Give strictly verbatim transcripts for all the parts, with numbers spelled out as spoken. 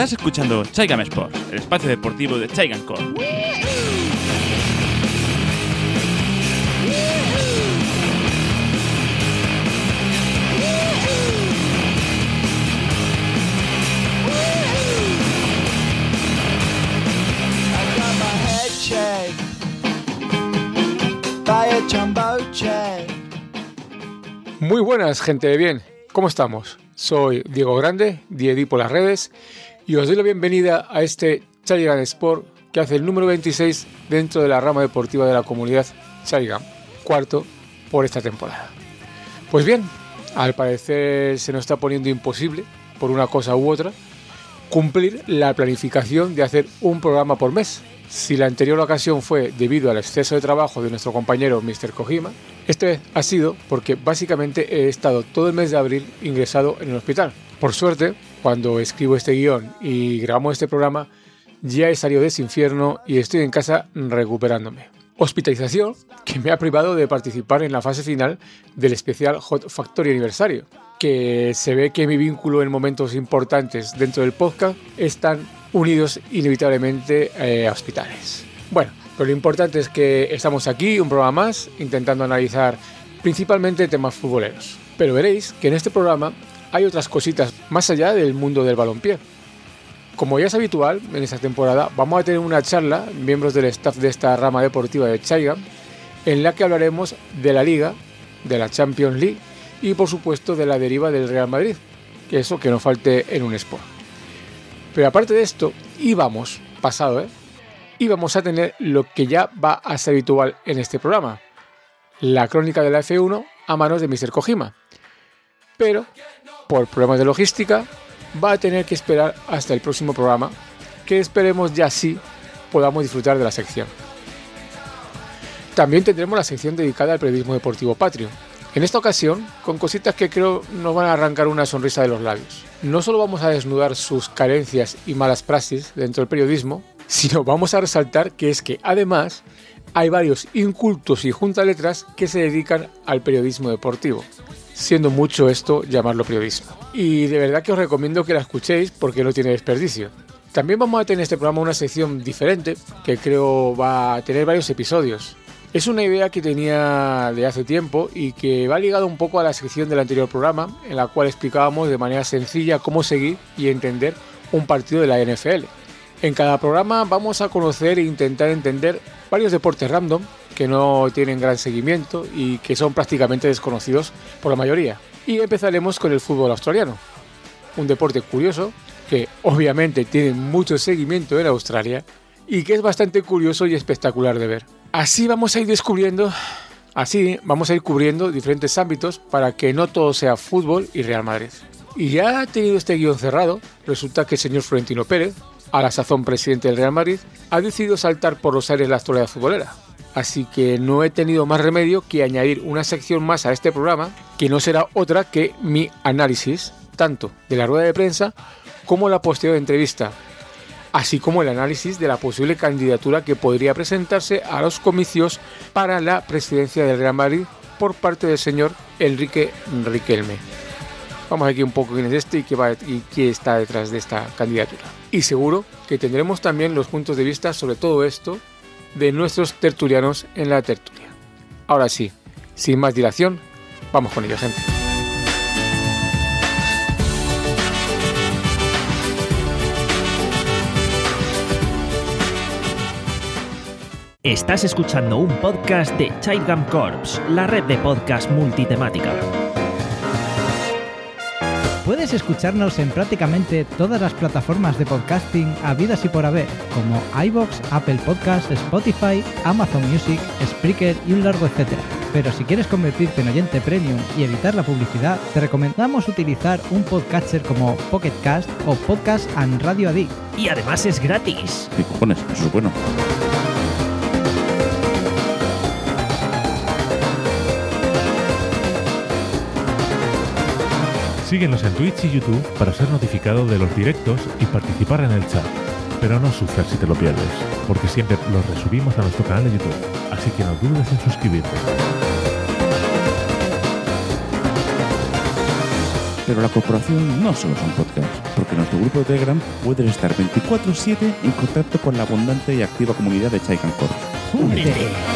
Estás escuchando Chaigam Sports, el espacio deportivo de Chaigam Corp. Muy buenas, gente de bien. ¿Cómo estamos? Soy Diego Grande, Diedi por las redes, y os doy la bienvenida a este Chaigam Sport que hace el número veintiséis dentro de la rama deportiva de la comunidad Chaigam, cuarto por esta temporada. Pues bien, al parecer se nos está poniendo imposible, por una cosa u otra, cumplir la planificación de hacer un programa por mes. Si la anterior ocasión fue debido al exceso de trabajo de nuestro compañero mister Kojima, esta vez ha sido porque básicamente he estado todo el mes de abril ingresado en el hospital. Por suerte, cuando escribo este guión y grabamos este programa, ya he salido de ese infierno y estoy en casa recuperándome. Hospitalización que me ha privado de participar en la fase final del especial Hot Factory aniversario, que se ve que mi vínculo en momentos importantes dentro del podcast están unidos inevitablemente eh, a hospitales. Bueno, pero lo importante es que estamos aquí, un programa más, intentando analizar principalmente temas futboleros. Pero veréis que en este programa hay otras cositas más allá del mundo del balompié. Como ya es habitual, en esta temporada vamos a tener una charla, miembros del staff de esta rama deportiva de Chaigam, en la que hablaremos de la Liga, de la Champions League y por supuesto de la deriva del Real Madrid, que eso que no falte en un sport. Pero aparte de esto, íbamos, pasado, ¿eh? íbamos a tener lo que ya va a ser habitual en este programa, la crónica de la F uno a manos de mister Kojima. Pero, por problemas de logística, va a tener que esperar hasta el próximo programa, que esperemos ya sí podamos disfrutar de la sección. También tendremos la sección dedicada al periodismo deportivo patrio. En esta ocasión, con cositas que creo nos van a arrancar una sonrisa de los labios. No solo vamos a desnudar sus carencias y malas praxis dentro del periodismo, sino vamos a resaltar que es que, además, hay varios incultos y juntaletras que se dedican al periodismo deportivo, siendo mucho esto llamarlo periodismo. Y de verdad que os recomiendo que la escuchéis porque no tiene desperdicio. También vamos a tener en este programa una sección diferente que creo va a tener varios episodios. Es una idea que tenía de hace tiempo y que va ligada un poco a la sección del anterior programa, en la cual explicábamos de manera sencilla cómo seguir y entender un partido de la N F L. En cada programa vamos a conocer e intentar entender varios deportes random que no tienen gran seguimiento y que son prácticamente desconocidos por la mayoría. Y empezaremos con el fútbol australiano, un deporte curioso que obviamente tiene mucho seguimiento en Australia y que es bastante curioso y espectacular de ver. Así vamos a ir descubriendo, así vamos a ir cubriendo diferentes ámbitos para que no todo sea fútbol y Real Madrid. Y ya tenido este guión cerrado, resulta que el señor Florentino Pérez, a la sazón presidente del Real Madrid, ha decidido saltar por los aires la actualidad futbolera. Así que no he tenido más remedio que añadir una sección más a este programa, que no será otra que mi análisis, tanto de la rueda de prensa como la posterior entrevista, así como el análisis de la posible candidatura que podría presentarse a los comicios para la presidencia del Real Madrid por parte del señor Enrique Riquelme. Vamos a ver aquí un poco quién es este y qué, va, y qué está detrás de esta candidatura. Y seguro que tendremos también los puntos de vista sobre todo esto de nuestros tertulianos en la tertulia. Ahora sí, sin más dilación, vamos con ello, gente. Estás escuchando un podcast de Chaigam Corps, la red de podcast multitemática. Puedes escucharnos en prácticamente todas las plataformas de podcasting habidas y por haber, como iVoox, Apple Podcasts, Spotify, Amazon Music, Spreaker y un largo etcétera. Pero si quieres convertirte en oyente premium y evitar la publicidad, te recomendamos utilizar un podcatcher como Pocket Cast o Podcast and Radio Addict. Y además es gratis. ¿Qué cojones? Eso es bueno. Síguenos en Twitch y YouTube para ser notificado de los directos y participar en el chat. Pero no sufras si te lo pierdes, porque siempre los resubimos a nuestro canal de YouTube, así que no dudes en suscribirte. Pero la corporación no solo son podcasts, porque en nuestro grupo de Telegram puedes estar veinticuatro siete en contacto con la abundante y activa comunidad de Chaigan Corps. ¡Únete!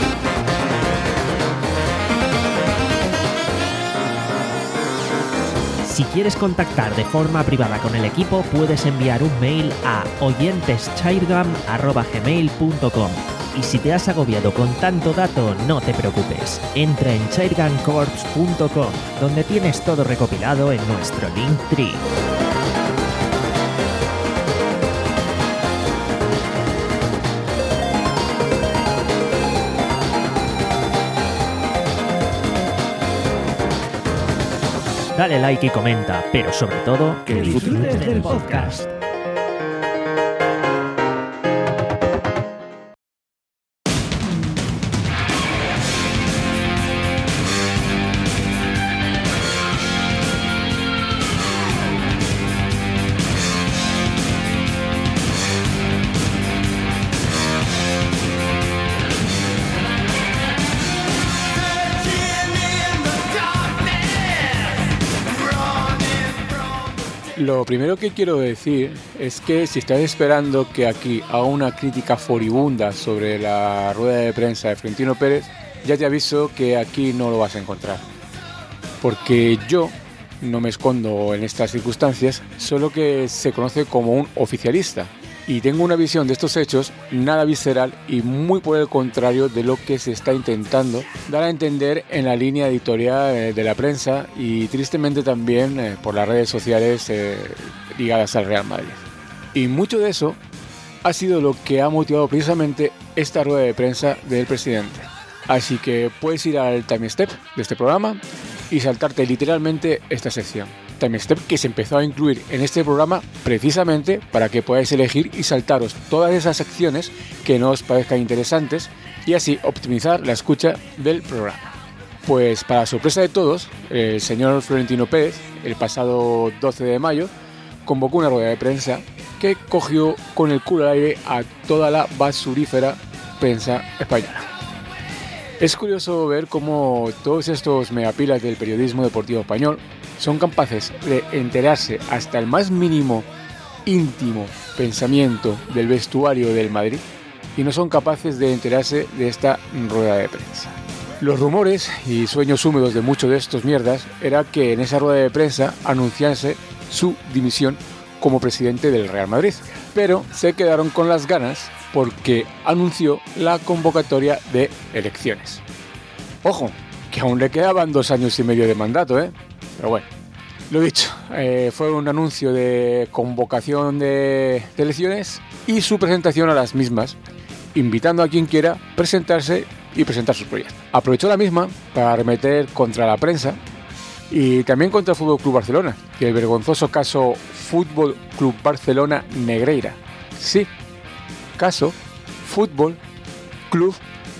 Si quieres contactar de forma privada con el equipo, puedes enviar un mail a oyenteschairgam arroba gmail punto com. Y si te has agobiado con tanto dato, no te preocupes. Entra en chairgam corps punto com, donde tienes todo recopilado en nuestro Linktree. Dale like y comenta, pero sobre todo, Que disfrutes del podcast. Lo primero que quiero decir es que si estás esperando que aquí haga una crítica furibunda sobre la rueda de prensa de Florentino Pérez, ya te aviso que aquí no lo vas a encontrar. Porque yo no me escondo en estas circunstancias, solo que se conoce como un oficialista. Y tengo una visión de estos hechos nada visceral y muy por el contrario de lo que se está intentando dar a entender en la línea editorial de la prensa y tristemente también eh, por las redes sociales eh, ligadas al Real Madrid. Y mucho de eso ha sido lo que ha motivado precisamente esta rueda de prensa del presidente. Así que puedes ir al timestep de este programa y saltarte literalmente esta sección. Timestep que se empezó a incluir en este programa precisamente para que podáis elegir y saltaros todas esas secciones que no os parezcan interesantes y así optimizar la escucha del programa. Pues para sorpresa de todos, el señor Florentino Pérez, el pasado doce de mayo, convocó una rueda de prensa que cogió con el culo al aire a toda la basurífera prensa española. Es curioso ver cómo todos estos megapilas del periodismo deportivo español son capaces de enterarse hasta el más mínimo íntimo pensamiento del vestuario del Madrid y no son capaces de enterarse de esta rueda de prensa. Los rumores y sueños húmedos de muchos de estos mierdas era que en esa rueda de prensa anunciase su dimisión como presidente del Real Madrid, pero se quedaron con las ganas porque anunció la convocatoria de elecciones. Ojo, que aún le quedaban dos años y medio de mandato, ¿eh? Pero bueno, lo dicho, eh, fue un anuncio de convocación de, de elecciones y su presentación a las mismas, invitando a quien quiera presentarse y presentar sus proyectos. Aprovechó la misma para arremeter contra la prensa y también contra el F C Barcelona, y el vergonzoso caso F C Barcelona Negreira. Sí, caso F C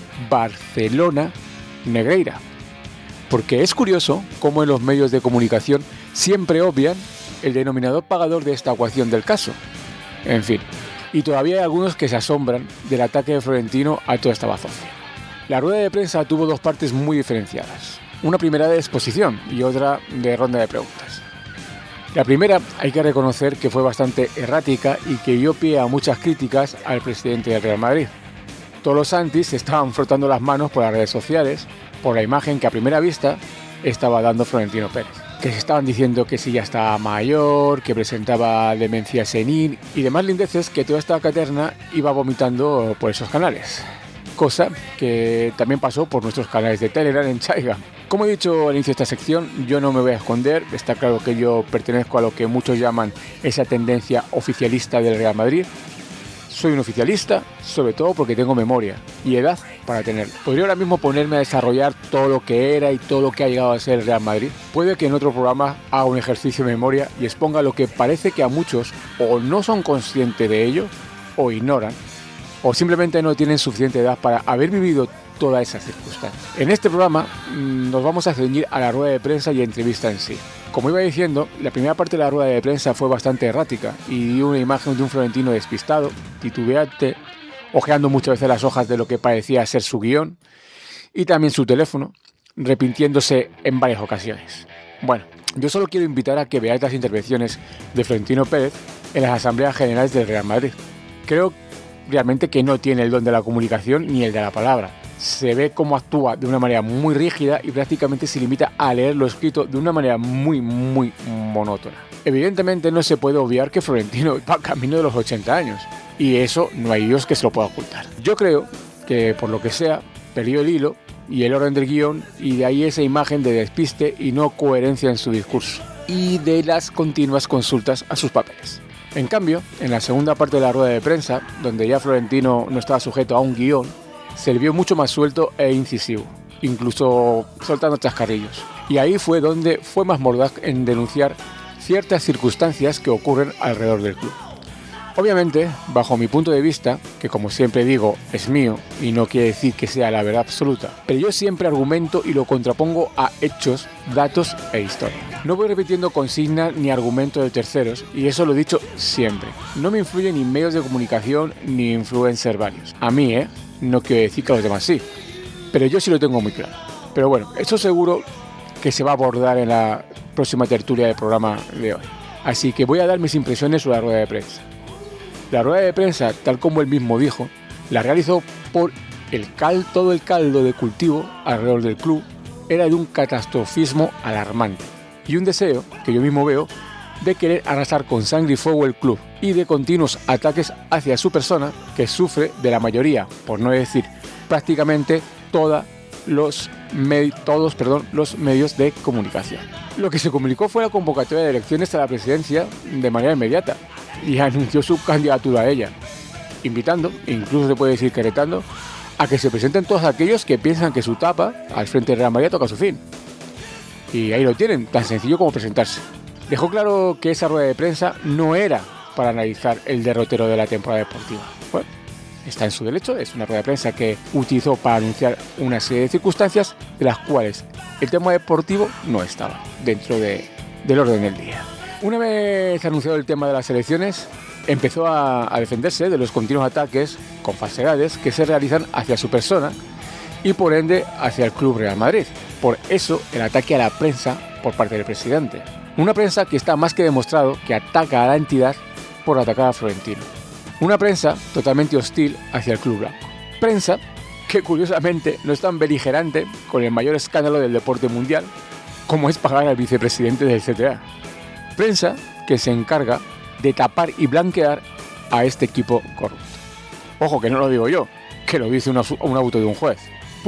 Barcelona Negreira. Porque es curioso cómo en los medios de comunicación siempre obvian el denominador pagador de esta ecuación del caso. En fin, y todavía hay algunos que se asombran del ataque de Florentino a toda esta bazofia. La rueda de prensa tuvo dos partes muy diferenciadas. Una primera de exposición y otra de ronda de preguntas. La primera hay que reconocer que fue bastante errática y que dio pie a muchas críticas al presidente del Real Madrid. Todos los antis se estaban frotando las manos por las redes sociales por la imagen que a primera vista estaba dando Florentino Pérez, que se estaban diciendo que si ya estaba mayor, que presentaba demencia senil y demás lindeces que toda esta caterna iba vomitando por esos canales, cosa que también pasó por nuestros canales de Telegram en Chaigam. Como he dicho al inicio de esta sección, yo no me voy a esconder, está claro que yo pertenezco a lo que muchos llaman esa tendencia oficialista del Real Madrid. Soy un oficialista, sobre todo porque tengo memoria y edad para tenerlo. Podría ahora mismo ponerme a desarrollar todo lo que era y todo lo que ha llegado a ser el Real Madrid. Puede que en otro programa haga un ejercicio de memoria y exponga lo que parece que a muchos o no son conscientes de ello, o ignoran, o simplemente no tienen suficiente edad para haber vivido toda esa circunstancia. En este programa mmm, nos vamos a ceñir a la rueda de prensa y entrevista en sí. Como iba diciendo, la primera parte de la rueda de prensa fue bastante errática y dio una imagen de un Florentino despistado, titubeante, hojeando muchas veces las hojas de lo que parecía ser su guión y también su teléfono, arrepintiéndose en varias ocasiones. Bueno, yo solo quiero invitar a que veáis las intervenciones de Florentino Pérez en las asambleas generales del Real Madrid. Creo realmente que no tiene el don de la comunicación ni el de la palabra. Se ve cómo actúa de una manera muy rígida y prácticamente se limita a leer lo escrito de una manera muy, muy monótona. Evidentemente no se puede obviar que Florentino va camino de los ochenta años, y eso no hay Dios que se lo pueda ocultar. Yo creo que, por lo que sea, perdió el hilo y el orden del guión, y de ahí esa imagen de despiste y no coherencia en su discurso, y de las continuas consultas a sus papeles. En cambio, en la segunda parte de la rueda de prensa, donde ya Florentino no estaba sujeto a un guión, se le vio mucho más suelto e incisivo, incluso soltando chascarrillos. Y ahí fue donde fue más mordaz en denunciar ciertas circunstancias que ocurren alrededor del club. Obviamente, bajo mi punto de vista, que como siempre digo, es mío y no quiere decir que sea la verdad absoluta, pero yo siempre argumento y lo contrapongo a hechos, datos e historia. No voy repitiendo consignas ni argumentos de terceros, y eso lo he dicho siempre. No me influyen ni medios de comunicación ni influencers varios. A mí, ¿eh? No quiero decir que a los demás sí, pero yo sí lo tengo muy claro. Pero bueno, eso seguro que se va a abordar en la próxima tertulia del programa de hoy. Así que voy a dar mis impresiones sobre la rueda de prensa. La rueda de prensa, tal como él mismo dijo, la realizó por el cal, todo el caldo de cultivo alrededor del club era de un catastrofismo alarmante y un deseo, que yo mismo veo, de querer arrasar con sangre y fuego el club y de continuos ataques hacia su persona, que sufre de la mayoría, por no decir prácticamente toda los med- todos perdón, los medios de comunicación. Lo que se comunicó fue la convocatoria de elecciones a la presidencia de manera inmediata y anunció su candidatura a ella, invitando, incluso se puede decir que retando, a que se presenten todos aquellos que piensan que su etapa al frente del Real Madrid toca su fin. Y ahí lo tienen, tan sencillo como presentarse. Dejó claro que esa rueda de prensa no era para analizar el derrotero de la temporada deportiva. Bueno, está en su derecho, es una rueda de prensa que utilizó para anunciar una serie de circunstancias de las cuales el tema deportivo no estaba dentro de, del orden del día. Una vez anunciado el tema de las elecciones, empezó a, a defenderse de los continuos ataques con falsedades que se realizan hacia su persona y por ende hacia el Club Real Madrid. Por eso el ataque a la prensa por parte del presidente. Una prensa que está más que demostrado que ataca a la entidad por atacar a Florentino. Una prensa totalmente hostil hacia el club blanco. Prensa que curiosamente no es tan beligerante con el mayor escándalo del deporte mundial como es pagar al vicepresidente del C T A. Prensa que se encarga de tapar y blanquear a este equipo corrupto. Ojo, que no lo digo yo, que lo dice una, un auto de un juez.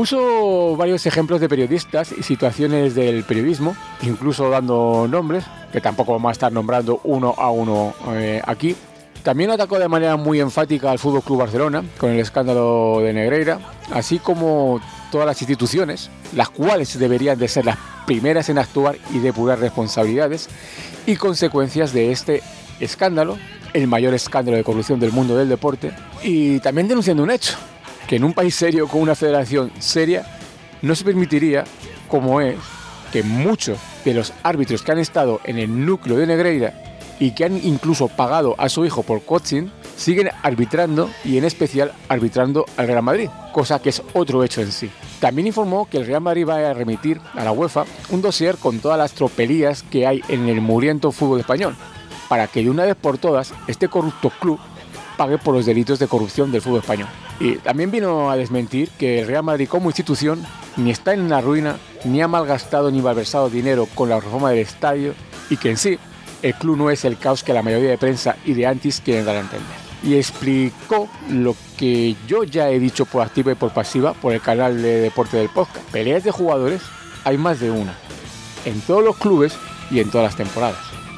Puso varios ejemplos de periodistas y situaciones del periodismo, incluso dando nombres, que tampoco vamos a estar nombrando uno a uno eh, aquí. También atacó de manera muy enfática al F C Barcelona con el escándalo de Negreira, así como todas las instituciones, las cuales deberían de ser las primeras en actuar y depurar responsabilidades y consecuencias de este escándalo, el mayor escándalo de corrupción del mundo del deporte, y también denunciando un hecho, que en un país serio con una federación seria no se permitiría, como es, que muchos de los árbitros que han estado en el núcleo de Negreira y que han incluso pagado a su hijo por coaching, siguen arbitrando y en especial arbitrando al Real Madrid, cosa que es otro hecho en sí. También informó que el Real Madrid va a remitir a la UEFA un dossier con todas las tropelías que hay en el mugriento fútbol español, para que de una vez por todas este corrupto club pague por los delitos de corrupción del fútbol español. Y también vino a desmentir que el Real Madrid como institución ni está en la ruina, ni ha malgastado ni malversado dinero con la reforma del estadio, y que en sí el club no es el caos que la mayoría de prensa y de antis quieren dar a entender. Y explicó lo que yo ya he dicho por activa y por pasiva por el canal de deporte del podcast. Peleas de jugadores hay más de una, en todos los clubes y en todas las temporadas.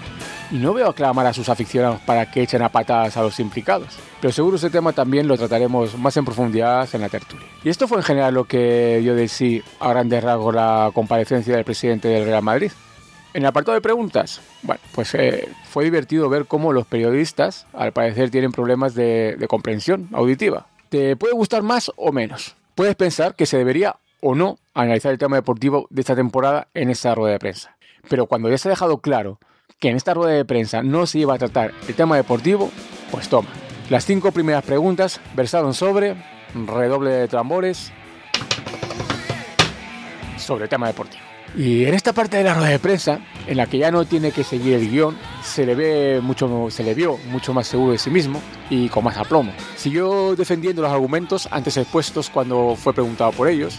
Y no veo aclamar a sus aficionados para que echen a patadas a los implicados. Pero seguro ese tema también lo trataremos más en profundidad en la tertulia. Y esto fue en general lo que dio de sí a grandes rasgos la comparecencia del presidente del Real Madrid. En el apartado de preguntas, bueno, pues eh, fue divertido ver cómo los periodistas, al parecer, tienen problemas de, de comprensión auditiva. Te puede gustar más o menos. Puedes pensar que se debería o no analizar el tema deportivo de esta temporada en esta rueda de prensa. Pero cuando ya se ha dejado claro que en esta rueda de prensa no se iba a tratar el tema deportivo, pues toma. Las cinco primeras preguntas versaron sobre, redoble de tambores, sobre el tema deportivo. Y en esta parte de la rueda de prensa, en la que ya no tiene que seguir el guión, se le ve mucho, se le vio mucho más seguro de sí mismo y con más aplomo. Siguió defendiendo los argumentos antes expuestos cuando fue preguntado por ellos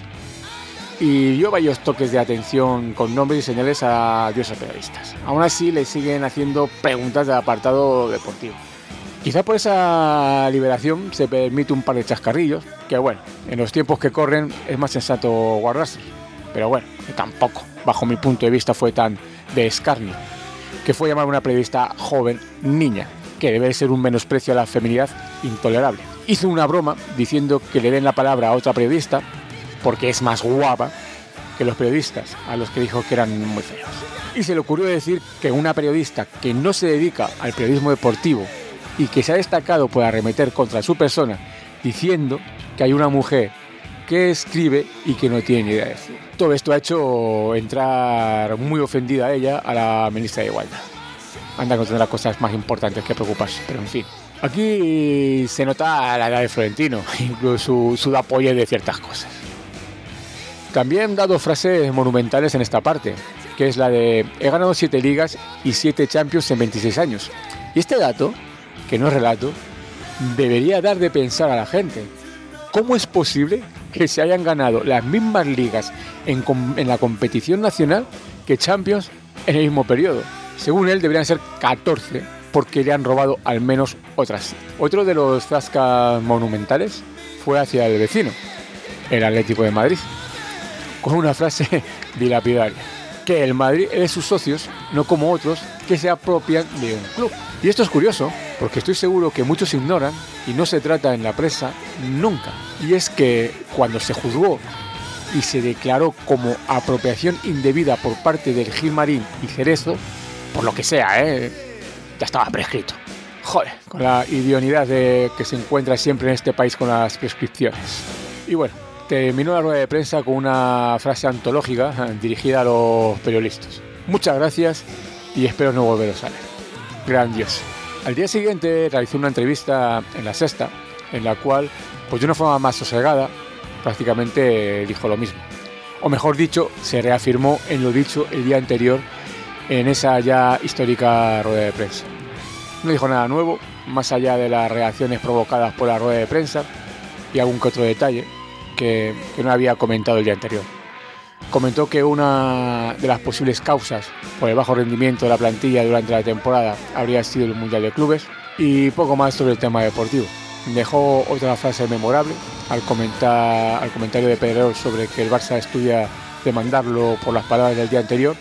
y dio varios toques de atención con nombres y señales a diversos periodistas. Aún así, le siguen haciendo preguntas del apartado deportivo. Quizá por esa liberación se permite un par de chascarrillos, que bueno, en los tiempos que corren es más sensato guardarse. Pero bueno, que tampoco, bajo mi punto de vista, fue tan de escarnio, que fue llamar a una periodista joven niña, que debe ser un menosprecio a la feminidad intolerable. Hizo una broma diciendo que le den la palabra a otra periodista porque es más guapa que los periodistas, a los que dijo que eran muy feos. Y se le ocurrió decir que una periodista que no se dedica al periodismo deportivo y que se ha destacado por arremeter contra su persona, diciendo que hay una mujer que escribe y que no tiene ni idea de decir. Todo esto ha hecho entrar muy ofendida a ella, a la ministra de Igualdad. Anda, que tendrá cosas más importantes que preocuparse, pero en fin. Aquí se nota la edad de Florentino, incluso su, su apoyo de ciertas cosas. También han dado frases monumentales en esta parte, que es la de he ganado siete ligas y siete Champions en veintiséis años. Y este dato, que no es relato, debería dar de pensar a la gente. ¿Cómo es posible que se hayan ganado las mismas ligas en, en la competición nacional que Champions en el mismo periodo? Según él, deberían ser catorce, porque le han robado al menos otras. Otro de los zascas monumentales fue hacia el vecino, el Atlético de Madrid, con una frase dilapidaria, que el Madrid es de sus socios, no como otros que se apropian de un club. Y esto es curioso, porque estoy seguro que muchos ignoran, y no se trata en la prensa nunca. Y es que cuando se juzgó y se declaró como apropiación indebida por parte del Gilmarín y Cerezo, por lo que sea, ¿eh? ya estaba prescrito. Joder, con la idoneidad de que se encuentra siempre en este país con las prescripciones. Y bueno, terminó la rueda de prensa con una frase antológica dirigida a los periodistas. Muchas gracias y espero no volveros a ver. Grandioso. Al día siguiente realizó una entrevista en La Sexta, en la cual, pues de una forma más sosegada, prácticamente dijo lo mismo. O mejor dicho, se reafirmó en lo dicho el día anterior en esa ya histórica rueda de prensa. No dijo nada nuevo, más allá de las reacciones provocadas por la rueda de prensa y algún que otro detalle que, que no había comentado el día anterior. Comentó que una de las posibles causas por el bajo rendimiento de la plantilla durante la temporada habría sido el Mundial de Clubes y poco más sobre el tema deportivo. Dejó otra frase memorable al, comentar, al comentario de Pedrerol sobre que el Barça estudia demandarlo por las palabras del día anterior,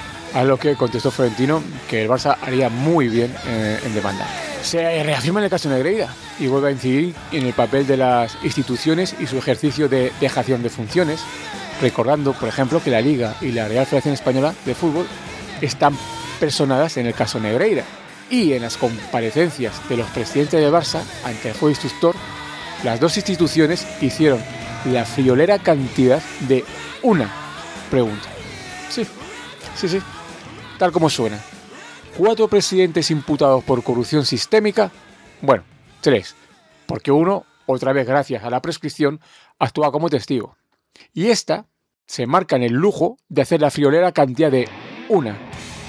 a lo que contestó Florentino que el Barça haría muy bien eh, en demandar. Se reafirma en el caso Negreira y vuelve a incidir en el papel de las instituciones y su ejercicio de dejación de funciones, recordando, por ejemplo, que la Liga y la Real Federación Española de Fútbol están personadas en el caso Negreira. Y en las comparecencias de los presidentes del Barça ante el juez instructor, las dos instituciones hicieron la friolera cantidad de una pregunta. Sí, sí, sí, tal como suena. ¿Cuatro presidentes imputados por corrupción sistémica? Bueno, tres, porque uno, otra vez gracias a la prescripción, actúa como testigo. Y esta se marca en el lujo de hacer la friolera cantidad de una.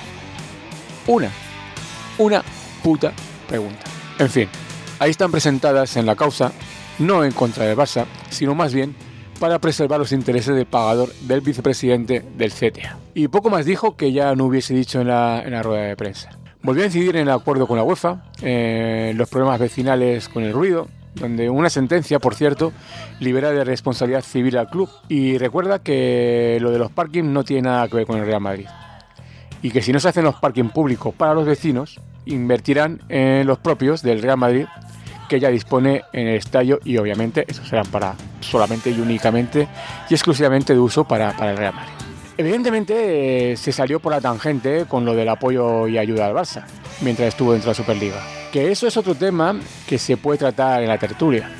Una. Una puta pregunta. En fin, ahí están presentadas en la causa, no en contra del Barça, sino más bien para preservar los intereses del pagador del vicepresidente del C T A. Y poco más dijo que ya no hubiese dicho en la, en la rueda de prensa. Volvió a incidir en el acuerdo con la UEFA, en los problemas vecinales con el ruido, donde una sentencia, por cierto, libera de responsabilidad civil al club. Y recuerda que lo de los parkings no tiene nada que ver con el Real Madrid. Y que si no se hacen los parkings públicos para los vecinos, invertirán en los propios del Real Madrid, que ya dispone en el estadio, y obviamente esos serán para solamente y únicamente y exclusivamente de uso para, para el Real Madrid. Evidentemente eh, se salió por la tangente con lo del apoyo y ayuda al Barça mientras estuvo dentro de la Superliga, que eso es otro tema que se puede tratar en la tertulia.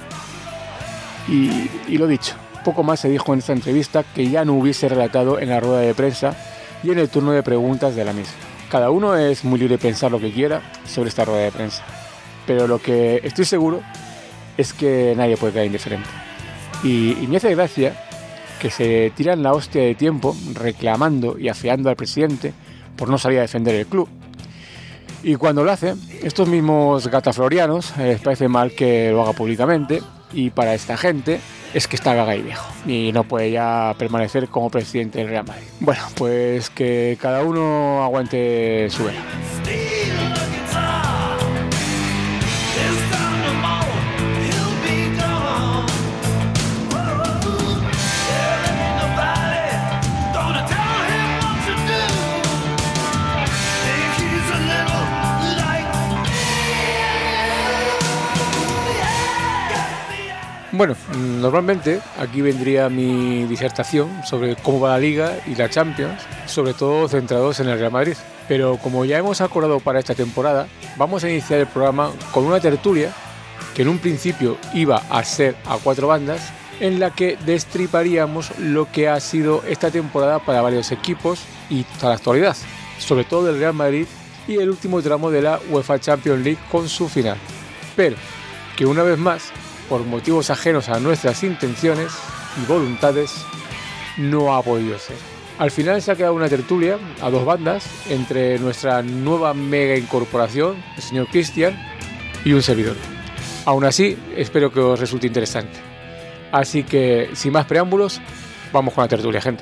Y, y lo dicho, poco más se dijo en esta entrevista que ya no hubiese relatado en la rueda de prensa y en el turno de preguntas de la misma. Cada uno es muy libre de pensar lo que quiera sobre esta rueda de prensa, pero lo que estoy seguro es que nadie puede quedar indiferente. Y, y me hace gracia que se tiran la hostia de tiempo reclamando y afeando al presidente por no salir a defender el club. Y cuando lo hace, estos mismos gataflorianos eh, les parece mal que lo haga públicamente, y para esta gente es que está gaga y viejo y no puede ya permanecer como presidente del Real Madrid. Bueno, pues que cada uno aguante su vela. Bueno, normalmente aquí vendría mi disertación sobre cómo va la Liga y la Champions, sobre todo centrados en el Real Madrid. Pero como ya hemos acordado para esta temporada, vamos a iniciar el programa con una tertulia que en un principio iba a ser a cuatro bandas, en la que destriparíamos lo que ha sido esta temporada para varios equipos y hasta la actualidad, sobre todo del Real Madrid y el último tramo de la UEFA Champions League con su final. Pero que una vez más, por motivos ajenos a nuestras intenciones y voluntades, no ha podido ser. Al final se ha quedado una tertulia a dos bandas entre nuestra nueva mega incorporación, el señor Cristian, y un servidor. Aún así, espero que os resulte interesante. Así que, sin más preámbulos, vamos con la tertulia, gente.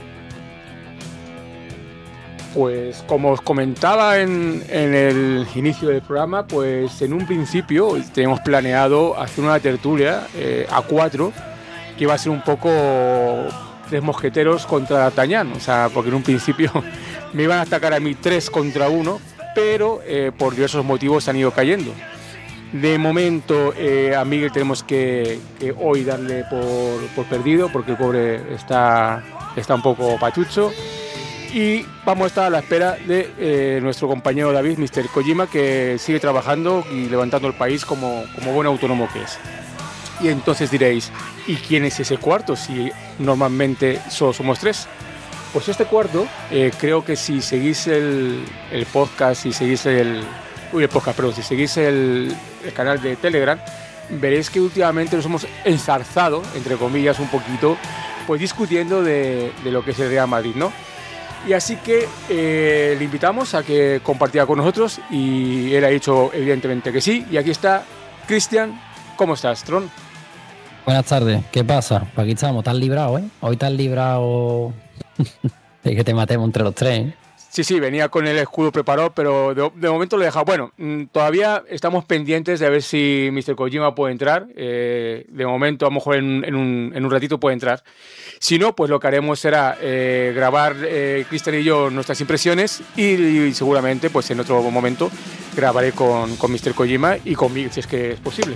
Pues como os comentaba en, en el inicio del programa, pues en un principio teníamos planeado hacer una tertulia eh, a cuatro, que iba a ser un poco tres mosqueteros contra D'Artagnan, o sea, porque en un principio me iban a atacar a mí tres contra uno, pero eh, por diversos motivos han ido cayendo. De momento eh, a Miguel tenemos que, que hoy darle por, por perdido, porque el pobre está, está un poco pachucho. Y vamos a estar a la espera de eh, nuestro compañero David, mister Kojima, que sigue trabajando y levantando el país como, como buen autónomo que es. Y entonces diréis, ¿y quién es ese cuarto si normalmente solo somos tres? Pues este cuarto, eh, creo que si seguís el, el podcast, si seguís el... Uy, el podcast, perdón, si seguís el, el canal de Telegram, veréis que últimamente nos hemos enzarzado, entre comillas, un poquito, pues discutiendo de, de lo que es el Real Madrid, ¿no? Y así que eh, le invitamos a que compartiera con nosotros y él ha dicho evidentemente que sí. Y aquí está Cristian. ¿Cómo estás, Tron? Buenas tardes. ¿Qué pasa? Pues aquí estamos. Estás librado, ¿eh? Hoy estás librado de que te matemos entre los tres, ¿eh? Sí, sí, venía con el escudo preparado, pero de, de momento lo he dejado. Bueno, todavía estamos pendientes de ver si mister Kojima puede entrar. Eh, de momento, a lo mejor en, en, un, en un ratito puede entrar. Si no, pues lo que haremos será eh, grabar eh, Cristian y yo nuestras impresiones y, y seguramente pues en otro momento grabaré con, con mister Kojima y conmigo, si es que es posible.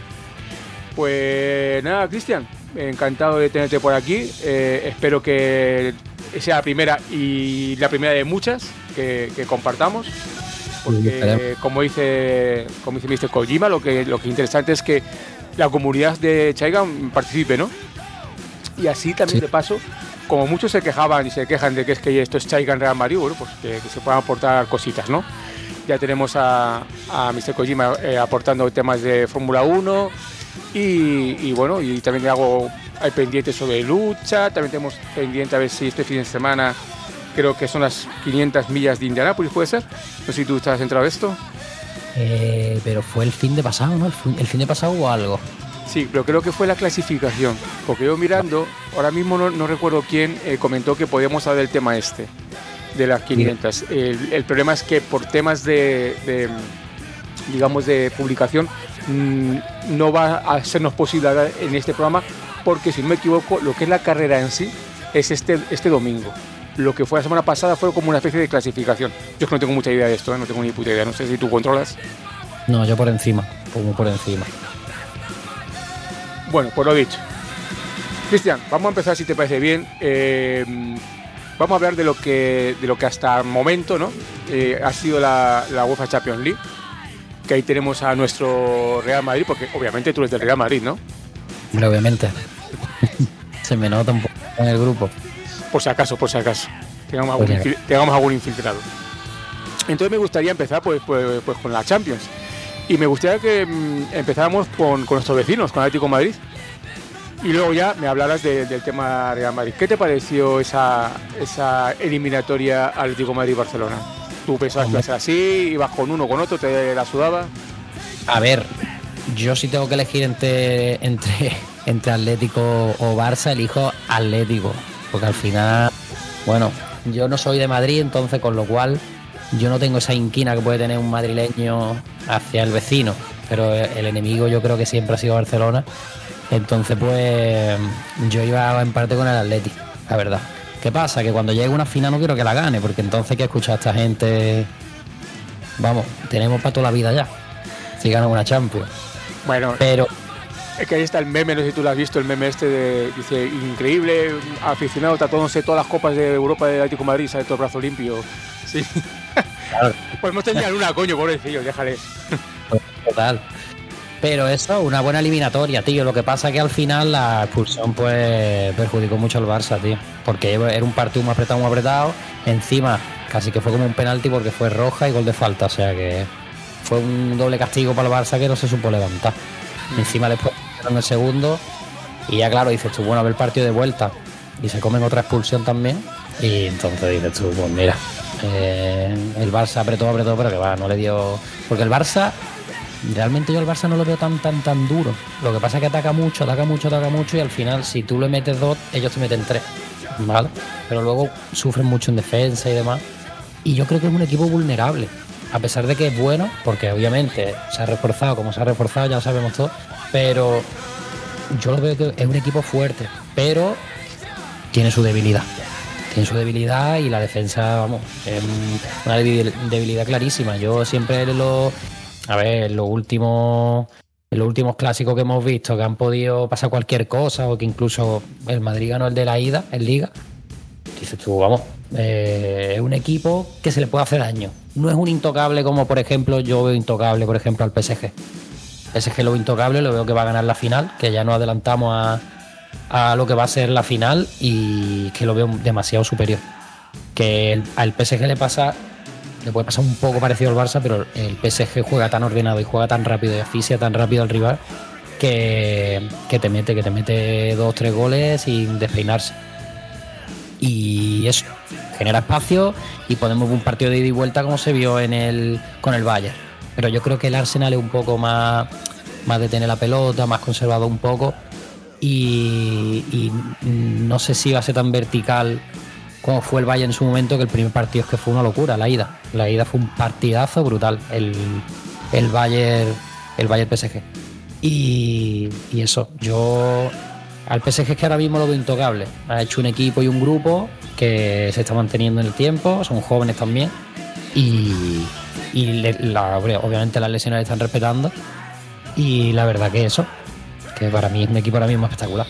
Pues nada, Cristian, encantado de tenerte por aquí. Eh, espero que sea la primera y la primera de muchas que, que compartamos, porque como dice como dice mister Kojima, lo que lo que es interesante es que la comunidad de Chaigan participe, ¿no? Y así también, sí, de paso, como muchos se quejaban y se quejan de que es que esto es Chaigan Real Madrid, bueno, pues que, que se puedan aportar cositas, ¿no? Ya tenemos a, a mister Kojima eh, aportando temas de Fórmula uno y, y bueno, y también hago hay pendientes sobre lucha, también tenemos pendiente a ver si este fin de semana creo que son las quinientas millas de Indianápolis, ¿puede ser? No sé si tú estás centrado en esto. Eh, pero fue el fin de pasado, ¿no? El fin, el fin de pasado o algo. Sí, pero creo que fue la clasificación, porque yo mirando, ahora mismo no, no recuerdo quién eh, comentó que podíamos hablar del tema este, de las quinientas. El, el problema es que por temas de, de digamos, de publicación, mmm, no va a sernos posible hablar en este programa, porque si no me equivoco, lo que es la carrera en sí es este, este domingo. Lo que fue la semana pasada fue como una especie de clasificación. Yo es que no tengo mucha idea de esto, ¿eh? No tengo ni puta idea, no sé si tú controlas. No, yo por encima, como por encima. Bueno, pues lo dicho. Cristian, vamos a empezar, si te parece bien. Eh, vamos a hablar de lo que de lo que hasta el momento, ¿no? Eh, ha sido la, la UEFA Champions League. Que ahí tenemos a nuestro Real Madrid, porque obviamente tú eres del Real Madrid, ¿no? Hombre, obviamente. Se me nota un poco en el grupo. Por si acaso, por si acaso. Tengamos algún, pues infil- tengamos algún infiltrado. Entonces me gustaría empezar pues, pues, pues con la Champions. Y me gustaría que mmm, empezáramos con, con nuestros vecinos, con Atlético de Madrid. Y luego ya me hablarás de, del tema Real Madrid. ¿Qué te pareció esa, esa eliminatoria Atlético Madrid-Barcelona? ¿Tú pensabas que iba a ser así? ¿Ibas con uno con otro? ¿Te la sudaba? A ver, yo si tengo que elegir entre, entre, entre Atlético o Barça, elijo Atlético. Porque al final, bueno, yo no soy de Madrid, entonces con lo cual yo no tengo esa inquina que puede tener un madrileño hacia el vecino. Pero el enemigo yo creo que siempre ha sido Barcelona. Entonces pues yo iba en parte con el Atlético, la verdad. ¿Qué pasa? Que cuando llegue una final no quiero que la gane, porque entonces hay que escuchar a esta gente. Vamos, tenemos para toda la vida ya, si ganan una Champions. Bueno, pero es que ahí está el meme, no sé si tú lo has visto, el meme este de, dice, increíble, aficionado tatuándose todas las copas de Europa del Atlético de Madrid, sale todo el brazo limpio. Sí. Claro. Pues hemos tenido una, coño, pobrecillo, déjale. Total. Pero eso, una buena eliminatoria, tío. Lo que pasa es que al final la expulsión pues perjudicó mucho al Barça, tío. Porque era un partido muy apretado, muy apretado. Encima, casi que fue como un penalti porque fue roja y gol de falta. O sea que fue un doble castigo para el Barça que no se supo levantar. Mm. Encima después en el segundo. Y ya claro, dices tú, bueno, a ver el partido de vuelta. Y se comen otra expulsión también. Y entonces dices tú, pues mira, eh, el Barça apretó, apretó, pero que va, no le dio... Porque el Barça... Realmente yo al Barça no lo veo tan tan tan duro. Lo que pasa es que ataca mucho, ataca mucho, ataca mucho y al final si tú le metes dos, ellos te meten tres, ¿vale? Pero luego sufren mucho en defensa y demás. Y yo creo que es un equipo vulnerable, a pesar de que es bueno, porque obviamente se ha reforzado como se ha reforzado, ya lo sabemos todos, pero yo lo veo que es un equipo fuerte, pero tiene su debilidad. Tiene su debilidad y la defensa, vamos, es una debilidad clarísima. Yo siempre lo... A ver, en los últimos, en los últimos clásicos que hemos visto, que han podido pasar cualquier cosa, o que incluso el Madrid ganó el de la ida en Liga, dices tú, vamos, eh, es un equipo que se le puede hacer daño. No es un intocable como, por ejemplo, yo veo intocable, por ejemplo, al P S G. P S G lo veo intocable, lo veo que va a ganar la final, que ya nos adelantamos a, a lo que va a ser la final y que lo veo demasiado superior. Que el, al P S G le pasa... Le puede pasar un poco parecido al Barça, pero el P S G juega tan ordenado y juega tan rápido y asfixia tan rápido al rival que, que te mete, que te mete dos, tres goles sin despeinarse. Y eso genera espacio y podemos ver un partido de ida y vuelta como se vio en el con el Bayern. Pero yo creo que el Arsenal es un poco más, más de tener la pelota, más conservado un poco. Y, y no sé si va a ser tan vertical como fue el Bayern en su momento, que el primer partido es que fue una locura, la ida. La ida fue un partidazo brutal, el, el Bayern el Bayern P S G. Y, y eso, yo al P S G es que ahora mismo lo veo intocable. Ha hecho un equipo y un grupo que se está manteniendo en el tiempo, son jóvenes también. Y, y le, la, obviamente las lesiones le están respetando. Y la verdad que eso, que para mí es un equipo ahora mismo espectacular.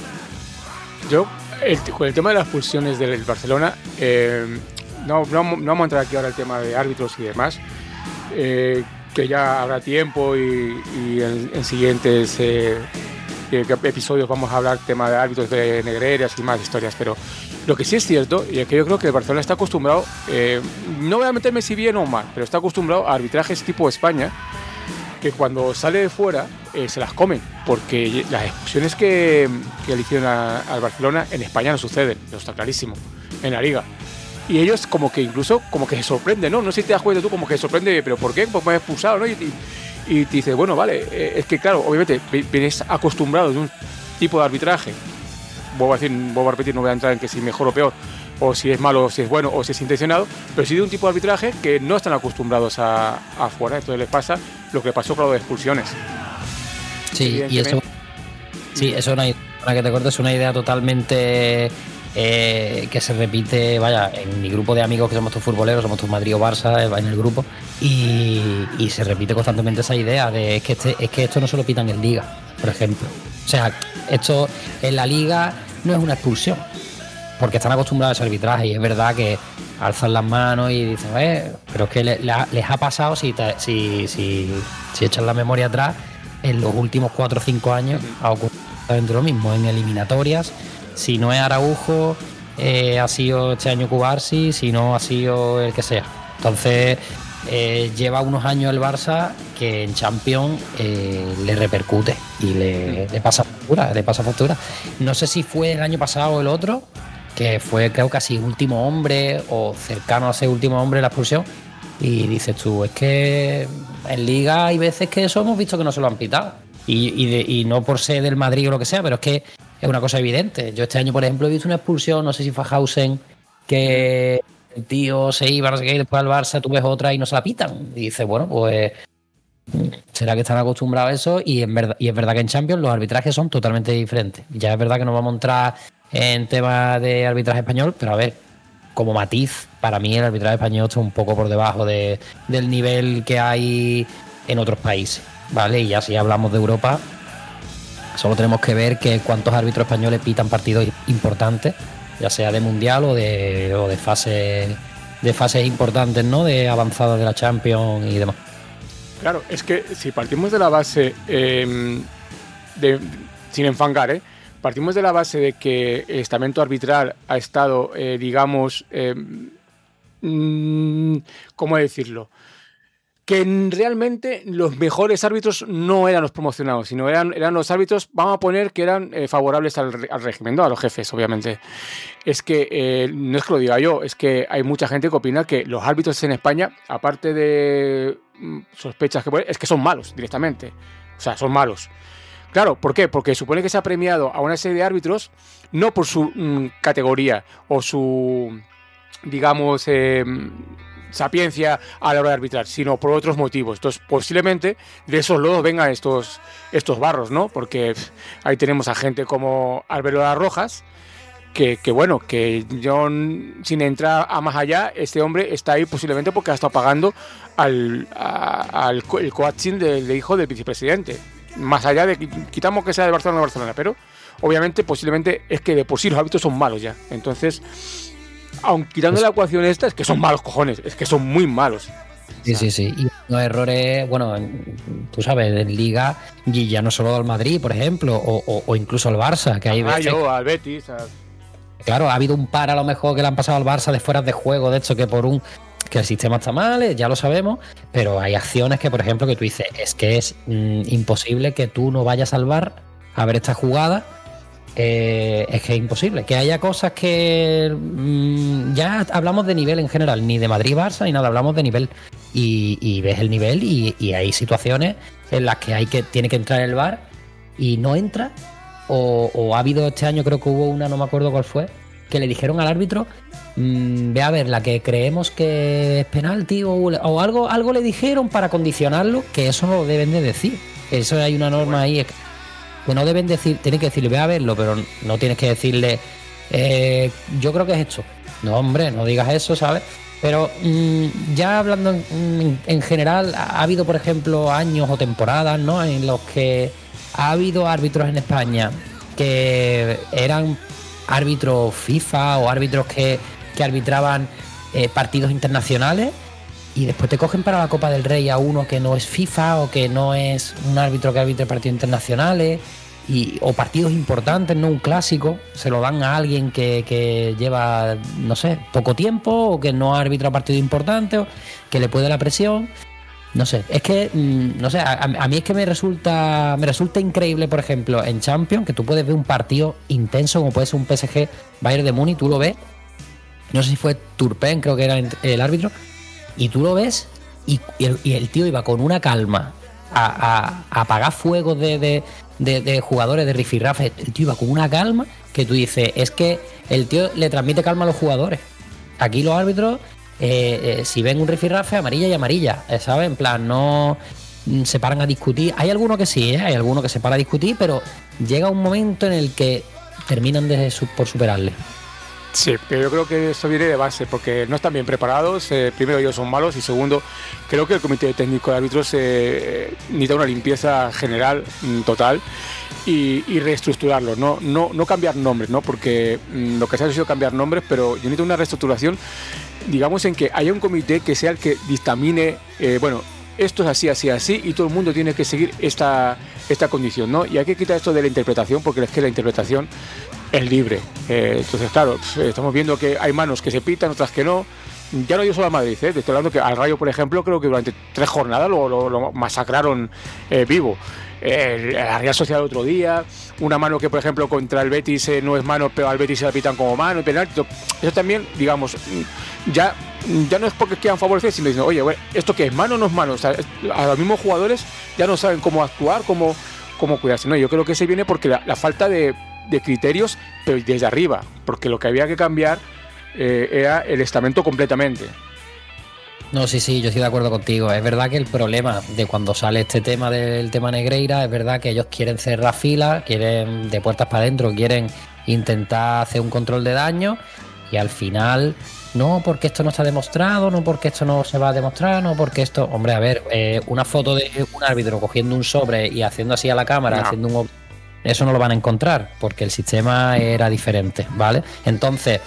Yo... El, con el tema de las expulsiones del Barcelona, eh, no, no, no vamos a entrar aquí ahora el tema de árbitros y demás, eh, que ya habrá tiempo y, y en, en siguientes eh, episodios vamos a hablar tema de árbitros de negreras y más historias, pero lo que sí es cierto y es que yo creo que el Barcelona está acostumbrado, eh, no voy a meterme si bien o mal, pero está acostumbrado a arbitrajes tipo España, que cuando sale de fuera eh, se las comen, porque las expulsiones que, que le hicieron a, al Barcelona en España no suceden, eso está clarísimo, en la Liga. Y ellos como que incluso como que se sorprenden, ¿no? No sé si te das cuenta tú, como que se sorprende, pero ¿por qué? Pues me has expulsado, ¿no? Y, y, y te dices, bueno, vale, eh, es que claro, obviamente vienes acostumbrado de un tipo de arbitraje, vuelvo a decir, vuelvo a repetir, no voy a entrar en que si mejor o peor, o si es malo, o si es bueno, o si es intencionado, pero sí de un tipo de arbitraje que no están acostumbrados a, a afuera. Entonces les pasa lo que pasó con lo de expulsiones. Sí, y eso, sí, eso no hay, para que te cortes, es una idea totalmente eh, que se repite, vaya, en mi grupo de amigos que somos todos futboleros, somos todos Madrid o Barça en el grupo, y, y se repite constantemente esa idea de es que, este, es que esto no se lo pitan en Liga, por ejemplo. O sea, esto en la Liga no es una expulsión, porque están acostumbrados a ese arbitraje y es verdad que alzan las manos y dicen, eh, pero es que le, le ha, les ha pasado, si, te, si, si, si echan la memoria atrás, en los últimos cuatro o cinco años ha ocurrido exactamente lo mismo, en eliminatorias, si no es Araujo, eh, ha sido este año Cubarsi, si no ha sido el que sea. Entonces, eh, lleva unos años el Barça que en Champions eh, le repercute y le, le pasa factura, le pasa factura. No sé si fue el año pasado o el otro, que fue creo casi último hombre o cercano a ser último hombre la expulsión. Y dices tú, es que en Liga hay veces que eso hemos visto que no se lo han pitado. Y, y, de, y no por ser del Madrid o lo que sea, pero es que es una cosa evidente. Yo este año, por ejemplo, he visto una expulsión, no sé si fue Hausen, que el tío se iba, no sé qué, y después al Barça tú ves otra y no se la pitan. Y dices, bueno, pues será que están acostumbrados a eso. Y, en verdad, y es verdad que en Champions los arbitrajes son totalmente diferentes. Ya es verdad que no vamos a entrar en temas de arbitraje español, pero a ver, como matiz, para mí el arbitraje español está un poco por debajo de, del nivel que hay en otros países, ¿vale? Y ya si hablamos de Europa, solo tenemos que ver que cuántos árbitros españoles pitan partidos importantes, ya sea de mundial o de, o de fase de fases importantes, ¿no? De avanzadas de la Champions y demás. Claro, es que si partimos de la base, eh, de, sin enfangar, ¿eh? Partimos de la base de que el estamento arbitral ha estado, eh, digamos, eh, mmm, ¿cómo decirlo? Que realmente los mejores árbitros no eran los promocionados, sino eran, eran los árbitros, vamos a poner que eran eh, favorables al, al régimen, no a los jefes, obviamente. Es que, eh, no es que lo diga yo, es que hay mucha gente que opina que los árbitros en España, aparte de mm, sospechas que es que son malos directamente, o sea, son malos. Claro, ¿por qué? Porque supone que se ha premiado a una serie de árbitros no por su mmm, categoría o su, digamos, eh, sapiencia a la hora de arbitrar, sino por otros motivos. Entonces, posiblemente de esos lodos vengan estos, estos barros, ¿no? Porque pff, ahí tenemos a gente como Arbeloa Rojas, que, que bueno, que yo, sin entrar a más allá, este hombre está ahí posiblemente porque ha estado pagando al, a, al el coaching del de hijo del vicepresidente. Más allá de que quitamos que sea de Barcelona o Barcelona, pero obviamente posiblemente es que de por sí los árbitros son malos ya. Entonces, aunque quitando la ecuación esta, es que son malos cojones, es que son muy malos. Sí, sí, sí. Y los errores, bueno, tú sabes, en Liga, y ya no solo al Madrid, por ejemplo, o, o, o incluso al Barça, que hay ah, veces... yo, al Betis. A... Claro, ha habido un par a lo mejor que le han pasado al Barça de fuera de juego, de hecho, que por un... que el sistema está mal, ya lo sabemos, pero hay acciones que, por ejemplo, que tú dices, es que es mmm, imposible que tú no vayas al V A R a ver esta jugada, eh, es que es imposible, que haya cosas que mmm, ya hablamos de nivel en general, ni de Madrid-Barça ni nada, hablamos de nivel, y, y ves el nivel y, y hay situaciones en las que hay que tiene que entrar el V A R y no entra, o, o ha habido este año, creo que hubo una, no me acuerdo cuál fue, que le dijeron al árbitro, mmm, ve a ver, la que creemos que es penalti o, o algo, algo le dijeron para condicionarlo, que eso no lo deben de decir. Eso hay una norma ahí que no deben decir, tienes que decirle, ve a verlo, pero no tienes que decirle, eh, yo creo que es esto. No, hombre, no digas eso, ¿sabes? Pero mmm, ya hablando en, en, en general, ha habido, por ejemplo, años o temporadas, ¿no?, en los que ha habido árbitros en España que eran árbitros FIFA o árbitros que, que arbitraban eh, partidos internacionales y después te cogen para la Copa del Rey a uno que no es FIFA o que no es un árbitro que arbitre partidos internacionales y, o partidos importantes, no un clásico, se lo dan a alguien que, que lleva, no sé, poco tiempo o que no arbitra partidos importantes o que le puede la presión. No sé, es que, no sé, a, a mí es que me resulta me resulta increíble, por ejemplo, en Champions, que tú puedes ver un partido intenso, como puede ser un P S G Bayern de Múnich, tú lo ves, no sé si fue Turpin, creo que era el árbitro, y tú lo ves, y, y, el, y el tío iba con una calma a, a, a apagar fuegos de, de, de, de jugadores de rifirrafe, el tío iba con una calma que tú dices, es que el tío le transmite calma a los jugadores. Aquí los árbitros... Eh, eh, si ven un rifirrafe, amarilla y amarilla, eh, ¿sabes? En plan, no mm, se paran a discutir. Hay algunos que sí, ¿eh? Hay algunos que se paran a discutir, pero llega un momento en el que terminan de su- por superarle. Sí, pero yo creo que eso viene de base, porque no están bien preparados. Eh, primero, ellos son malos, y segundo, creo que el comité técnico de árbitros eh, necesita una limpieza general, mm, total, y, y reestructurarlos, ¿no? No, no cambiar nombres, ¿no? Porque mm, lo que se ha sido cambiar nombres, pero yo necesito una reestructuración, digamos, en que haya un comité que sea el que dictamine, eh, bueno, esto es así, así, así, y todo el mundo tiene que seguir esta, esta condición, ¿no? Y hay que quitar esto de la interpretación, porque es que la interpretación es libre. Eh, entonces, claro, estamos viendo que hay manos que se pitan, otras que no, ya no digo solo al Madrid, ¿eh? Te estoy hablando que al Rayo, por ejemplo, creo que durante tres jornadas lo, lo, lo masacraron eh, vivo. Eh, la Real Sociedad el otro día, una mano que, por ejemplo, contra el Betis eh, no es mano, pero al Betis se la pitan como mano, penalti. Eso también, digamos, ya, ya no es porque quieran favorecer, sino diciendo, oye, bueno, ¿esto qué es? ¿Mano o no es mano? O sea, a los mismos jugadores ya no saben cómo actuar, cómo, cómo cuidarse. No, yo creo que se viene porque la, la falta de, de criterios, pero desde arriba, porque lo que había que cambiar eh, era el estamento completamente. No, sí, sí, yo estoy de acuerdo contigo. Es verdad que el problema de cuando sale este tema del tema Negreira, es verdad que ellos quieren cerrar filas, quieren de puertas para adentro, quieren intentar hacer un control de daño y al final, no, porque esto no está demostrado, no porque esto no se va a demostrar, no porque esto... Hombre, a ver, eh, una foto de un árbitro cogiendo un sobre y haciendo así a la cámara, no. haciendo un... Eso no lo van a encontrar porque el sistema era diferente, ¿vale? Entonces...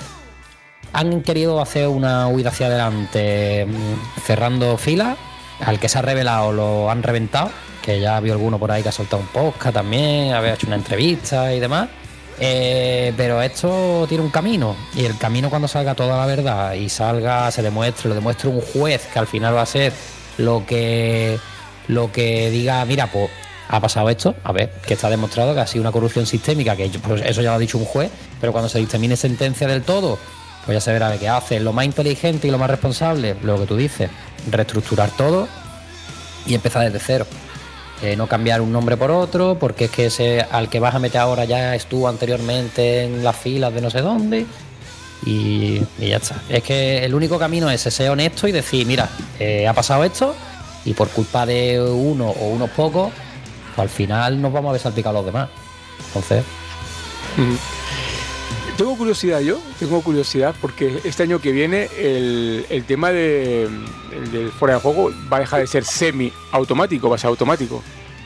Han querido hacer una huida hacia adelante cerrando filas. Al que se ha revelado lo han reventado, que ya había alguno por ahí que ha soltado un podcast también, había hecho una entrevista y demás. Eh, pero esto tiene un camino, y el camino, cuando salga toda la verdad y salga, se demuestre, lo demuestre un juez, que al final va a ser lo que, lo que diga, mira, pues ha pasado esto, a ver, que está demostrado que ha sido una corrupción sistémica, que pues eso ya lo ha dicho un juez, pero cuando se dictamine sentencia del todo, pues ya se verá de qué hace. Lo más inteligente y lo más responsable, lo que tú dices, reestructurar todo y empezar desde cero. Eh, no cambiar un nombre por otro, porque es que ese al que vas a meter ahora ya estuvo anteriormente en las filas de no sé dónde, y, y ya está. Es que el único camino es ser honesto y decir, mira, eh, ha pasado esto, y por culpa de uno o unos pocos, pues al final nos vamos a ver salpicados los demás. Entonces... Mm. Tengo curiosidad yo, tengo curiosidad porque este año que viene el, el tema de, el del fuera de juego va a dejar de ser semi-automático, va a ser automático.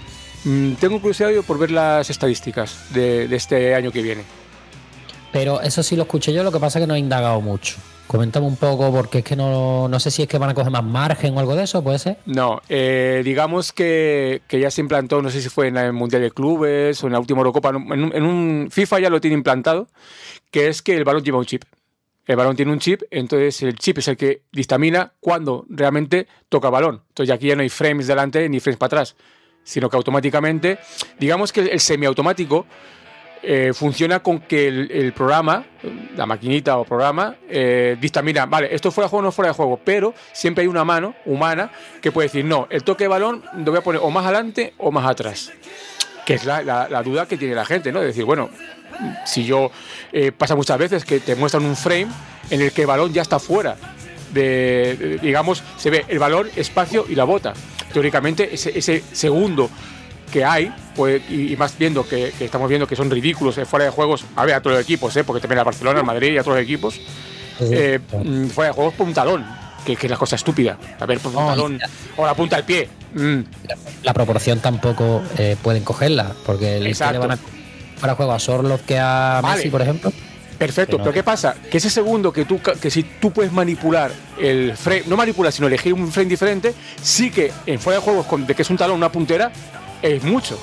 Mm, tengo curiosidad yo por ver las estadísticas de, de este año que viene. Pero eso sí lo escuché yo, lo que pasa es que no he indagado mucho. Coméntame un poco, porque es que no, no sé si es que van a coger más margen o algo de eso, ¿puede ser? No, eh, digamos que, que ya se implantó, no sé si fue en el Mundial de Clubes o en la última Eurocopa, en un, en un FIFA ya lo tiene implantado, que es que el balón lleva un chip. El balón tiene un chip, entonces el chip es el que dictamina cuándo realmente toca balón. Entonces aquí ya no hay frames delante ni frames para atrás, sino que automáticamente, digamos que el semiautomático eh, funciona con que el, el programa, la maquinita o programa, eh, dictamina, vale, esto es fuera de juego o no fuera de juego, pero siempre hay una mano humana que puede decir, no, el toque de balón lo voy a poner o más adelante o más atrás. Que es la, la, la duda que tiene la gente, ¿no? De decir, bueno, si yo... Eh, pasa muchas veces que te muestran un frame en el que el balón ya está fuera. De, de, digamos, se ve el balón, espacio y la bota. Teóricamente, ese, ese segundo que hay, pues, y, y más viendo que, que estamos viendo que son ridículos, eh, fuera de juegos, a ver, a todos los equipos, eh, porque también a Barcelona, a Madrid y a todos los equipos, eh, fuera de juegos por un talón, que, que es la cosa estúpida. A ver, por un oh, talón ya. O la punta del pie. Mm. La, la proporción tampoco eh, pueden cogerla, porque el que le van a para juego a Sorloth que a vale. Messi, por ejemplo. Perfecto, no. Pero ¿qué pasa? Que ese segundo que tú que si tú puedes manipular el frame, no manipular, sino elegir un frame diferente, sí que en fuera de juegos con, de que es un talón, una puntera, es mucho.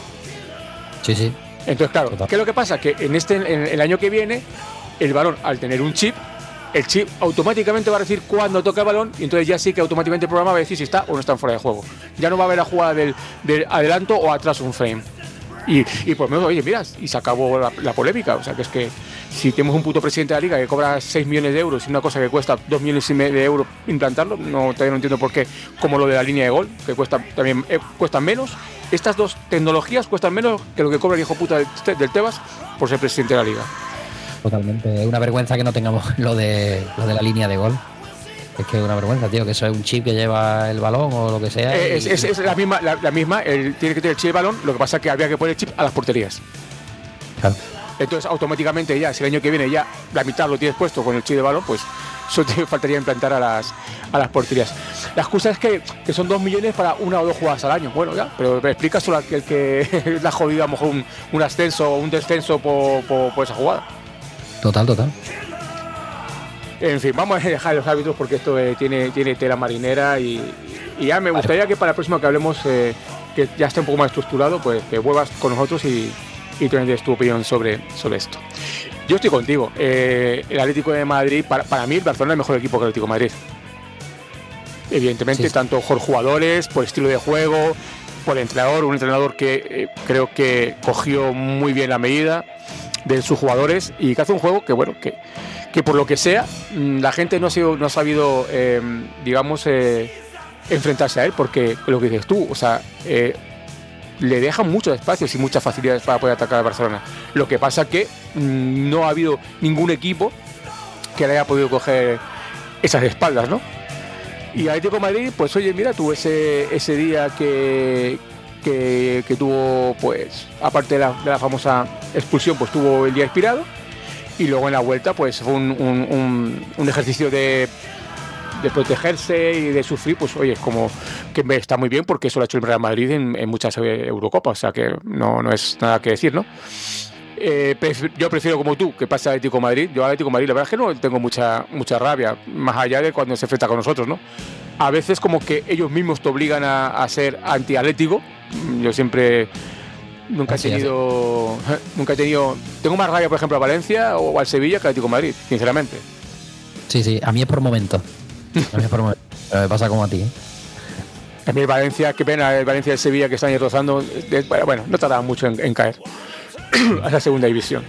Sí, sí. Entonces, claro, total. ¿Qué es lo que pasa? Que en este en el año que viene, el balón, al tener un chip, el chip automáticamente va a decir cuándo toca el balón, y entonces ya sí que automáticamente el programa va a decir si está o no está en fuera de juego. Ya no va a haber la jugada del, del adelanto o atrás un frame. Y, y por lo menos, oye, mira, y se acabó la, la polémica. O sea, que es que si tenemos un puto presidente de la liga que cobra seis millones de euros y una cosa que cuesta dos millones y medio de euros implantarlo, no, todavía no entiendo por qué, como lo de la línea de gol, que cuesta también eh, cuestan menos. Estas dos tecnologías cuestan menos que lo que cobra el hijo puta del, del Tebas por ser presidente de la liga. Totalmente. Es una vergüenza que no tengamos lo de, lo de la línea de gol. Es que es una vergüenza, tío, que eso es un chip que lleva el balón o lo que sea. Eh, es, es, es la misma, la, la misma el, tiene que tener el chip del balón, lo que pasa es que había que poner el chip a las porterías. Claro. Entonces, automáticamente ya, si el año que viene ya la mitad lo tienes puesto con el chip de balón, pues solo te faltaría implantar a las, a las porterías. La excusa es que, que son dos millones para una o dos jugadas al año. Bueno, ya, pero me explica solo el que la jodida, a lo mejor un, un ascenso o un descenso por, por, por esa jugada. Total, total. En fin, vamos a dejar los árbitros porque esto eh, tiene, tiene tela marinera y, y ya me gustaría que para el próximo que hablemos, eh, que ya esté un poco más estructurado, pues que vuelvas con nosotros y, y tengas tu opinión sobre, sobre esto. Yo estoy contigo. Eh, el Atlético de Madrid, para, para mí, el Barcelona es el mejor equipo que el Atlético de Madrid. evidentemente, Sí, sí. tanto por jugadores, por estilo de juego, por el entrenador, un entrenador que eh, creo que cogió muy bien la medida de sus jugadores y que hace un juego que, bueno, que, que por lo que sea, la gente no ha, sido, no ha sabido, eh, digamos, eh, enfrentarse a él, porque lo que dices tú, o sea, eh, le dejan muchos espacios y muchas facilidades para poder atacar a Barcelona. Lo que pasa que mmm, no ha habido ningún equipo que le haya podido coger esas espaldas, ¿no? Y Atlético de Madrid, pues oye, mira, tuvo ese, ese día que, que, que tuvo, pues, aparte de la, de la famosa expulsión, pues tuvo el día expirado. Y luego en la vuelta, pues fue un, un, un, un ejercicio de, de protegerse y de sufrir, pues oye, como que está muy bien, porque eso lo ha hecho el Real Madrid en, en muchas Eurocopas, o sea que no, no es nada que decir, ¿no? Eh, prefiero, yo prefiero como tú que pase a Atlético de Madrid. Yo a Atlético de Madrid la verdad es que no tengo mucha, mucha rabia, más allá de cuando se enfrenta con nosotros, ¿no? A veces como que ellos mismos te obligan a, a ser anti-atlético. Yo siempre nunca así, he tenido así. nunca he tenido tengo más rabia, por ejemplo, a Valencia o al Sevilla que a Atlético de Madrid, sinceramente. Sí, sí, a mí es por momentos. A mí es por momentos. Pero me pasa como a ti, ¿eh? A mí el Valencia, qué pena, el Valencia y el Sevilla que están ahí rozando, bueno, bueno, no tardaban mucho en, en caer a la segunda división.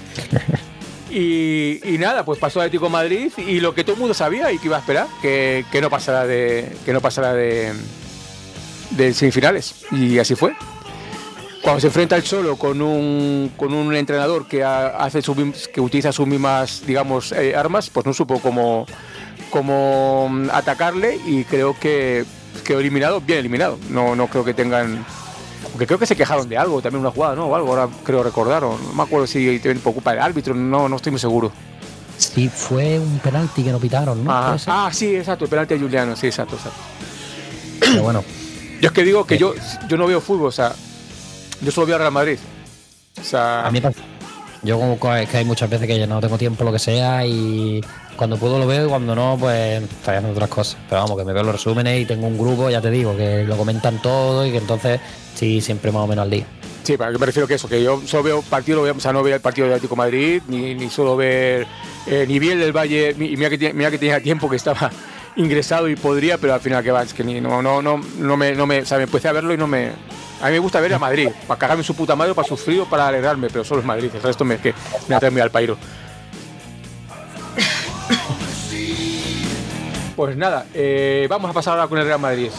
Y, y nada, pues pasó a Atlético de Madrid y lo que todo el mundo sabía y que iba a esperar, que, que no pasara de que no pasara de, de semifinales. Y así fue. Cuando se enfrenta él solo con un con un entrenador que hace su, que utiliza sus mismas, digamos, eh, armas, pues no supo cómo, cómo atacarle y creo que quedó eliminado, bien eliminado. No, no creo que tengan. Porque creo que se quejaron de algo, también una jugada, ¿no? O algo, ahora creo recordar, o no me acuerdo si por culpa del árbitro, no, no estoy muy seguro. Sí, fue un penalti que no pitaron, ¿no? Ah, ah sí, exacto, el penalti de Juliano, sí, exacto, exacto. Pero bueno. Yo es que digo que yo, yo no veo fútbol, o sea, yo solo veo a Real Madrid. O sea. A mí pasa. Yo como es que hay muchas veces que no tengo tiempo, lo que sea, y cuando puedo lo veo y cuando no, pues estoy haciendo otras cosas. Pero vamos, que me veo los resúmenes y tengo un grupo, ya te digo, que lo comentan todo y que entonces sí, siempre más o menos al día. Sí, para que me refiero que eso, que yo solo veo partido, o sea, no veo el partido de Atlético de Madrid, ni, ni solo ver, eh, ni vi el del Valle, y mira que, mira que tenía tiempo que estaba ingresado y podría, pero al final que va, es que ni, no, no, no, no me, no me, o sea, me empecé a verlo y no me. A mí me gusta ver a Madrid, para cagarme su puta madre, para sufrir o para alegrarme, pero solo es Madrid, el resto me, es que me atrae muy al pairo. Pues nada, eh, vamos a pasar ahora con el Real Madrid.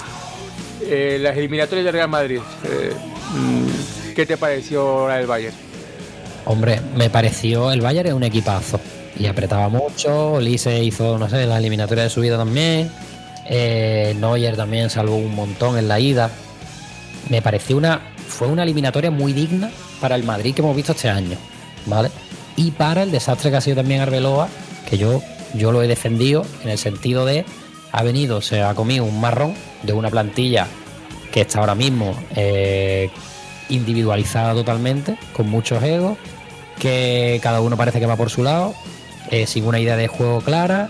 Eh, las eliminatorias del Real Madrid. Eh, ¿Qué te pareció la del Bayern? Hombre, me pareció el Bayern es un equipazo y apretaba mucho. Lise hizo, no sé, la eliminatoria de subida también. Eh, Neuer también salvó un montón en la ida. Me pareció una fue una eliminatoria muy digna para el Madrid que hemos visto este año, ¿vale? Y para el desastre que ha sido también Arbeloa, que yo yo lo he defendido en el sentido de ha venido, se ha comido un marrón de una plantilla que está ahora mismo eh, individualizada totalmente, con muchos egos, que cada uno parece que va por su lado, eh, sin una idea de juego clara.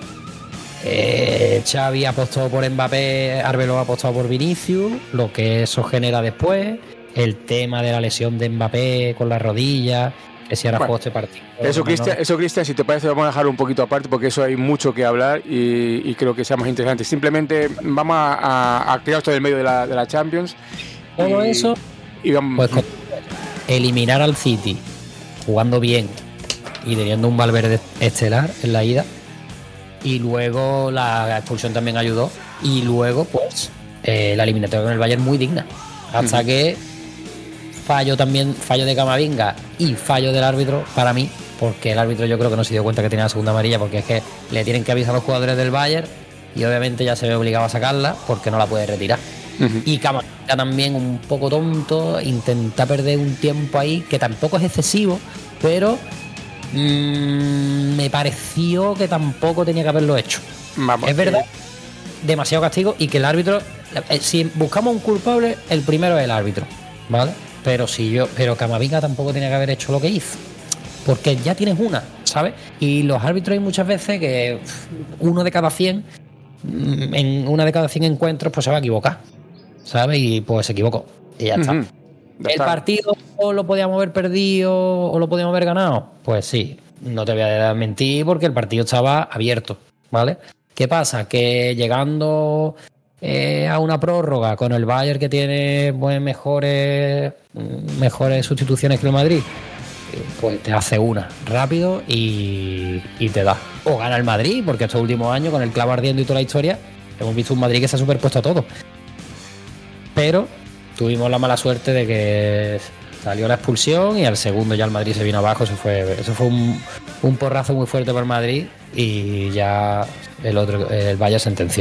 Eh, Xavi ha apostado por Mbappé, Arbeloa ha apostado por Vinicius, lo que eso genera después, el tema de la lesión de Mbappé con la rodilla, que si ahora bueno, juego este partido. Eso, Cristian, no. eso, Cristian, si te parece, vamos a dejarlo un poquito aparte porque eso hay mucho que hablar y, y creo que sea más interesante. Simplemente vamos a, a, a crear esto del medio de la, de la Champions. Todo y, eso, y vamos, pues eliminar al City jugando bien y teniendo un Valverde estelar en la ida. Y luego la expulsión también ayudó. Y luego, pues, eh, la eliminatoria con el Bayern muy digna. Hasta uh-huh. que fallo también, fallo de Camavinga y fallo del árbitro para mí, porque el árbitro yo creo que no se dio cuenta que tenía la segunda amarilla, porque es que le tienen que avisar a los jugadores del Bayern y obviamente ya se ve obligado a sacarla porque no la puede retirar. Uh-huh. Y Camavinga también un poco tonto, intenta perder un tiempo ahí, que tampoco es excesivo, pero mmm, me pareció que tampoco tenía que haberlo hecho. Vamos, es verdad, demasiado castigo y que el árbitro, eh, si buscamos un culpable, el primero es el árbitro, ¿vale? Pero si yo, pero Camavinga tampoco tenía que haber hecho lo que hizo, porque ya tienes una, ¿sabes? Y los árbitros hay muchas veces que uno de cada cien, en una de cada cien encuentros, pues se va a equivocar, ¿sabes? Y pues se equivocó y ya está. Uh-huh. Ya el está. Partido o lo podíamos haber perdido o lo podíamos haber ganado, pues sí, no te voy a mentir porque el partido estaba abierto, ¿vale? ¿Qué pasa? Que llegando eh, a una prórroga con el Bayern, que tiene pues, mejores, mejores sustituciones que el Madrid, pues te hace una rápido y, y te da. O gana el Madrid, porque estos últimos años, con el clavo ardiendo y toda la historia, hemos visto un Madrid que se ha superpuesto a todo. Pero tuvimos la mala suerte de que salió la expulsión y al segundo ya el Madrid se vino abajo. Eso fue, eso fue un, un porrazo muy fuerte para el Madrid y ya el otro, el Bayern sentenció.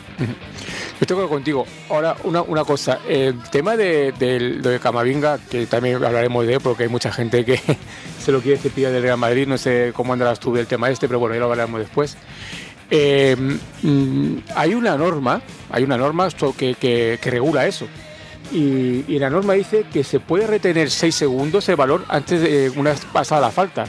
Yo tengo contigo. Ahora, una, una cosa. El tema de, de, de Camavinga, que también hablaremos de él, porque hay mucha gente que se lo quiere cepillar del Real Madrid. No sé cómo andarás tú del tema este, pero bueno, ya lo hablaremos después. Eh, mm, hay una norma, hay una norma que, que, que regula eso. Y, y la norma dice que se puede retener seis segundos el valor antes de una vez pasada la falta.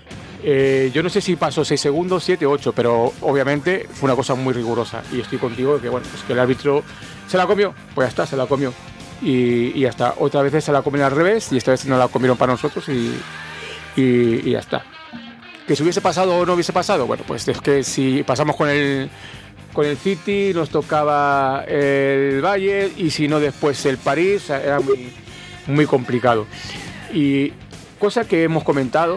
Eh, yo no sé si pasó seis segundos, siete, ocho, pero obviamente fue una cosa muy rigurosa. Y estoy contigo de que, bueno, pues que el árbitro se la comió, pues ya está, se la comió. Y, y ya está. Otras veces se la comieron al revés y esta vez no la comieron para nosotros y, y, y ya está. Que si hubiese pasado o no hubiese pasado, bueno, pues es que si pasamos con el, con el City, nos tocaba el Bayern y si no después el París, era muy, muy complicado. Y cosa que hemos comentado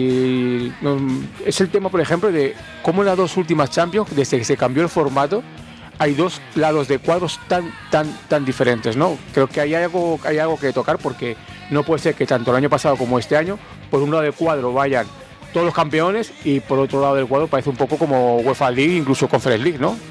y no, es el tema, por ejemplo, de cómo en las dos últimas Champions, desde que se cambió el formato, hay dos lados de cuadros tan tan tan diferentes, ¿no? Creo que hay algo hay algo que tocar, porque no puede ser que tanto el año pasado como este año, por un lado del cuadro vayan todos los campeones y por otro lado del cuadro parece un poco como UEFA League, incluso Conference League, ¿no?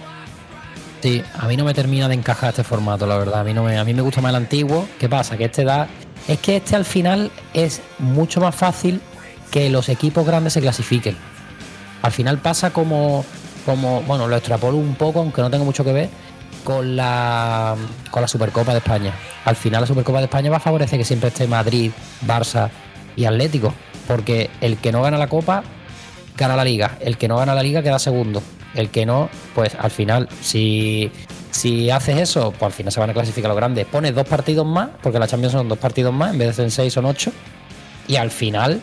Sí, a mí no me termina de encajar este formato, la verdad. A mí no me, a mí me gusta más el antiguo. ¿Qué pasa? Que este da Es que este al final es mucho más fácil que los equipos grandes se clasifiquen. Al final pasa como, como bueno, lo extrapolo un poco, aunque no tengo mucho que ver, con la, con la Supercopa de España. Al final la Supercopa de España va a favorecer que siempre esté Madrid, Barça y Atlético, porque el que no gana la Copa gana la Liga, el que no gana la Liga queda segundo, el que no, pues al final, si... Si haces eso, pues al final se van a clasificar los grandes. Pones dos partidos más, porque la Champions son dos partidos más, en vez de ser seis son ocho. Y al final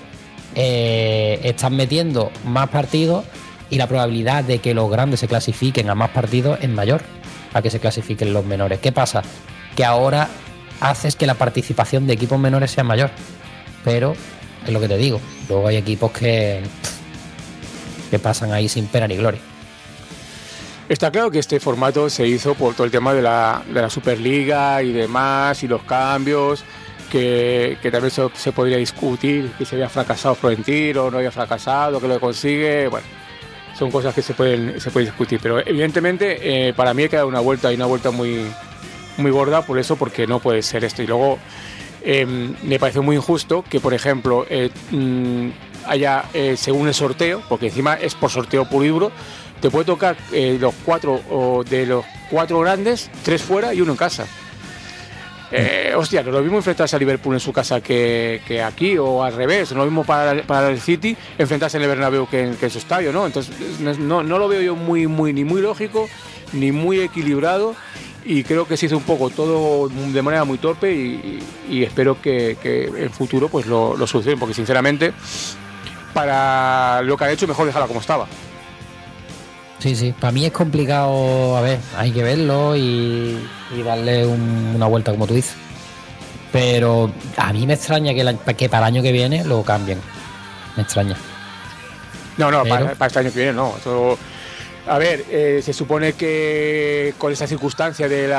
eh, estás metiendo más partidos y la probabilidad de que los grandes se clasifiquen a más partidos es mayor a que se clasifiquen los menores. ¿Qué pasa? Que ahora haces que la participación de equipos menores sea mayor. Pero es lo que te digo. Luego hay equipos que, que pasan ahí sin pena ni gloria. Está claro que este formato se hizo por todo el tema de la, de la Superliga y demás, y los cambios, que, que también se, se podría discutir, que se había fracasado Florentino, no había fracasado, que lo consigue, bueno, son cosas que se pueden, se pueden discutir, pero evidentemente eh, para mí ha quedado una vuelta y una vuelta muy, muy gorda por eso, porque no puede ser esto. Y luego eh, me parece muy injusto que, por ejemplo, eh, mmm, haya, eh, según el sorteo, porque encima es por sorteo puro y duro, te puede tocar eh, los cuatro o de los cuatro grandes, tres fuera y uno en casa. Eh, hostia, no lo mismo enfrentarse a Liverpool en su casa que, que aquí, o al revés, no lo mismo para, para el City enfrentarse en el Bernabéu que en, que en su estadio, ¿no? Entonces no, no lo veo yo muy, muy, ni muy lógico, ni muy equilibrado, y creo que se hizo un poco todo de manera muy torpe, y, y, y espero que, que en futuro pues lo, lo solucionen, porque sinceramente para lo que han hecho mejor dejarla como estaba. Sí, sí, para mí es complicado, a ver, hay que verlo y, y darle un, una vuelta, como tú dices. Pero a mí me extraña que, la, que para el año que viene lo cambien. Me extraña. No, no, Pero... para, para este año que viene no. Eso, a ver, eh, se supone que con esa circunstancia del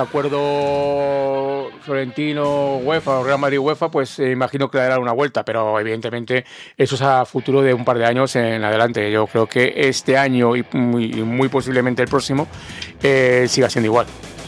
acuerdo Florentino UEFA o Real Madrid UEFA, pues eh, imagino que le darán una vuelta, pero evidentemente eso es a futuro de un par de años en adelante. Yo creo que este año y muy, muy posiblemente el próximo eh, siga siendo igual.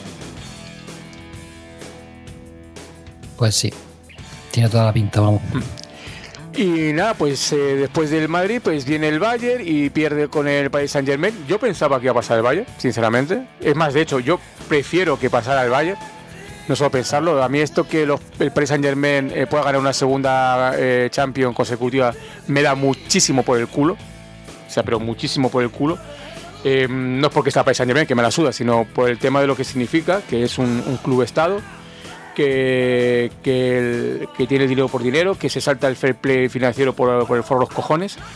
Pues sí, tiene toda la pinta, vamos. Y nada, pues eh, después del Madrid pues viene el Bayern y pierde con el Paris Saint-Germain. Yo pensaba que iba a pasar el Bayern, sinceramente. Es más, de hecho, yo prefiero que pasara el Bayern. No solo pensarlo, a mí esto que los, el Paris Saint-Germain eh, pueda ganar una segunda eh, Champions consecutiva me da muchísimo por el culo. O sea, pero muchísimo por el culo. Eh, no es porque sea Paris Saint-Germain, que me la suda, sino por el tema de lo que significa, que es un, un club-estado. Que, que, el, que tiene dinero por dinero, que se salta el fair play financiero por, por el foro de los cojones,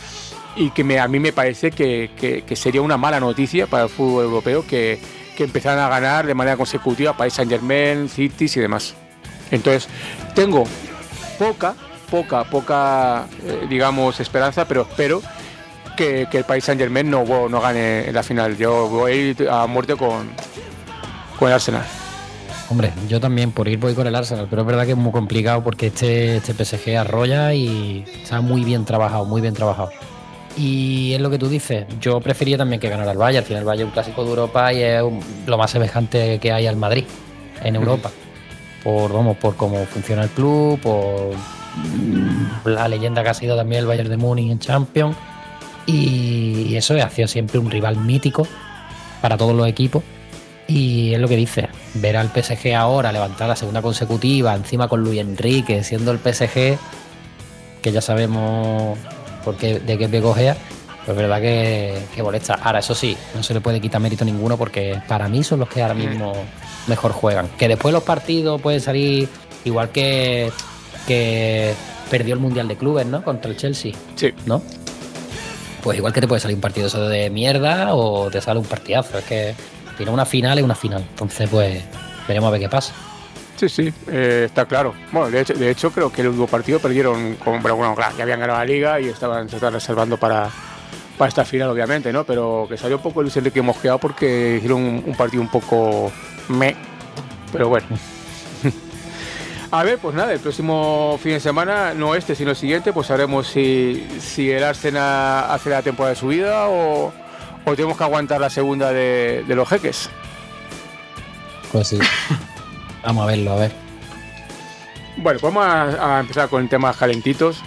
y que me, a mí me parece que, que, que sería una mala noticia para el fútbol europeo que, que empezaran a ganar de manera consecutiva Paris Saint-Germain, City y demás. Entonces, tengo poca, poca, poca, eh, digamos, esperanza, pero espero que, que el Paris Saint-Germain no, no gane en la final. Yo voy a ir a muerte con, con el Arsenal. Hombre, yo también por ir voy con el Arsenal, pero es verdad que es muy complicado porque este, este P S G arrolla y está muy bien trabajado, muy bien trabajado. Y es lo que tú dices, yo prefería también que ganara el Bayern. Al final el Bayern es un clásico de Europa y es un, lo más semejante que hay al Madrid en Europa. Por, vamos, por cómo funciona el club, por la leyenda que ha sido también el Bayern de Múnich en Champions. Y eso ha sido siempre un rival mítico para todos los equipos. Y es lo que dice, ver al P S G ahora levantar la segunda consecutiva, encima con Luis Enrique, siendo el P S G, que ya sabemos por qué, de qué pie cojea, pues es verdad que, que molesta. Ahora, eso sí, no se le puede quitar mérito ninguno porque para mí son los que ahora mismo mejor juegan. Que después los partidos pueden salir igual que, que perdió el Mundial de Clubes, ¿no? Contra el Chelsea, sí, ¿no? Pues igual que te puede salir un partido eso de mierda o te sale un partidazo. Es que tiene una final y una final. Entonces, pues, veremos a ver qué pasa. Sí, sí, eh, está claro. Bueno, de hecho, de hecho, creo que el último partido perdieron con, pero bueno, claro, ya habían ganado la liga y estaban, se estaban reservando para, para esta final, obviamente, ¿no? Pero que salió un poco Luis Enrique mosqueado porque hicieron un, un partido un poco meh. Pero bueno. A ver, pues nada, el próximo fin de semana, no este, sino el siguiente, pues sabremos si, si el Arsenal hace la temporada de su vida o, o tenemos que aguantar la segunda de, de los jeques. Pues sí. Vamos a verlo, a ver. Bueno, pues vamos a, a empezar con temas calentitos.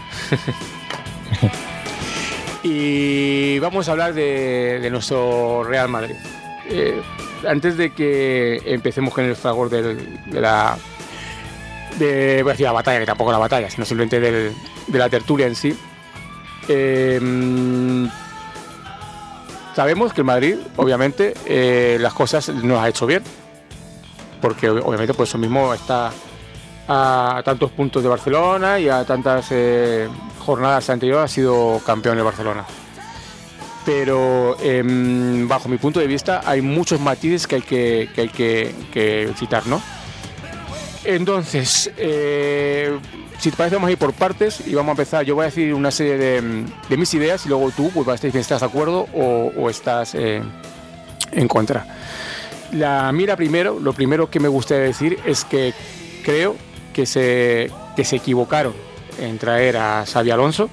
Y vamos a hablar de, de nuestro Real Madrid. Eh, antes de que empecemos con el fragor del, de la... De, voy a decir la batalla, que tampoco la batalla, sino simplemente del, de la tertulia en sí. Eh, sabemos que el Madrid, obviamente, eh, las cosas no las ha hecho bien, porque obviamente pues eso mismo está a tantos puntos de Barcelona y a tantas eh, jornadas anteriores ha sido campeón de Barcelona. Pero eh, bajo mi punto de vista hay muchos matices que hay que, que, hay que, que citar, ¿no? Entonces, eh, si te parece, vamos a ir por partes y vamos a empezar. Yo voy a decir una serie de, de mis ideas y luego tú pues, vas a decir si estás de acuerdo o, o estás eh, en contra. La mira primero, lo primero que me gustaría decir es que creo que se, que se equivocaron en traer a Xabi Alonso.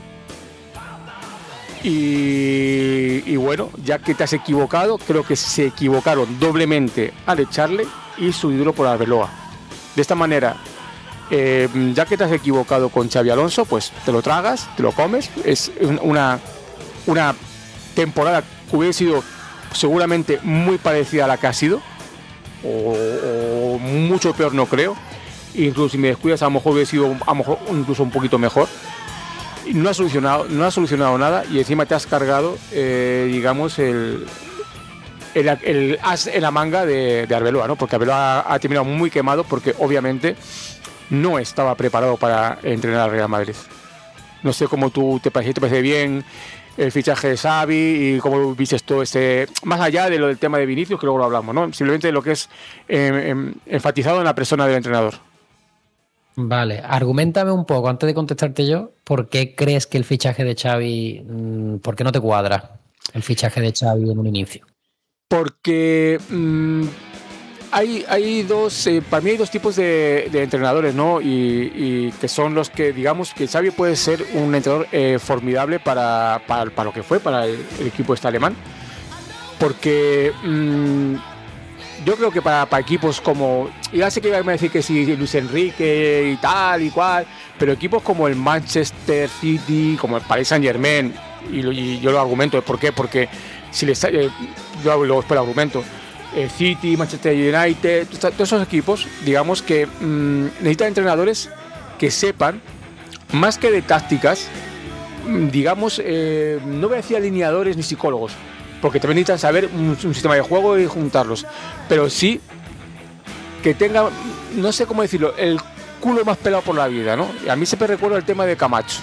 Y, y bueno, ya que te has equivocado, creo que se equivocaron doblemente al echarle y subirlo por Arbeloa. De esta manera, eh, ya que te has equivocado con Xabi Alonso, pues te lo tragas, te lo comes. Es una, una temporada que hubiera sido seguramente muy parecida a la que ha sido, o, o mucho peor no creo. Incluso si me descuidas, a lo mejor hubiera sido a lo mejor incluso un poquito mejor. Y no ha solucionado, no ha solucionado nada y encima te has cargado, eh, digamos, el... El, el as en la manga de, de Arbeloa, ¿no? Porque Arbeloa ha, ha terminado muy quemado porque obviamente no estaba preparado para entrenar al Real Madrid. No sé cómo tú te parece, te parece bien el fichaje de Xavi y cómo viste todo este, más allá de lo del tema de Vinicius, que luego lo hablamos, ¿no? Simplemente lo que es eh, eh, enfatizado en la persona del entrenador. Vale, argumentame un poco antes de contestarte yo, ¿por qué crees que el fichaje de Xavi, por qué no te cuadra el fichaje de Xavi en un inicio? Porque mmm, hay, hay dos, eh, para mí hay dos tipos de, de entrenadores, ¿no? Y, y que son los que, digamos, que Xavi puede ser un entrenador eh, formidable para, para, para lo que fue, para el, el equipo este alemán. Porque mmm, yo creo que para, para equipos como, ya sé que iba a decir que sí, Luis Enrique y tal y cual, pero equipos como el Manchester City, como el Paris Saint-Germain, y, y yo lo argumento, ¿por qué? Porque si les, eh, yo luego espero el argumento, eh, City, Manchester United, todos esos equipos, digamos que mmm, necesitan entrenadores que sepan, más que de tácticas, digamos, eh, no voy a decir alineadores ni psicólogos, porque también necesitan saber un, un sistema de juego y juntarlos, pero sí que tenga, no sé cómo decirlo, el culo más pelado por la vida, ¿no? Y a mí siempre recuerdo el tema de Camacho.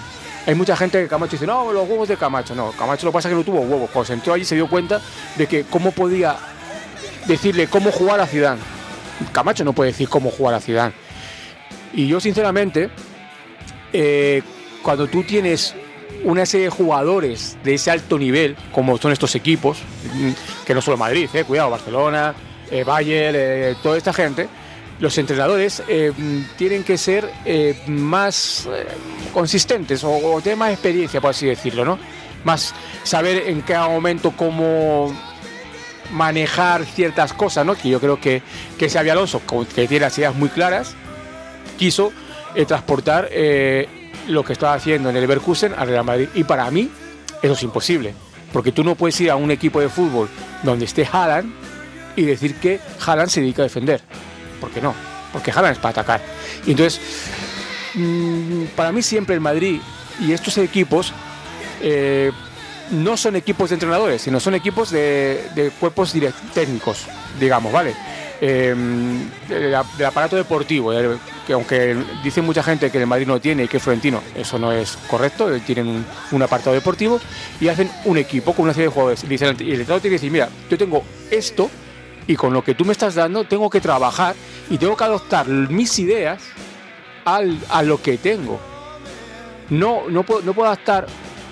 hay mucha gente que Camacho dice, no, los huevos de Camacho. No, Camacho lo que pasa es que no tuvo huevos. Cuando se entró allí se dio cuenta de que cómo podía decirle cómo jugar a Zidane. Camacho no puede decir cómo jugar a Zidane. Y yo, sinceramente, eh, cuando tú tienes una serie de jugadores de ese alto nivel, como son estos equipos, que no solo Madrid, eh, cuidado, Barcelona, eh, Bayern, eh, toda esta gente, los entrenadores eh, tienen que ser eh, más eh, consistentes o, o tener más experiencia, por así decirlo, ¿no? Más saber en cada momento cómo manejar ciertas cosas, ¿no? Que yo creo que, que Xabi Alonso, que tiene las ideas muy claras, quiso eh, transportar eh, lo que estaba haciendo en el Leverkusen al Real Madrid. Y para mí eso es imposible, porque tú no puedes ir a un equipo de fútbol donde esté Haaland y decir que Haaland se dedica a defender. ¿Por qué no? Porque Haaland es para atacar. Y entonces, mmm, para mí siempre el Madrid y estos equipos eh, no son equipos de entrenadores, sino son equipos de, de cuerpos direct, técnicos, digamos, ¿vale? Eh, del, del aparato deportivo, eh, que aunque dice mucha gente que el Madrid no tiene y que Florentino, eso no es correcto, tienen un, un apartado deportivo y hacen un equipo con una serie de jugadores. Y, dicen, y el entrenador tiene que decir, mira, yo tengo esto y con lo que tú me estás dando tengo que trabajar y tengo que adoptar mis ideas al, a lo que tengo. No, no, puedo, no puedo adaptar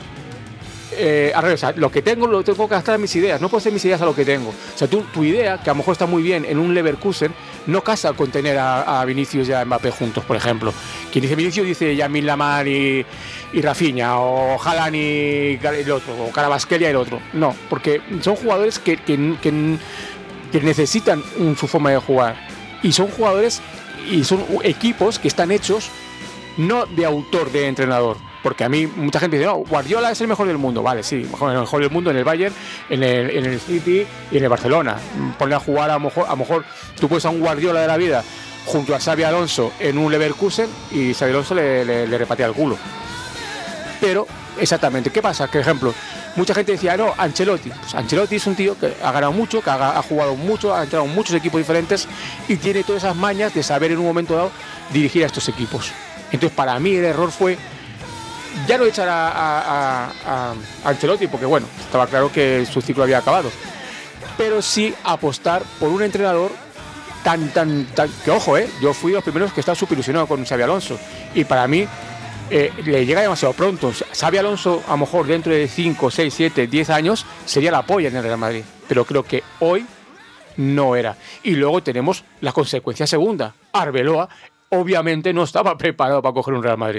eh, al revés, o sea, lo que tengo lo tengo que adaptar a mis ideas, no puedo hacer mis ideas a lo que tengo. O sea, tú, tu idea, que a lo mejor está muy bien en un Leverkusen, no casa con tener a, a Vinicius y a Mbappé juntos, por ejemplo. Quien dice Vinicius dice Lamine Yamal y, y Rafinha, o Haaland y el otro, o Kvaratskhelia y el otro. No, porque son jugadores que, que, que, que necesitan un, su forma de jugar. Y son jugadores y son equipos que están hechos no de autor de entrenador. Porque a mí mucha gente dice, no, Guardiola es el mejor del mundo. Vale, sí, el mejor del mundo en el Bayern, en el, en el City y en el Barcelona. Ponle a jugar a lo mejor, a lo mejor tú puedes a un Guardiola de la vida junto a Xabi Alonso en un Leverkusen y Xabi Alonso le, le, le repatea el culo. Pero, exactamente, ¿qué pasa? Que, por ejemplo, mucha gente decía, no, Ancelotti. Pues Ancelotti es un tío que ha ganado mucho, que ha, ha jugado mucho, ha entrado en muchos equipos diferentes y tiene todas esas mañas de saber en un momento dado dirigir a estos equipos. Entonces, para mí el error fue ya no echar a, a, a, a Ancelotti, porque bueno, estaba claro que su ciclo había acabado, pero sí apostar por un entrenador tan, tan, tan, que ojo, eh, yo fui de los primeros que estaba súper ilusionado con Xabi Alonso, y para mí eh, le llega demasiado pronto. Xabi Alonso, a lo mejor dentro de cinco, seis, siete, diez años, sería la polla en el Real Madrid, pero creo que hoy no era. Y luego tenemos la consecuencia segunda. Arbeloa obviamente no estaba preparado para coger un Real Madrid.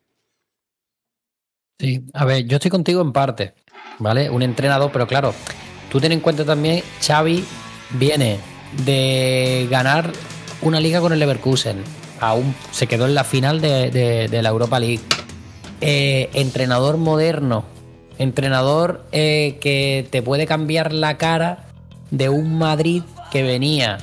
Sí, a ver, yo estoy contigo en parte, ¿vale? Un entrenador, pero claro, tú ten en cuenta también, Xavi viene de ganar una liga con el Leverkusen, aún se quedó en la final de, de, de la Europa League. Eh, entrenador moderno, entrenador eh, que te puede cambiar la cara de un Madrid que venía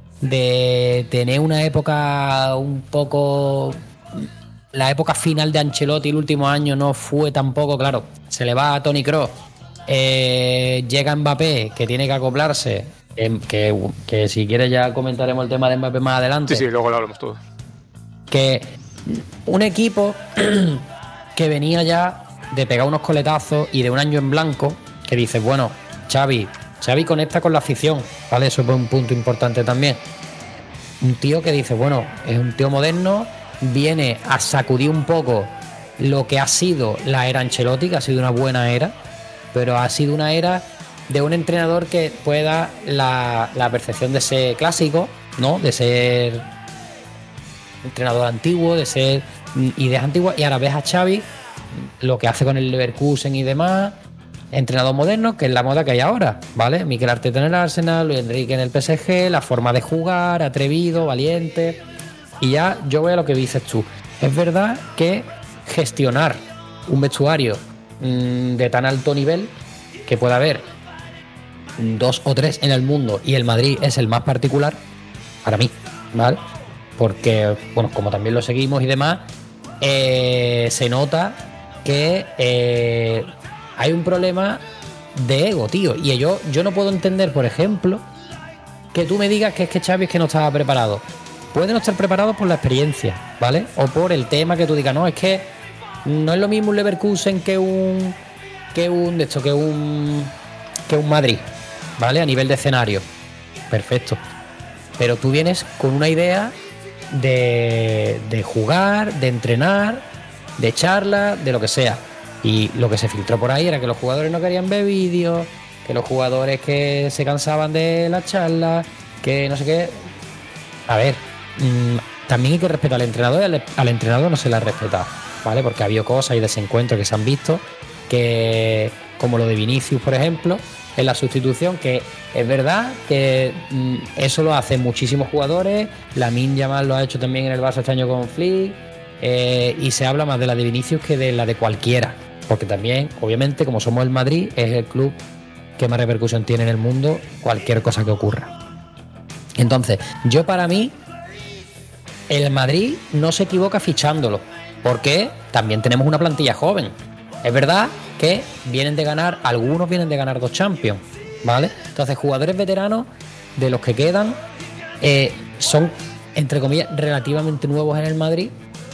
de tener una época un poco... La época final de Ancelotti el último año no fue tampoco, claro, se le va a Toni Kroos, eh, llega Mbappé, que tiene que acoplarse, eh, que, que si quieres ya comentaremos el tema de Mbappé más adelante. Sí, sí, luego lo hablamos todo. Que un equipo que venía ya de pegar unos coletazos y de un año en blanco, que dices, bueno, Xavi, Xavi conecta con la afición, ¿vale? Eso es un punto importante también. Un tío que dice, bueno, es un tío moderno, viene a sacudir un poco lo que ha sido la era Ancelotti, que ha sido una buena era, pero ha sido una era de un entrenador que pueda la, la percepción de ser clásico, ¿no? De ser entrenador antiguo, de ser ideas antiguas, y ahora ves a Xavi, lo que hace con el Leverkusen y demás, entrenador moderno, que es la moda que hay ahora, ¿vale? Mikel Arteta en el Arsenal, Luis Enrique en el P S G, la forma de jugar, atrevido, valiente. Y ya yo voy a lo que dices tú. Es verdad que gestionar un vestuario mmm, de tan alto nivel, que puede haber dos o tres en el mundo y el Madrid es el más particular, para mí, ¿vale? Porque, bueno, como también lo seguimos y demás, eh, se nota que eh, hay un problema de ego, tío. Y yo, yo no puedo entender, por ejemplo, que tú me digas que es que Xavi es que no estaba preparado. Puede no estar preparado por la experiencia, ¿vale? O por el tema que tú digas, no, es que no es lo mismo un Leverkusen que un que un de esto que un que un Madrid, ¿vale? A nivel de escenario, perfecto. Pero tú vienes con una idea de, de jugar, de entrenar, de charla, de lo que sea. Y lo que se filtró por ahí era que los jugadores no querían ver vídeos, que los jugadores que se cansaban de la charla, que no sé qué. A ver, mmm, también hay que respetar al entrenador y al, al entrenador no se le ha respetado, ¿vale? Porque ha habido cosas y desencuentros que se han visto, que como lo de Vinicius, por ejemplo, en la sustitución, que es verdad que mmm, eso lo hacen muchísimos jugadores. Lamine Yamal lo ha hecho también en el Barça este año con Flick, eh, y se habla más de la de Vinicius que de la de cualquiera, porque también, obviamente, como somos el Madrid, es el club que más repercusión tiene en el mundo cualquier cosa que ocurra. Entonces, yo para mí, el Madrid no se equivoca fichándolo, porque también tenemos una plantilla joven. Es verdad que vienen de ganar, algunos vienen de ganar dos Champions, ¿vale? Entonces, jugadores veteranos de los que quedan eh, son, entre comillas, relativamente nuevos en el Madrid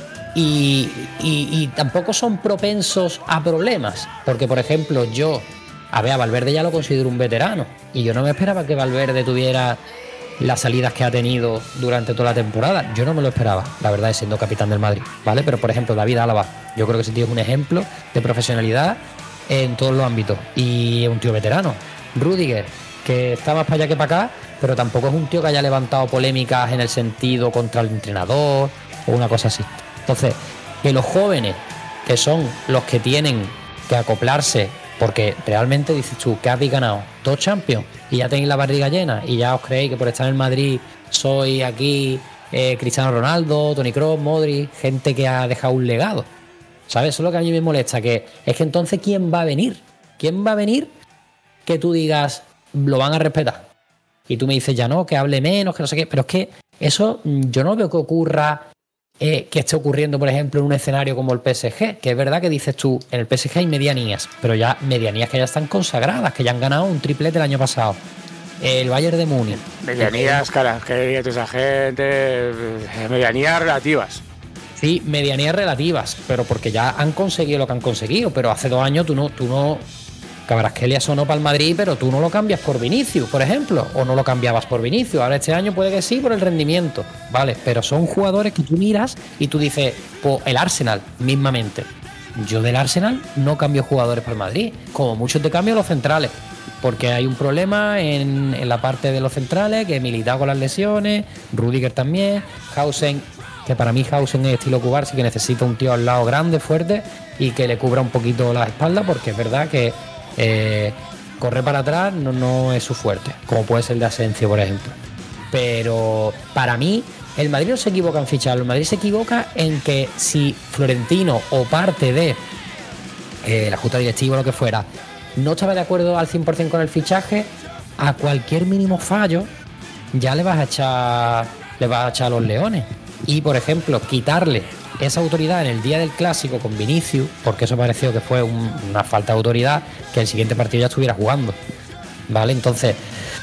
y, y, y tampoco son propensos a problemas, porque, por ejemplo, yo, a ver, a Valverde ya lo considero un veterano y yo no me esperaba que Valverde tuviera las salidas que ha tenido durante toda la temporada. Yo no me lo esperaba, la verdad, es siendo capitán del Madrid, ¿vale? Pero, por ejemplo, David Álava, yo creo que ese tío es un ejemplo de profesionalidad en todos los ámbitos y es un tío veterano. Rüdiger, que está más para allá que para acá, pero tampoco es un tío que haya levantado polémicas en el sentido contra el entrenador o una cosa así. Entonces, que los jóvenes, que son los que tienen que acoplarse, porque realmente dices tú que habéis ganado dos Champions y ya tenéis la barriga llena y ya os creéis que por estar en el Madrid soy aquí eh, Cristiano Ronaldo, Toni Kroos, Modric, gente que ha dejado un legado, ¿sabes? Eso es lo que a mí me molesta, que es que entonces ¿quién va a venir? ¿Quién va a venir que tú digas lo van a respetar? Y tú me dices ya no, que hable menos, que no sé qué, pero es que eso yo no veo que ocurra. Eh, que esté ocurriendo, por ejemplo, en un escenario como el P S G, que es verdad que dices tú, en el P S G hay medianías, pero ya medianías que ya están consagradas, que ya han ganado un triplete el año pasado. El Bayern de Múnich. Medianías, cara, que diría toda esa gente, medianías relativas. Sí, medianías relativas, pero porque ya han conseguido lo que han conseguido, pero hace dos años tú no, tú no, Kvaratskhelia sonó para el Madrid, pero tú no lo cambias por Vinicius, por ejemplo, o no lo cambiabas por Vinicius. Ahora este año puede que sí por el rendimiento, vale, pero son jugadores que tú miras y tú dices, pues el Arsenal mismamente. Yo del Arsenal no cambio jugadores para el Madrid, como muchos te cambio los centrales, porque hay un problema en, en la parte de los centrales, que Militao con las lesiones, Rüdiger también, Hausen, que para mí Hausen es estilo Cubarsí, que necesita un tío al lado grande, fuerte y que le cubra un poquito la espalda, porque es verdad que Eh, correr para atrás no, no es su fuerte, como puede ser el de Asensio, por ejemplo. Pero para mí el Madrid no se equivoca en ficharlo, el Madrid se equivoca en que si Florentino o parte de eh, la junta directiva o lo que fuera no estaba de acuerdo al cien por ciento con el fichaje, a cualquier mínimo fallo ya le vas a echar le vas a echar a los leones. Y por ejemplo, quitarle esa autoridad en el día del clásico con Vinicius, porque eso pareció que fue un, una falta de autoridad, que el siguiente partido ya estuviera jugando, ¿vale? Entonces,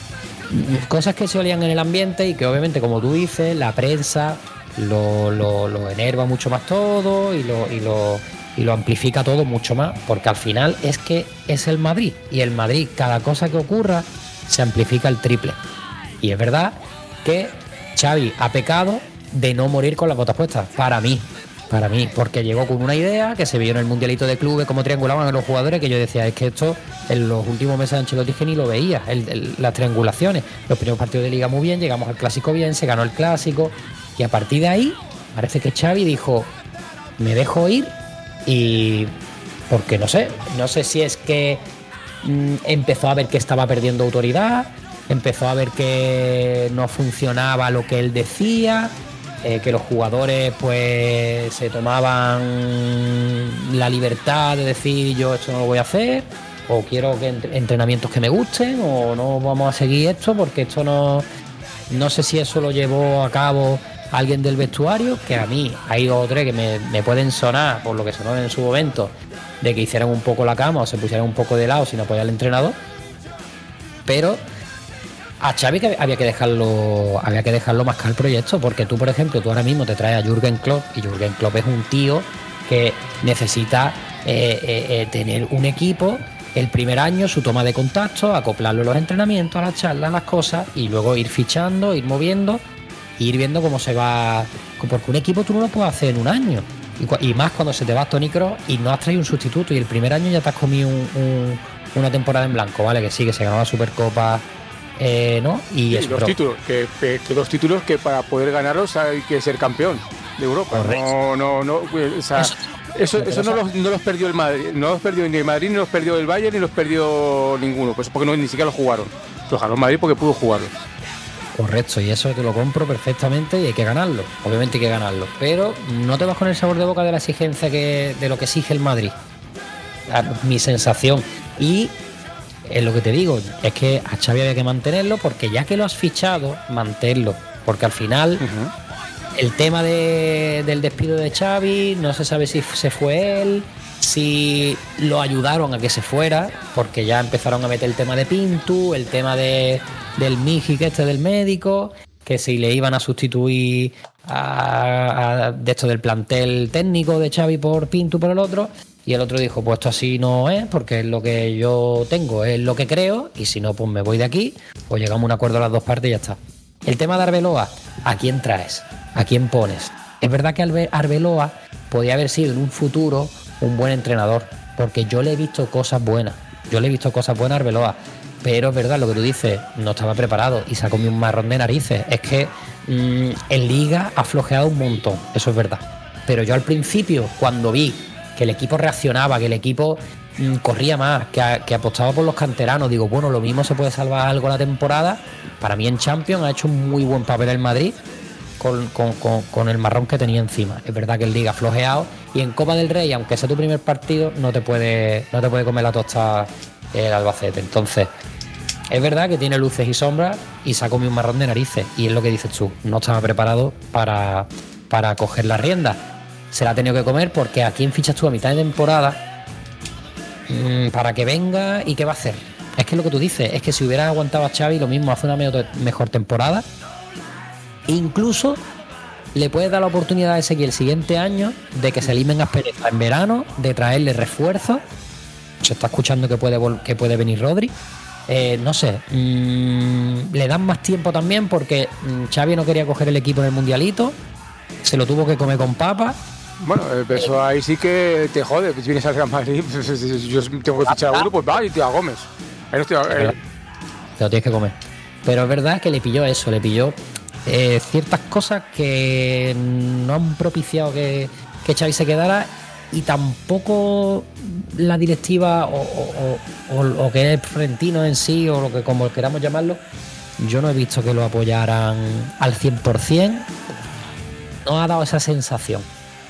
cosas que se olían en el ambiente y que obviamente, como tú dices, la prensa lo, lo, lo enerva mucho más todo y lo, y, lo, y lo amplifica todo mucho más, porque al final es que es el Madrid, y el Madrid, cada cosa que ocurra se amplifica el triple. Y es verdad que Xavi ha pecado de no morir con las botas puestas, para mí, para mí, porque llegó con una idea que se vio en el mundialito de clubes, cómo triangulaban a los jugadores, que yo decía, es que esto en los últimos meses de Ancelotti que ni lo veía, el, el, las triangulaciones, los primeros partidos de liga muy bien, llegamos al clásico bien, se ganó el clásico, y a partir de ahí parece que Xavi dijo, me dejo ir, y porque no sé, no sé si es que mmm, empezó a ver que estaba perdiendo autoridad, empezó a ver que no funcionaba lo que él decía, Eh, que los jugadores pues se tomaban la libertad de decir yo esto no lo voy a hacer, o quiero que entre, entrenamientos que me gusten, o no vamos a seguir esto porque esto no no sé si eso lo llevó a cabo alguien del vestuario, que a mí hay dos o tres que me, me pueden sonar por lo que sonó en su momento, de que hicieran un poco la cama o se pusieran un poco de lado sin apoyar al entrenador, pero a Xavi que había que dejarlo había que dejarlo mascar el proyecto, porque tú, por ejemplo, tú ahora mismo te traes a Jürgen Klopp, y Jürgen Klopp es un tío que necesita eh, eh, eh, tener un equipo el primer año, su toma de contacto, acoplarlo a los entrenamientos, a las charlas, a las cosas, y luego ir fichando, ir moviendo, e ir viendo cómo se va. Porque un equipo tú no lo puedes hacer en un año. Y, y más cuando se te va Toni Kroos y no has traído un sustituto, y el primer año ya te has comido un, un, una temporada en blanco, ¿vale? Que sí, que se ganó la Supercopa, eh, ¿no? Y sí, eso, los pero, títulos, que, que los títulos que para poder ganarlos hay que ser campeón de Europa. Correcto. No, no, no. O sea, Eso- eso, lo que eso no no, sa- los, no los perdió el Madrid, no los perdió ni el Madrid, ni los perdió el Bayern, ni los perdió ninguno, pues porque no, ni siquiera los jugaron. Los ganó el Madrid porque pudo jugarlos. Correcto, y eso te lo compro perfectamente y hay que ganarlo. Obviamente hay que ganarlo. Pero no te vas con el sabor de boca de la exigencia que, de lo que exige el Madrid. A- Mi sensación. Y es lo que te digo, es que a Xavi había que mantenerlo, porque ya que lo has fichado, manténlo. Porque al final, el tema de- del despido de Xavi, no se sabe si se fue él, si lo ayudaron a que se fuera, porque ya empezaron a meter el tema de Pintu, el tema de, del Mijic este del médico, que si le iban a sustituir a, a- de esto del plantel técnico de Xavi por Pintu por el otro, y el otro dijo, pues esto así no es, porque es lo que yo tengo, es lo que creo, y si no, pues me voy de aquí, pues llegamos a un acuerdo a las dos partes y ya está. El tema de Arbeloa, ¿a quién traes? ¿A quién pones? Es verdad que Arbe- Arbeloa podía haber sido en un futuro un buen entrenador, porque yo le he visto cosas buenas, yo le he visto cosas buenas a Arbeloa, pero es verdad lo que tú dices, no estaba preparado y se ha comido un marrón de narices. Es que mmm, en Liga ha flojeado un montón, eso es verdad, pero yo al principio, cuando vi que el equipo reaccionaba, que el equipo mmm, corría más, que, a- que apostaba por los canteranos, digo, bueno, lo mismo se puede salvar algo la temporada. Para mí en Champions ha hecho un muy buen papel el Madrid, con, con, con, con el marrón que tenía encima. Es verdad que el Liga ha flojeado, y en Copa del Rey, aunque sea tu primer partido, no te puede, no te puede comer la tosta el Albacete. Entonces, es verdad que tiene luces y sombras y se ha comido un marrón de narices, y es lo que dices tú, no estaba preparado para, para coger la rienda. Se la ha tenido que comer, porque ¿a quién fichas tú a mitad de temporada mm, para que venga y qué va a hacer? Es que es lo que tú dices, es que si hubiera aguantado a Xavi, lo mismo, hace una me- mejor temporada. Incluso le puedes dar la oportunidad a ese que el siguiente año de que se limen asperezas en verano, de traerle refuerzos. Se está escuchando que puede, vol- que puede venir Rodri. Eh, no sé, mmm, le dan más tiempo también, porque mmm, Xavi no quería coger el equipo en el Mundialito, se lo tuvo que comer con papas. Bueno, eh, eso ahí sí que te jode. Si vienes al Real Madrid, pues, yo tengo que fichar a uno, pues va y te a Gómez. Ahí no estoy, eh, Te lo tienes que comer. Pero es verdad que le pilló eso, le pilló eh, ciertas cosas que no han propiciado que, que Xavi se quedara, y tampoco la directiva o, o, o, o que es Florentino en sí, o lo que como queramos llamarlo, yo no he visto que lo apoyaran al cien por ciento. No ha dado esa sensación.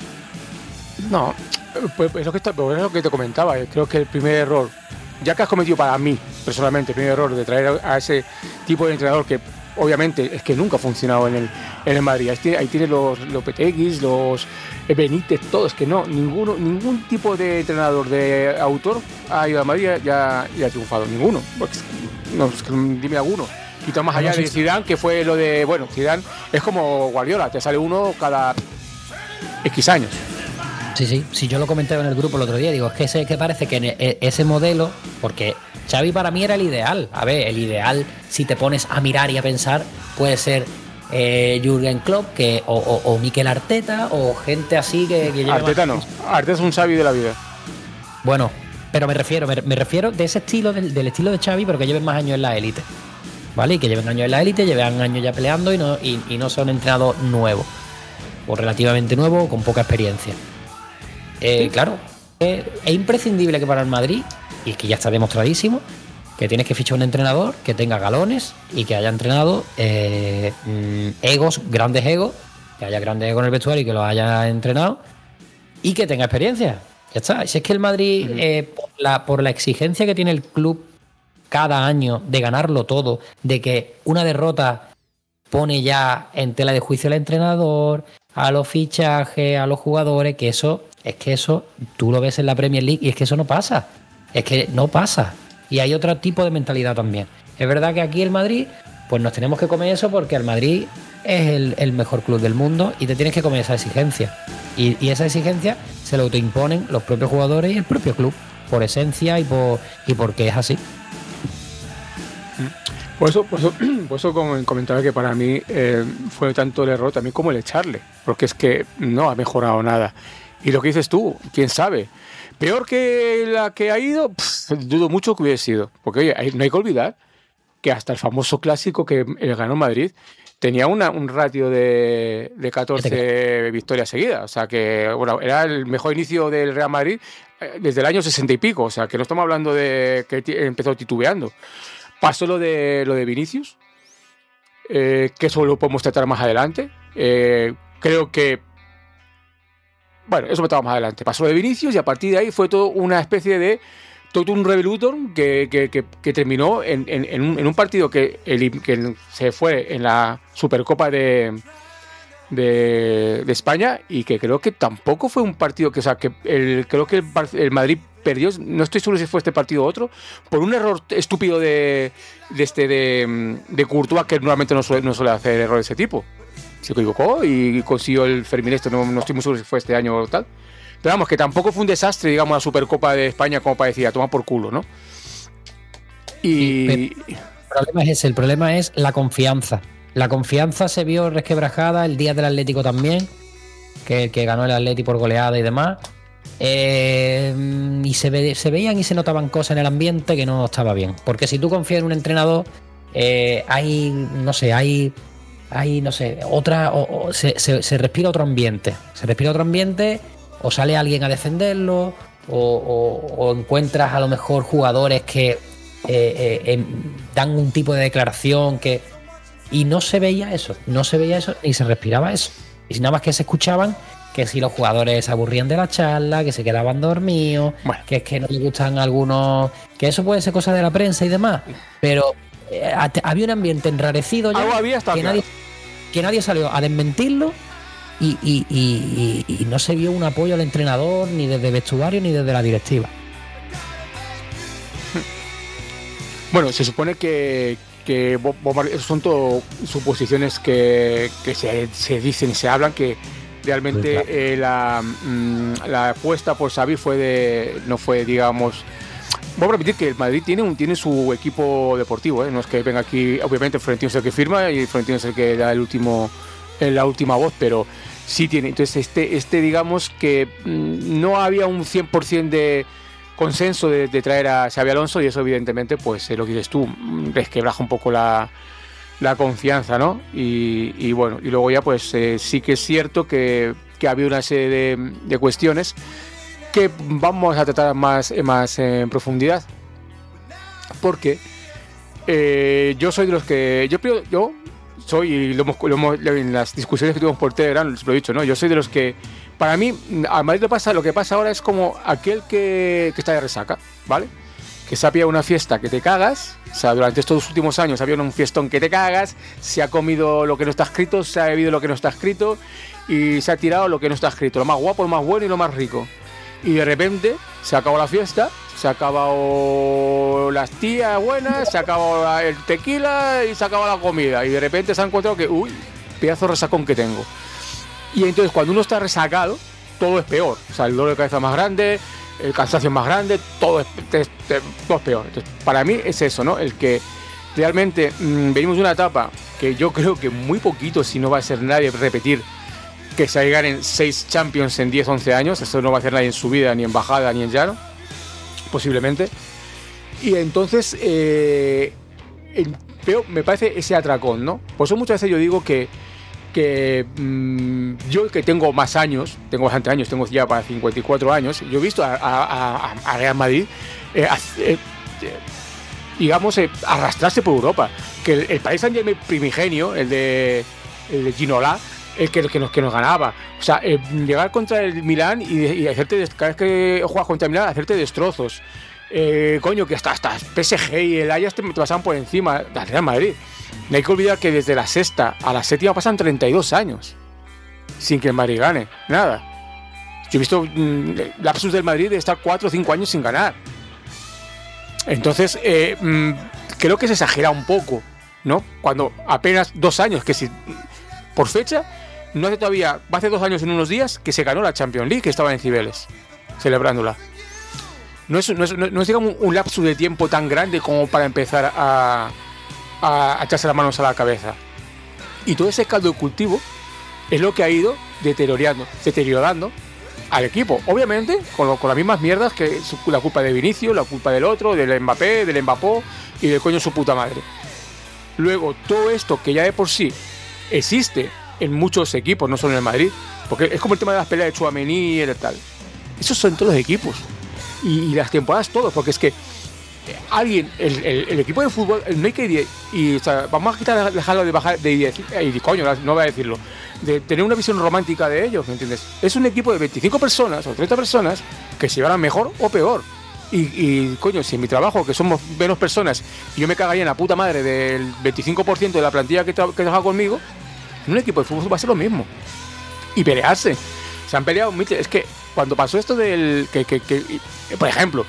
no, pues es lo que, está- pues es lo que te comentaba. eh, Creo que el primer error, ya que has cometido para mí, personalmente, el primer error de traer a, a ese tipo de entrenador que obviamente es que nunca ha funcionado en el, en el Madrid. Ahí tiene, ahí tiene los Lopetegui, los Benítez, todos, que no, ninguno, ningún tipo de entrenador de autor ha ido a Madrid y ha, y ha triunfado, ninguno. Porque, no, es que dime alguno. Quita más No, allá no, sí, de sí. Zidane, que fue lo de, bueno, Zidane es como Guardiola, te sale uno cada X años. Sí, sí, sí, yo lo comenté en el grupo el otro día, digo, es que ese que parece que en e- ese modelo, porque Xavi para mí era el ideal. A ver, el ideal, si te pones a mirar y a pensar, puede ser eh, Jürgen Klopp, que, o, o, o Mikel Arteta, o gente así que, que lleva Arteta más- no, Arteta es un Xavi de la vida. Bueno, pero me refiero, me, me refiero de ese estilo, del, del estilo de Xavi, pero que lleven más años en la élite, ¿vale? Y que lleven años en la élite, lleven años ya peleando y no, y, y no son entrenados nuevos, o relativamente nuevos, o con poca experiencia. Eh, claro, eh, es imprescindible que para el Madrid, y es que ya está demostradísimo, que tienes que fichar un entrenador que tenga galones y que haya entrenado eh, mm, egos, grandes egos, que haya grandes egos en el vestuario y que los haya entrenado, y que tenga experiencia. Ya está. Si es que el Madrid, eh, por, la, por la exigencia que tiene el club cada año de ganarlo todo, de que una derrota pone ya en tela de juicio al entrenador, a los fichajes, a los jugadores, que eso, es que eso, tú lo ves en la Premier League y es que eso no pasa. Es que no pasa. Y hay otro tipo de mentalidad también. Es verdad que aquí el Madrid, pues nos tenemos que comer eso porque el Madrid es el, el mejor club del mundo y te tienes que comer esa exigencia. Y, y esa exigencia se se lo autoimponen los propios jugadores y el propio club, por esencia y por y porque es así. Por eso, por eso, por eso comentaba que para mí eh, fue tanto el error también como el echarle, porque es que no ha mejorado nada. Y lo que dices tú, quién sabe, peor que la que ha ido, pff, dudo mucho que hubiese sido, porque oye, hay, no hay que olvidar que hasta el famoso clásico que ganó Madrid tenía una, un ratio de, de catorce victorias seguidas, o sea que bueno, era el mejor inicio del Real Madrid desde el año sesenta y pico, o sea que no estamos hablando de que t- empezó titubeando. Pasó lo de lo de Vinicius, eh, que eso lo podemos tratar más adelante. Eh, creo que, bueno, eso lo tratamos más adelante. Pasó lo de Vinicius y a partir de ahí fue todo una especie de todo un revolutum que, que, que, que terminó en, en, en, un, en un partido que, el, que se fue en la Supercopa de, de, de España y que creo que tampoco fue un partido que, o sea, que el, creo que el, el Madrid perdió, no estoy seguro si fue este partido o otro, por un error estúpido de, de este de, de Courtois, que normalmente no suele, no suele hacer errores de ese tipo. Se equivocó y consiguió el Fermín esto, no, no estoy muy seguro si fue este año o tal. Pero vamos, que tampoco fue un desastre, digamos, la Supercopa de España como parecía, toma por culo, ¿no? Y... El problema es ese, el problema es la confianza. La confianza se vio resquebrajada el día del Atlético también, que, que ganó el Atleti por goleada y demás. Eh, y se, ve, se veían y se notaban cosas en el ambiente que no estaba bien. Porque si tú confías en un entrenador, eh, hay, no sé, hay, hay, no sé, otra, o, o se, se, se respira otro ambiente. Se respira otro ambiente, o sale alguien a defenderlo, o, o, o encuentras a lo mejor jugadores que eh, eh, eh, dan un tipo de declaración que. Y no se veía eso, no se veía eso, ni se respiraba eso. Y nada más que se escuchaban que si los jugadores se aburrían de la charla, que se quedaban dormidos, bueno, que es que no les gustan algunos, que eso puede ser cosa de la prensa y demás, pero eh, había un ambiente enrarecido ya, había hasta que, nadie, que nadie salió a desmentirlo y, y, y, y, y no se vio un apoyo al entrenador ni desde vestuario ni desde la directiva. Bueno, se supone que que son todo suposiciones que, que se, se dicen y se hablan, que realmente sí, claro. eh, la, mmm, la apuesta por Xavi fue de, no fue, digamos, voy a repetir que el Madrid tiene un tiene su equipo deportivo, ¿eh? No es que venga aquí, obviamente Florentino es el que firma y Florentino es el que da el último, la última voz, pero sí tiene, entonces este, este digamos que mmm, no había un cien por ciento de consenso de, de traer a Xabi Alonso y eso evidentemente pues eh, lo que dices tú, resquebraja un poco la, la confianza, ¿no? Y, y bueno, y luego ya pues eh, sí que es cierto que, que había una serie de, de cuestiones que vamos a tratar más, más en profundidad, porque eh, yo soy de los que yo, yo soy, y lo hemos, lo hemos, en las discusiones que tuvimos por Telegram lo he dicho, ¿no? Yo soy de los que, para mí, a Madrid lo, pasa, lo que pasa ahora es como aquel que, que está de resaca, ¿vale? Que se ha pillado una fiesta que te cagas, o sea, durante estos últimos años ha habido un fiestón que te cagas, se ha comido lo que no está escrito, se ha bebido lo que no está escrito y se ha tirado lo que no está escrito, lo más guapo, lo más bueno y lo más rico. Y de repente se acabó la fiesta, se ha acabado las tías buenas, se ha acabado el tequila y se ha acabado la comida. Y de repente se ha encontrado que, uy, pedazo de resacón que tengo. Y entonces cuando uno está resacado, todo es peor. O sea, el dolor de cabeza es más grande, el cansancio es más grande, todo es, es, es, todo es peor. Entonces, para mí es eso, ¿no? El que realmente mmm, venimos de una etapa que yo creo que muy poquito, si no va a ser nadie, repetir que se ganen seis Champions en diez, once años. Eso no va a hacer nadie en su vida, ni en bajada, ni en llano, posiblemente. Y entonces, eh, el, pero me parece ese atracón, ¿no? Por eso muchas veces yo digo que que mmm, yo que tengo más años, tengo bastante años, tengo ya para cincuenta y cuatro años, yo he visto a, a, a Real Madrid, eh, eh, digamos, eh, arrastrarse por Europa. Que el, el Paris Saint-Germain primigenio, el de, el de Ginola, el que, el que, nos, que nos ganaba. O sea, eh, llegar contra el Milán y, y hacerte, cada vez que juegas contra el Milán, hacerte destrozos. Eh, coño, que hasta, hasta P S G y el Ajax te, te pasaban por encima del Real Madrid. No hay que olvidar que desde la sexta a la séptima pasan treinta y dos años sin que el Madrid gane nada. Yo he visto mmm, lapsus del Madrid de estar cuatro o cinco años sin ganar. Entonces, eh, mmm, creo que se exagera un poco, ¿no? Cuando apenas dos años, que si por fecha, no hace todavía, va hace dos años en unos días que se ganó la Champions League, que estaba en Cibeles, celebrándola. No es, no es, no es digamos, un lapso de tiempo tan grande como para empezar a, a, a echarse las manos a la cabeza. Y todo ese caldo de cultivo es lo que ha ido deteriorando, deteriorando al equipo. Obviamente, con, lo, con las mismas mierdas que es la culpa de Vinicius, la culpa del otro, del Mbappé, del Mbappó y del coño su puta madre. Luego, todo esto que ya de por sí existe en muchos equipos, no solo en el Madrid, porque es como el tema de las peleas de Tchouaméni y tal. Esos son todos los equipos. Y, y las temporadas todos, porque es que alguien, el, el, el equipo de fútbol, no hay que ir, y, o sea, vamos a quitar, dejarlo de bajar, de, de, de, de coño, no voy a decirlo, de tener una visión romántica de ellos, ¿me entiendes? Es un equipo de veinticinco personas o treinta personas que se llevarán mejor o peor. Y, y coño, si en mi trabajo, que somos menos personas, y yo me cagaría en la puta madre del veinticinco por ciento de la plantilla que, tra que trabaja conmigo, en un equipo de fútbol va a ser lo mismo. Y pelearse. Se han peleado, es que cuando pasó esto del... que, que, que por ejemplo,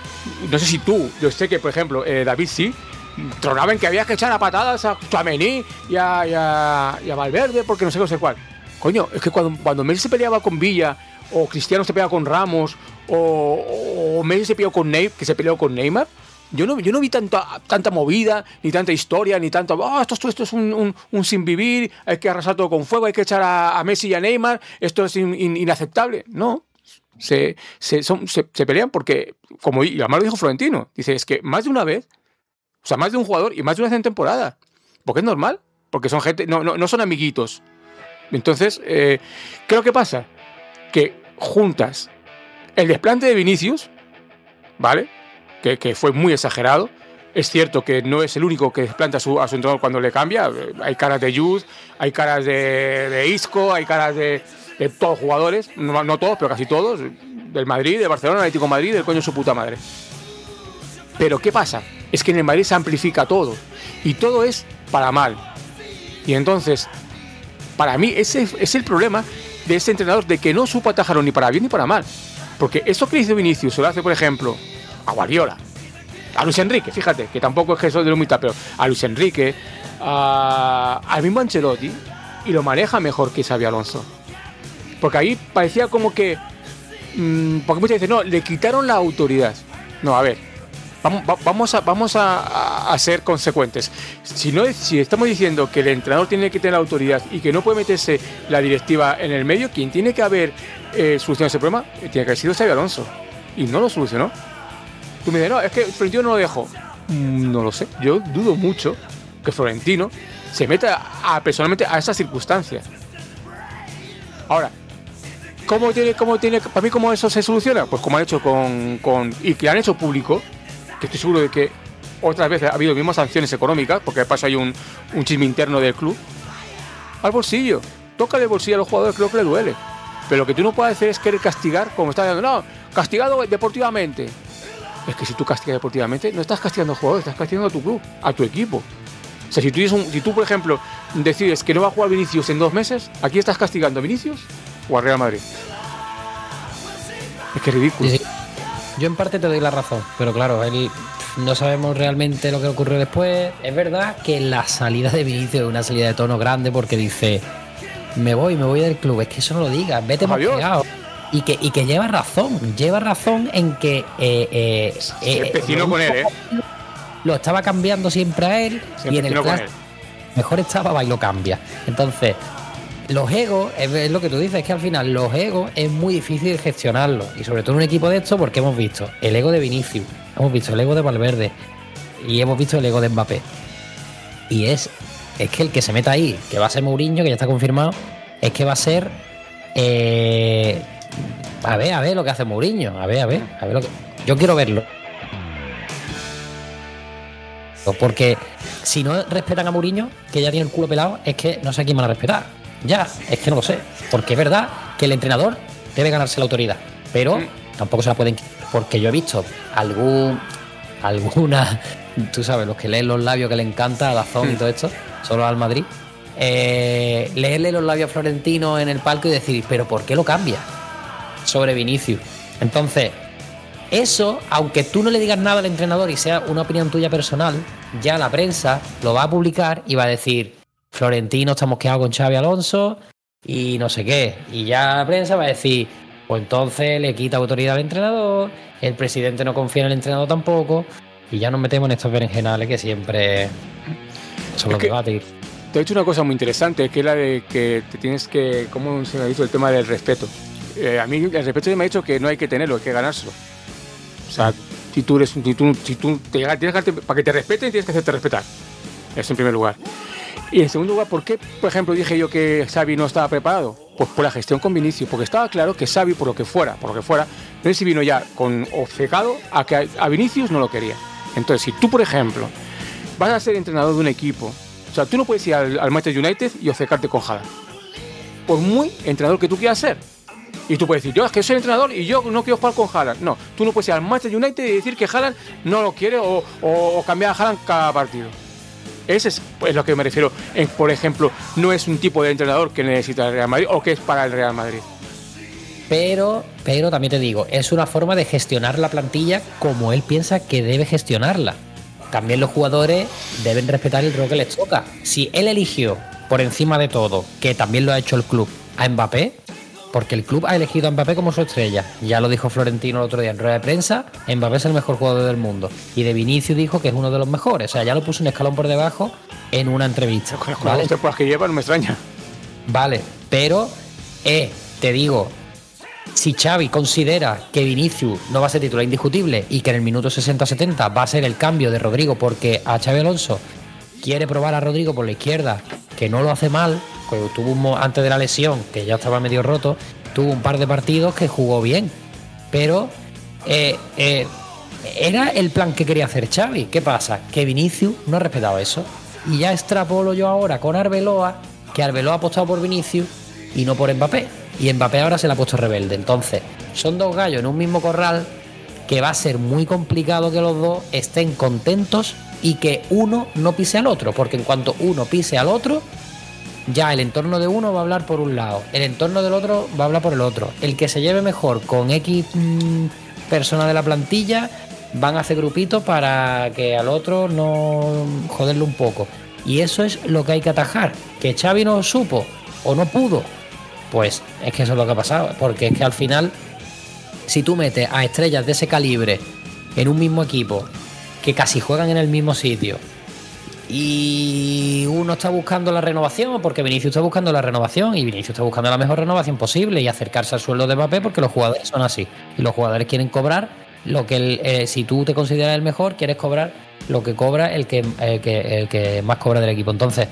no sé si tú, yo sé que, por ejemplo, eh, David sí, tronaban que había que echar a patadas a Tchouaméni y a, y, a, y a Valverde, porque no sé, no sé cuál. Coño, es que cuando, cuando Messi se peleaba con Villa, o Cristiano se peleaba con Ramos, o, o Messi se peleó con Neymar, que se peleó con Neymar, yo no, yo no vi tanta, tanta movida, ni tanta historia, ni tanto, oh, esto, esto es un, un, un sin vivir, hay que arrasar todo con fuego, hay que echar a, a Messi y a Neymar, esto es in, in, inaceptable. No, se, se, son, se, se pelean porque, como y además lo dijo Florentino, dice, es que más de una vez, o sea, más de un jugador y más de una vez en temporada, porque es normal, porque son gente, no, no, no son amiguitos. Entonces, eh, ¿qué es lo que pasa? Que juntas el desplante de Vinicius, ¿vale? Que, que fue muy exagerado. Es cierto que no es el único que desplanta a su, a su entrenador cuando le cambia. Hay caras de Jude, hay caras de, de Isco, hay caras de, de todos los jugadores, no, no todos, pero casi todos, del Madrid, del Barcelona, del Atlético de Madrid, del coño de su puta madre. Pero ¿qué pasa? Es que en el Madrid se amplifica todo, y todo es para mal. Y entonces, para mí, ese es el problema de ese entrenador, de que no supo atajarlo ni para bien ni para mal. Porque eso que hizo Vinicius se lo hace, por ejemplo, a Guardiola, a Luis Enrique, fíjate, que tampoco es que eso de lo mitad, pero a Luis Enrique, a, al mismo Ancelotti, y lo maneja mejor que Xabi Alonso. Porque ahí parecía como que, mmm, porque muchas veces, no, le quitaron la autoridad. No, a ver, vamos, vamos, a, vamos a, a ser consecuentes. Si, no, si estamos diciendo que el entrenador tiene que tener la autoridad y que no puede meterse la directiva en el medio, quien tiene que haber eh, solucionado ese problema tiene que haber sido Xabi Alonso. Y no lo solucionó. Tú me dices, no, es que Florentino no lo dejó. Mm, no lo sé. Yo dudo mucho que Florentino se meta a, personalmente a esas circunstancias. Ahora, ¿cómo tiene, cómo tiene, para mí, cómo eso se soluciona? Pues como han hecho con, con y que han hecho público, que estoy seguro de que otras veces ha habido mismas sanciones económicas, porque de paso hay un, un chisme interno del club, al bolsillo. Toca el bolsillo a los jugadores, creo que le duele. Pero lo que tú no puedes hacer es querer castigar, como está diciendo, no, castigado deportivamente. Es que si tú castigas deportivamente, no estás castigando a jugadores, estás castigando a tu club, a tu equipo. O sea, si tú, un, si tú, por ejemplo, decides que no va a jugar Vinicius en dos meses, ¿aquí estás castigando a Vinicius o a Real Madrid? Es que es ridículo. Sí, sí. Yo en parte te doy la razón, pero claro, él, no sabemos realmente lo que ocurrió después. Es verdad que la salida de Vinicius es una salida de tono grande, porque dice, me voy, me voy del club. Es que eso no lo digas, vete más pegado. Y que, y que lleva razón, lleva razón en que eh, eh, se empecinó con él, ¿eh? Lo estaba cambiando siempre a él, se y en el plan mejor estaba, va y lo cambia. Entonces, los egos, es, es lo que tú dices, es que al final los egos es muy difícil gestionarlos, y sobre todo en un equipo de estos, porque hemos visto el ego de Vinicius, hemos visto el ego de Valverde y hemos visto el ego de Mbappé. Y es, es que el que se meta ahí, que va a ser Mourinho, que ya está confirmado, es que va a ser... Eh, A ver, a ver lo que hace Mourinho. A ver, a ver, a ver lo que... Yo quiero verlo. Porque si no respetan a Mourinho, que ya tiene el culo pelado, es que no sé a quién van a respetar. Ya, es que no lo sé. Porque es verdad que el entrenador debe ganarse la autoridad, pero sí, tampoco se la pueden... Porque yo he visto algún... Alguna... Tú sabes, los que leen los labios, que le encanta a Dazón, sí, y todo esto, solo al Madrid. Eh, leerle los labios a Florentino en el palco y decir, ¿pero por qué lo cambia sobre Vinicius? Entonces, eso, aunque tú no le digas nada al entrenador y sea una opinión tuya personal, ya la prensa lo va a publicar y va a decir, Florentino está mosqueado con Xabi Alonso, y no sé qué. Y ya la prensa va a decir, pues entonces le quita autoridad al entrenador, el presidente no confía en el entrenador tampoco, y ya nos metemos en estos berenjenales que siempre son los debates. Te he dicho una cosa muy interesante, que es la de que te tienes que, ¿cómo se me ha dicho el tema del respeto? Eh, a mí el respeto se me ha dicho que no hay que tenerlo, hay que ganárselo. O sea, si tú eres, si tú, si tú te, tienes que, para que te respeten, tienes que hacerte respetar. Eso en primer lugar. Y en segundo lugar, ¿por qué, por ejemplo, dije yo que Xavi no estaba preparado? Pues por la gestión con Vinicius, porque estaba claro que Xavi, por lo que fuera, por lo que fuera, no sé si vino ya con obcecado a que a Vinicius no lo quería. Entonces, si tú, por ejemplo, vas a ser entrenador de un equipo, o sea, tú no puedes ir al, al Manchester United y obcecarte con Haaland. Por muy entrenador que tú quieras ser. Y tú puedes decir, yo es que soy entrenador y yo no quiero jugar con Haaland. No, tú no puedes ir al Manchester United y decir que Haaland no lo quiere o, o, o cambiar a Haaland cada partido. Ese es pues, lo que me refiero. En, por ejemplo, no es un tipo de entrenador que necesita el Real Madrid o que es para el Real Madrid. Pero, pero también te digo, es una forma de gestionar la plantilla como él piensa que debe gestionarla. También los jugadores deben respetar el rol que les toca. Si él eligió, por encima de todo, que también lo ha hecho el club, a Mbappé, porque el club ha elegido a Mbappé como su estrella. Ya lo dijo Florentino el otro día en rueda de prensa, Mbappé es el mejor jugador del mundo. Y de Vinicius dijo que es uno de los mejores. O sea, ya lo puso un escalón por debajo en una entrevista. Con las ¿vale? temporadas que lleva no me extraña. Vale, pero eh, te digo, si Xavi considera que Vinicius no va a ser titular indiscutible y que en el minuto sesenta setenta va a ser el cambio de Rodrigo porque a Xavi Alonso quiere probar a Rodrigo por la izquierda, que no lo hace mal, pues tuvo un, antes de la lesión, que ya estaba medio roto, tuvo un par de partidos que jugó bien, pero eh, eh, era el plan que quería hacer Xavi. ¿Qué pasa? Que Vinicius no ha respetado eso, y ya extrapolo yo ahora con Arbeloa, que Arbeloa ha apostado por Vinicius y no por Mbappé, y Mbappé ahora se le ha puesto rebelde. Entonces son dos gallos en un mismo corral que va a ser muy complicado que los dos estén contentos y que uno no pise al otro, porque en cuanto uno pise al otro, ya el entorno de uno va a hablar por un lado, el entorno del otro va a hablar por el otro. El que se lleve mejor con X mmm, persona de la plantilla van a hacer grupitos para que al otro no joderle un poco. Y eso es lo que hay que atajar. Que Xavi no supo o no pudo, pues es que eso es lo que ha pasado, porque es que al final, si tú metes a estrellas de ese calibre en un mismo equipo, que casi juegan en el mismo sitio, y uno está buscando la renovación, porque Vinicius está buscando la renovación, y Vinicius está buscando la mejor renovación posible y acercarse al sueldo de Mbappé, porque los jugadores son así, y los jugadores quieren cobrar lo que el, eh, si tú te consideras el mejor, quieres cobrar lo que cobra el que, el que, el que más cobra del equipo. Entonces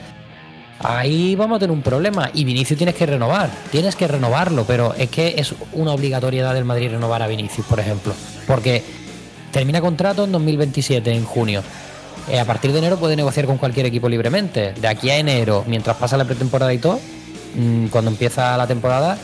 ahí vamos a tener un problema, y Vinicius tienes que renovar, tienes que renovarlo, pero es que es una obligatoriedad del Madrid renovar a Vinicius, por ejemplo, porque termina contrato en dos mil veintisiete, en junio. Eh, a partir de enero puede negociar con cualquier equipo libremente. De aquí a enero, mientras pasa la pretemporada y todo, mmm, cuando empieza la temporada,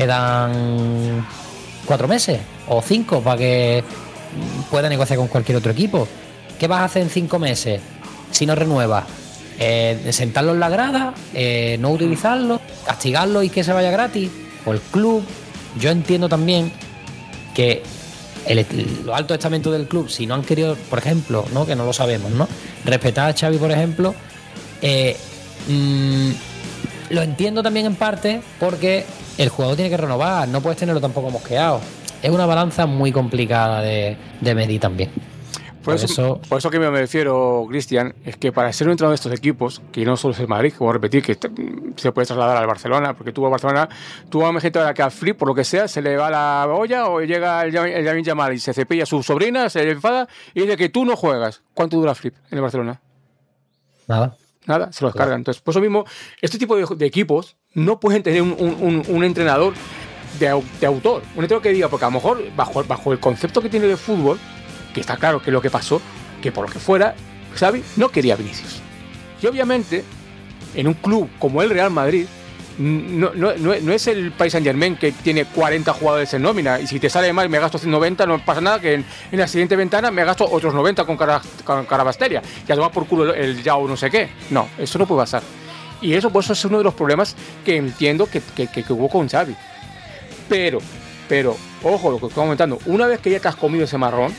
quedan cuatro meses o cinco para que pueda negociar con cualquier otro equipo. ¿Qué vas a hacer en cinco meses si no renuevas? Eh, sentarlo en la grada, eh, no utilizarlo, castigarlo y que se vaya gratis. O el club. Yo entiendo también que el, los altos estamentos del club, si no han querido, por ejemplo, ¿no? Que no lo sabemos, ¿no? Respetar a Xavi, por ejemplo, eh, mmm, lo entiendo también en parte porque el jugador tiene que renovar, no puedes tenerlo tampoco mosqueado. Es una balanza muy complicada de, de medir también. Por, por, eso, eso, por eso que me refiero, Cristian, es que para ser un entrenador de estos equipos, que no solo es el Madrid, que voy a repetir, que se puede trasladar al Barcelona, porque tú a Barcelona, tú a una gente ahora que al Flip, por lo que sea, se le va la olla o llega el Lamine Yamal y se cepilla a su sobrina, se le enfada y dice que tú no juegas. ¿Cuánto dura Flip en el Barcelona? Nada. Nada, se los claro. cargan. Entonces, por eso mismo, este tipo de, de equipos no pueden tener un, un, un entrenador de, de autor. Un entrenador que diga, porque a lo mejor, bajo, bajo el concepto que tiene de fútbol, que está claro que es lo que pasó, que por lo que fuera, Xavi no quería a Vinicius. Y obviamente, en un club como el Real Madrid, no, no, no, no es el Paris Saint-Germain que tiene cuarenta jugadores en nómina, y si te sale mal me gasto noventa, no pasa nada, que en, en la siguiente ventana me gasto otros noventa con, cara, con Carabasteria, ya toma por culo el Yao no sé qué. No, eso no puede pasar. Y eso, por eso es uno de los problemas que entiendo que, que, que, que hubo con Xavi. Pero, pero, ojo, lo que estoy comentando, una vez que ya te has comido ese marrón,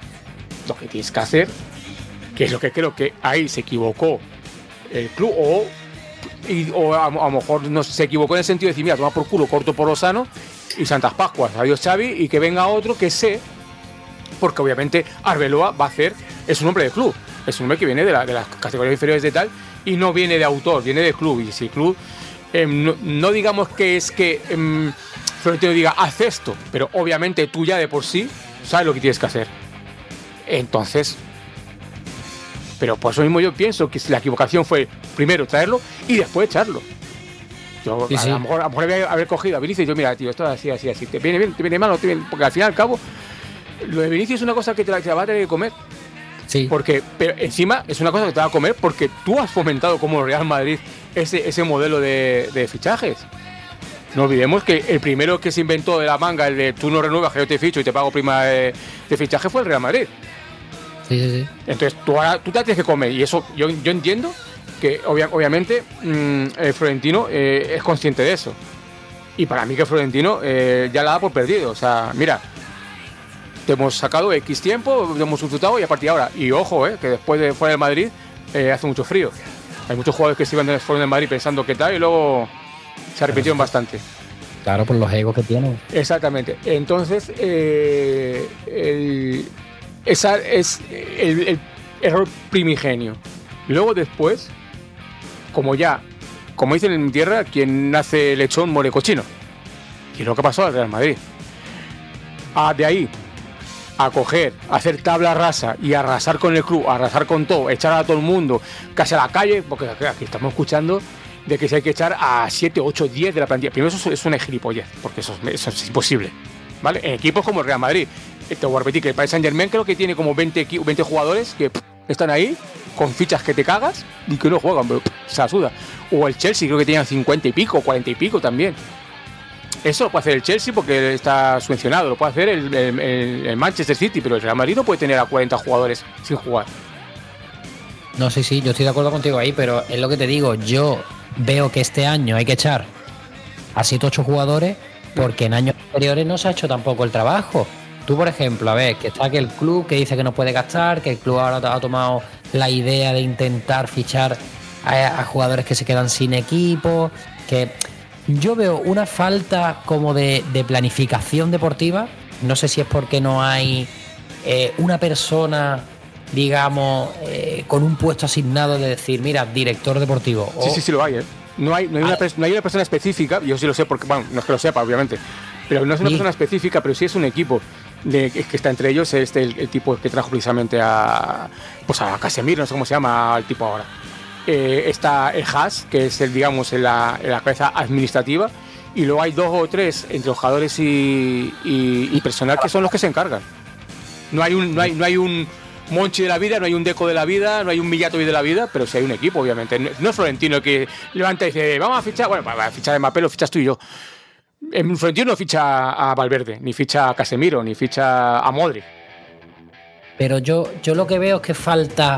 lo que tienes que hacer, que es lo que creo que ahí se equivocó el club, o y, o a, a lo mejor no, se equivocó en el sentido de decir, mira, toma por culo, corto por lo sano y Santas Pascuas, adiós Xavi, y que venga otro que sé, porque obviamente Arbeloa va a hacer, es un hombre de club, es un hombre que viene de, la, de las categorías inferiores de tal y no viene de autor, viene de club, y si el club, eh, no, no digamos que es que eh, Florentino diga, haz esto, pero obviamente tú ya de por sí sabes lo que tienes que hacer. Entonces, pero por eso mismo yo pienso que la equivocación fue primero traerlo y después echarlo. Yo sí, a, sí. a lo mejor, a lo mejor había, haber cogido a Vinicius y yo, mira, tío, esto es así, así, así, te viene bien, te viene mal, no te viene, porque al fin y al cabo, lo de Vinicius es una cosa que te la, te la va a tener que comer. Sí. Porque, pero encima es una cosa que te va a comer porque tú has fomentado como Real Madrid ese, ese modelo de, de fichajes. No olvidemos que el primero que se inventó de la manga, el de tú no renuevas, que yo te ficho y te pago prima de, de fichaje, fue el Real Madrid. Sí, sí, sí. Entonces tú ahora tú te la tienes que comer, y eso yo, yo entiendo que obvia, obviamente mmm, el Florentino eh, es consciente de eso. Y para mí que Florentino eh, ya la da por perdido. O sea, mira, te hemos sacado X tiempo, te hemos disfrutado y a partir de ahora. Y ojo, eh, que después de fuera del Madrid eh, hace mucho frío. Hay muchos jugadores que se iban de fuera del Madrid pensando que tal y luego se arrepintieron bastante. Claro, por los egos que tienen. Exactamente. Entonces, eh, el, esa es el, el error primigenio. Luego después, como ya, como dicen en mi tierra, quien nace lechón muere cochino. Y es lo que pasó al Real Madrid. Ah, de ahí a coger, a hacer tabla rasa y arrasar con el club, arrasar con todo, echar a todo el mundo, casi a la calle, porque aquí estamos escuchando de que si hay que echar a siete, ocho, diez de la plantilla. Primero, eso es una gilipollez, porque eso es, eso es imposible, ¿vale? En equipos como el Real Madrid, te voy a repetir que el Paris Saint-Germain creo que tiene como veinte, veinte jugadores que pff, están ahí con fichas que te cagas y que no juegan, pero pff, se la suda. O el Chelsea creo que tenían cincuenta y pico, cuarenta y pico también. Eso lo puede hacer el Chelsea porque está subvencionado, lo puede hacer el, el, el Manchester City, pero el Real Madrid no puede tener a cuarenta jugadores sin jugar. No, sí, sí, yo estoy de acuerdo contigo ahí, pero es lo que te digo, yo veo que este año hay que echar a siete o ocho jugadores porque en años anteriores no se ha hecho tampoco el trabajo. Tú, por ejemplo, a ver, que está que el club que dice que no puede gastar, que el club ahora ha tomado la idea de intentar fichar a, a jugadores que se quedan sin equipo, que yo veo una falta como de, de planificación deportiva. No sé si es porque no hay eh, una persona, digamos, eh, con un puesto asignado de decir, mira, director deportivo. O... Sí, sí, sí lo hay, ¿eh? No hay, no hay, una, no hay una persona específica, yo sí lo sé porque, bueno, no es que lo sepa, obviamente, pero no es una sí. persona específica, pero sí es un equipo de, que está entre ellos, este, el, el tipo que trajo precisamente a, pues a Casemiro, no sé cómo se llama el tipo ahora. Eh, está el Haas, que es el, digamos, en la, en la cabeza administrativa, y luego hay dos o tres entre los jugadores y, y, y personal que son los que se encargan. No hay un, no hay, no hay un Monchi de la vida, no hay un Deco de la vida, no hay un Millatovic de la vida, pero sí hay un equipo, obviamente. No, no es Florentino el que levanta y dice, vamos a fichar, bueno, a fichar de Mbappé lo fichas tú y yo. En Florentino no ficha a Valverde, ni ficha a Casemiro, ni ficha a Modric. Pero yo, yo lo que veo es que falta,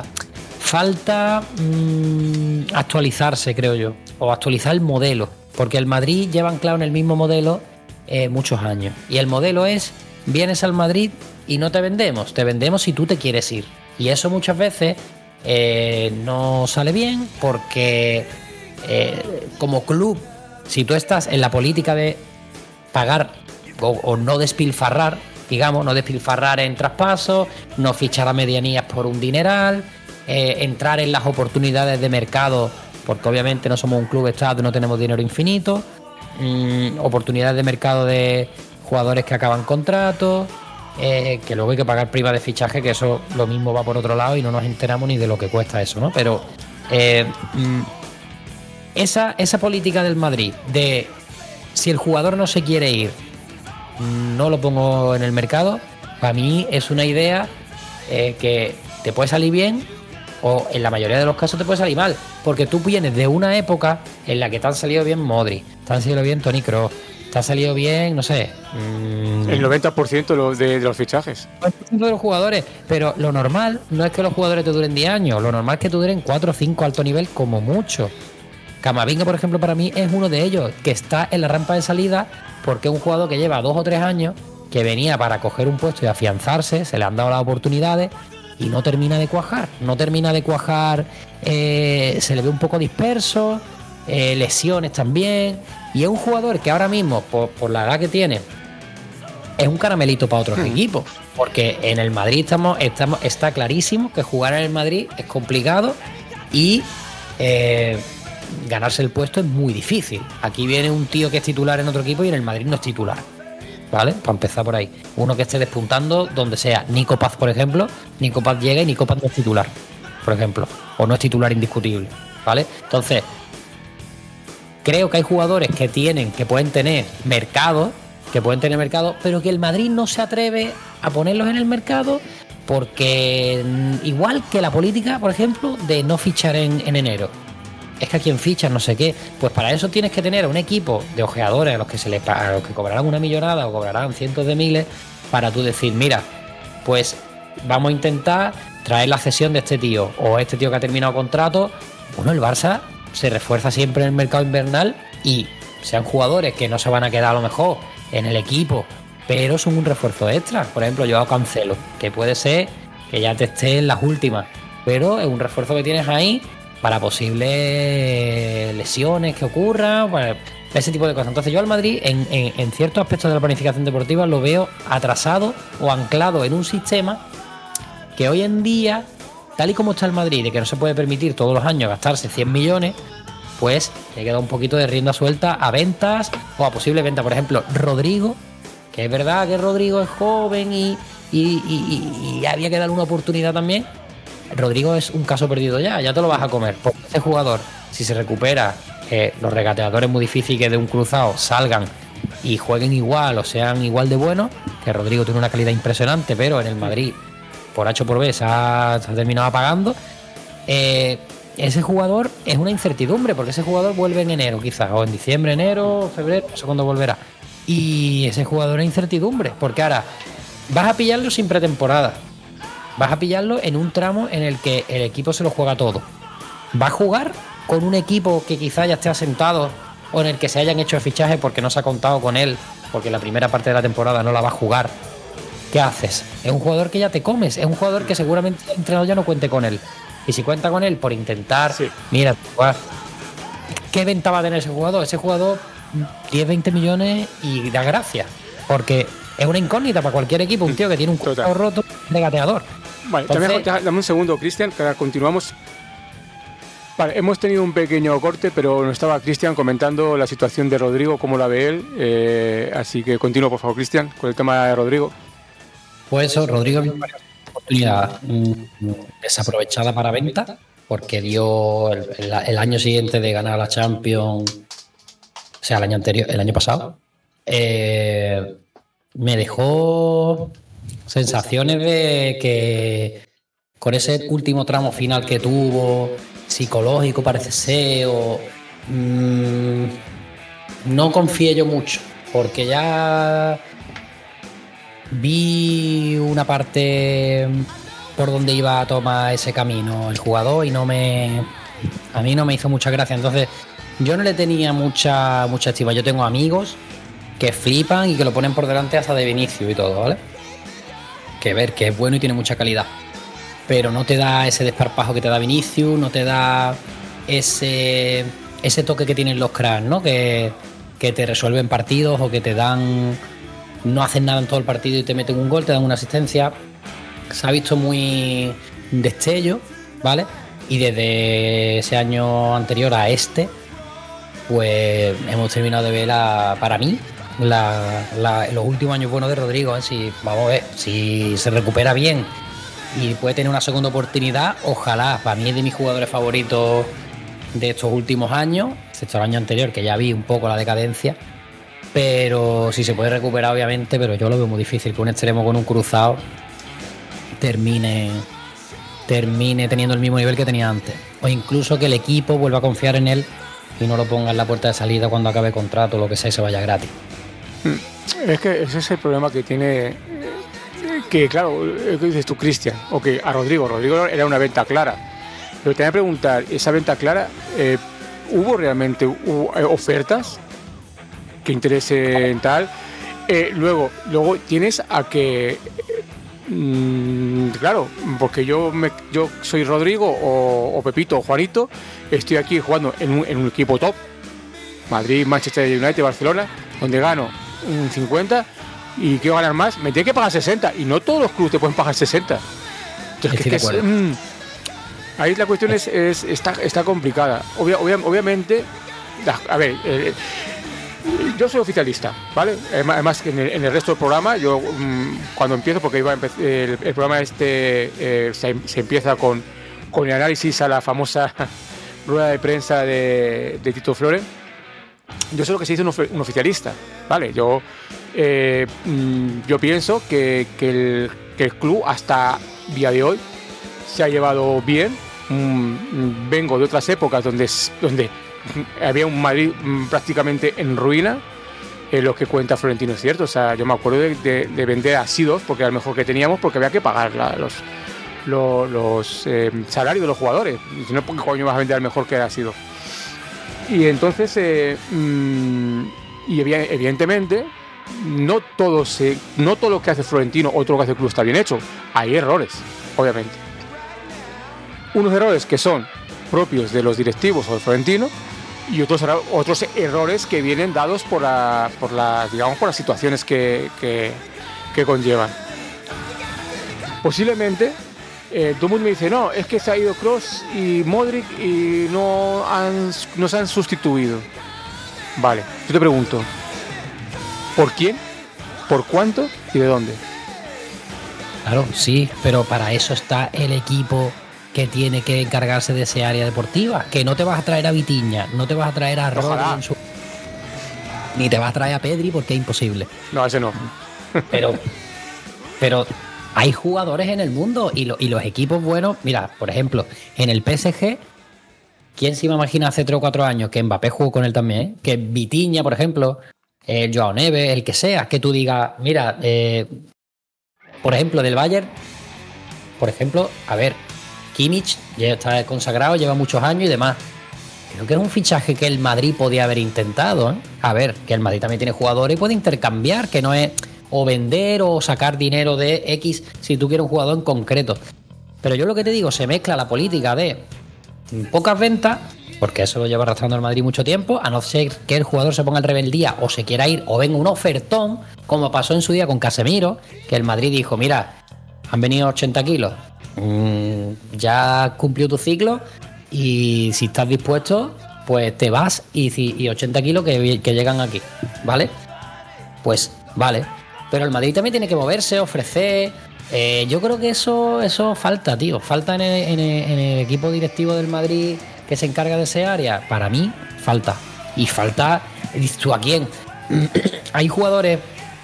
falta mmm, actualizarse, creo yo, o actualizar el modelo, porque el Madrid lleva anclado en el mismo modelo eh, muchos años. Y el modelo es, vienes al Madrid y no te vendemos, te vendemos si tú te quieres ir. Y eso muchas veces eh, no sale bien porque eh, como club, si tú estás en la política de pagar o, o no despilfarrar, digamos, no despilfarrar en traspasos, no fichar a medianías por un dineral, eh, entrar en las oportunidades de mercado, porque obviamente no somos un club estado, no tenemos dinero infinito, mmm, oportunidades de mercado de jugadores que acaban contratos, eh, que luego hay que pagar prima de fichaje, que eso lo mismo va por otro lado y no nos enteramos ni de lo que cuesta eso, ¿no? Pero eh, mmm, esa, esa política del Madrid de si el jugador no se quiere ir, no lo pongo en el mercado, para mí es una idea eh, que te puede salir bien o en la mayoría de los casos te puede salir mal, porque tú vienes de una época en la que te han salido bien Modric, te han salido bien Toni Kroos, te ha salido bien, no sé, mmm, el noventa por ciento de los, de, de los fichajes, el noventa por ciento de los jugadores, pero lo normal no es que los jugadores te duren diez años, lo normal es que te duren cuatro o cinco alto nivel como mucho. Camavinga, por ejemplo, para mí es uno de ellos, que está en la rampa de salida porque es un jugador que lleva dos o tres años, que venía para coger un puesto y afianzarse, se le han dado las oportunidades y no termina de cuajar, no termina de cuajar, eh, se le ve un poco disperso, eh, lesiones también. Y es un jugador que ahora mismo, por, por la edad que tiene, es un caramelito para otros mm. equipos. Porque en el Madrid estamos, estamos, está clarísimo que jugar en el Madrid es complicado y eh, ganarse el puesto es muy difícil. Aquí viene un tío que es titular en otro equipo y en el Madrid no es titular. ¿Vale? Para empezar por ahí. Uno que esté despuntando donde sea. Nico Paz, por ejemplo. Nico Paz llega y Nico Paz no es titular, por ejemplo. O no es titular indiscutible. ¿Vale? Entonces, creo que hay jugadores que tienen, que pueden tener mercado, que pueden tener mercado, pero que el Madrid no se atreve a ponerlos en el mercado porque igual que la política, por ejemplo, de no fichar en, en enero. Es que a quien fichas, no sé qué. Pues para eso tienes que tener un equipo de ojeadores a los que se les a los que cobrarán una millonada o cobrarán cientos de miles para tú decir, mira, pues vamos a intentar traer la cesión de este tío o este tío que ha terminado contrato. Bueno, el Barça se refuerza siempre en el mercado invernal y sean jugadores que no se van a quedar a lo mejor en el equipo, pero son un refuerzo extra. Por ejemplo, Joao Cancelo, que puede ser que ya te esté en las últimas, pero es un refuerzo que tienes ahí para posibles lesiones que ocurran, para ese tipo de cosas. Entonces yo al Madrid, en, en, en ciertos aspectos de la planificación deportiva, lo veo atrasado o anclado en un sistema que hoy en día, tal y como está el Madrid, de que no se puede permitir todos los años gastarse cien millones, pues le queda un poquito de rienda suelta a ventas o a posibles ventas. Por ejemplo, Rodrigo, que es verdad que Rodrigo es joven y, y, y, y había que darle una oportunidad también. Rodrigo es un caso perdido ya, ya te lo vas a comer. Porque este jugador, si se recupera, eh, los regateadores es muy difícil que de un cruzado salgan y jueguen igual o sean igual de buenos, que Rodrigo tiene una calidad impresionante, pero en el Madrid, por H o por B, se ha, se ha terminado apagando. Eh, ese jugador es una incertidumbre, porque ese jugador vuelve en enero quizás, o en diciembre, enero, febrero, no sé cuándo volverá. Y ese jugador es incertidumbre, porque ahora vas a pillarlo sin pretemporada. Vas a pillarlo en un tramo en el que el equipo se lo juega todo. Va a jugar con un equipo que quizá ya esté asentado o en el que se hayan hecho el fichaje porque no se ha contado con él, porque la primera parte de la temporada no la va a jugar. ¿Qué haces? Es un jugador que ya te comes, es un jugador que seguramente el entrenador ya no cuente con él. Y si cuenta con él por intentar, sí. Mira, ¿qué venta va a tener ese jugador? Ese jugador, diez, veinte millones y da gracia, porque es una incógnita para cualquier equipo, un tío que tiene un cuerpo roto de gateador. Vale, Entonces, también, dame un segundo, Cristian, que ahora continuamos. Vale, hemos tenido un pequeño corte, pero nos estaba Cristian comentando la situación de Rodrigo, cómo la ve él. Eh, así que continúa, por favor, Cristian, con el tema de Rodrigo. Pues eso, Rodrigo es una oportunidad desaprovechada para venta, porque dio el, el, el año siguiente de ganar la Champions, o sea, el año anterior, el año pasado, eh, me dejó sensaciones de que con ese último tramo final que tuvo, psicológico parece ser, o mmm, no confié yo mucho, porque ya vi una parte por donde iba a tomar ese camino el jugador y no me a mí no me hizo mucha gracia. Entonces yo no le tenía mucha mucha estima. Yo tengo amigos que flipan y que lo ponen por delante hasta de Vinicius y todo, ¿vale? Que ver, que es bueno y tiene mucha calidad, pero no te da ese desparpajo que te da Vinicius, no te da ese ese toque que tienen los cracks, ¿no? Que, que te resuelven partidos o que te dan, no hacen nada en todo el partido y te meten un gol, te dan una asistencia. Se ha visto muy destello, ¿vale? Y desde ese año anterior a este, pues hemos terminado de ver la, para mí, la, la, los últimos años buenos de Rodrigo. ¿eh? Si, vamos a ver, si se recupera bien y puede tener una segunda oportunidad, ojalá. Para mí es de mis jugadores favoritos de estos últimos años, excepto el año anterior, que ya vi un poco la decadencia. Pero si se puede recuperar, obviamente, pero yo lo veo muy difícil que un extremo con un cruzado termine, termine teniendo el mismo nivel que tenía antes. O incluso que el equipo vuelva a confiar en él y no lo ponga en la puerta de salida cuando acabe el contrato o lo que sea y se vaya gratis. Es que ese es el problema que tiene, que claro, ¿qué dices tú, Cristian? O que a Rodrigo, Rodrigo era una venta clara. Pero te voy a preguntar, esa venta clara, eh, ¿hubo realmente hubo, eh, ofertas que interesen tal? Eh, luego, luego tienes a que mmm, claro, porque yo me, yo soy Rodrigo o, o Pepito o Juanito, estoy aquí jugando en un, en un equipo top, Madrid, Manchester United, Barcelona, donde gano un cincuenta y quiero ganar más, me tiene que pagar sesenta, y no todos los clubes te pueden pagar sesenta. Entonces, que, que es, mmm, ahí la cuestión es, es está, está complicada. Obvia, obvia, obviamente, a ver, eh, yo soy oficialista, ¿vale? Además, en el, en el resto del programa, yo mmm, cuando empiezo, porque iba a empe- el, el programa este eh, se, se empieza con, con el análisis a la famosa rueda de prensa de, de Tito Flores. Yo sé lo que se dice un, of- un oficialista, ¿vale? Yo, eh, mmm, yo pienso que, que, el, que el club hasta día de hoy se ha llevado bien. Mm, vengo de otras épocas donde, donde había un Madrid mm, prácticamente en ruina. Eh, lo que cuenta Florentino es cierto. O sea, yo me acuerdo de, de, de vender a Sidos porque era el mejor que teníamos, porque había que pagar la, los, los, los eh, salarios de los jugadores. Y si no, ¿por qué coño vas a vender al mejor que era Sidos? Y entonces, eh, mmm, y evidentemente, no todo, se, no todo lo que hace Florentino o todo lo que hace el club está bien hecho. Hay errores, obviamente. Unos errores que son propios de los directivos o de Florentino, y otros, otros errores que vienen dados por, la, por, las, digamos, por las situaciones que, que, que conllevan. Posiblemente, eh, todo el mundo me dice, no, es que se ha ido Kroos y Modric y no, han, no se han sustituido. Vale, yo te pregunto, ¿por quién? ¿Por cuánto? ¿Y de dónde? Claro, sí, pero para eso está el equipo que tiene que encargarse de ese área deportiva. Que no te vas a traer a Vitinha, no te vas a traer a Rodri, su... ni te vas a traer a Pedri, porque es imposible. No, ese no. Pero, pero hay jugadores en el mundo y, lo, y los equipos buenos. Mira, por ejemplo, en el P S G, ¿quién se iba a imaginar hace tres o cuatro años que Mbappé jugó con él también? ¿eh? Que Vitinha, por ejemplo, el Joao Neves, el que sea, que tú digas, mira, eh, por ejemplo, del Bayern, por ejemplo, a ver, Kimmich ya está consagrado, lleva muchos años y demás. Creo que es un fichaje que el Madrid podía haber intentado, ¿eh? A ver, que el Madrid también tiene jugadores y puede intercambiar, que no es o vender o sacar dinero de X si tú quieres un jugador en concreto. Pero yo lo que te digo, se mezcla la política de pocas ventas, porque eso lo lleva arrastrando el Madrid mucho tiempo, a no ser que el jugador se ponga en rebeldía o se quiera ir o venga un ofertón, como pasó en su día con Casemiro, que el Madrid dijo, mira, han venido ochenta kilos, mmm, ya cumplió tu ciclo y si estás dispuesto, pues te vas y, y ochenta kilos que, que llegan aquí, ¿vale? Pues vale, pero el Madrid también tiene que moverse, ofrecer. Eh, yo creo que eso eso falta, tío. Falta en el, en, el, en el equipo directivo del Madrid que se encarga de ese área. Para mí, falta. Y falta, ¿dices tú a quién? Hay jugadores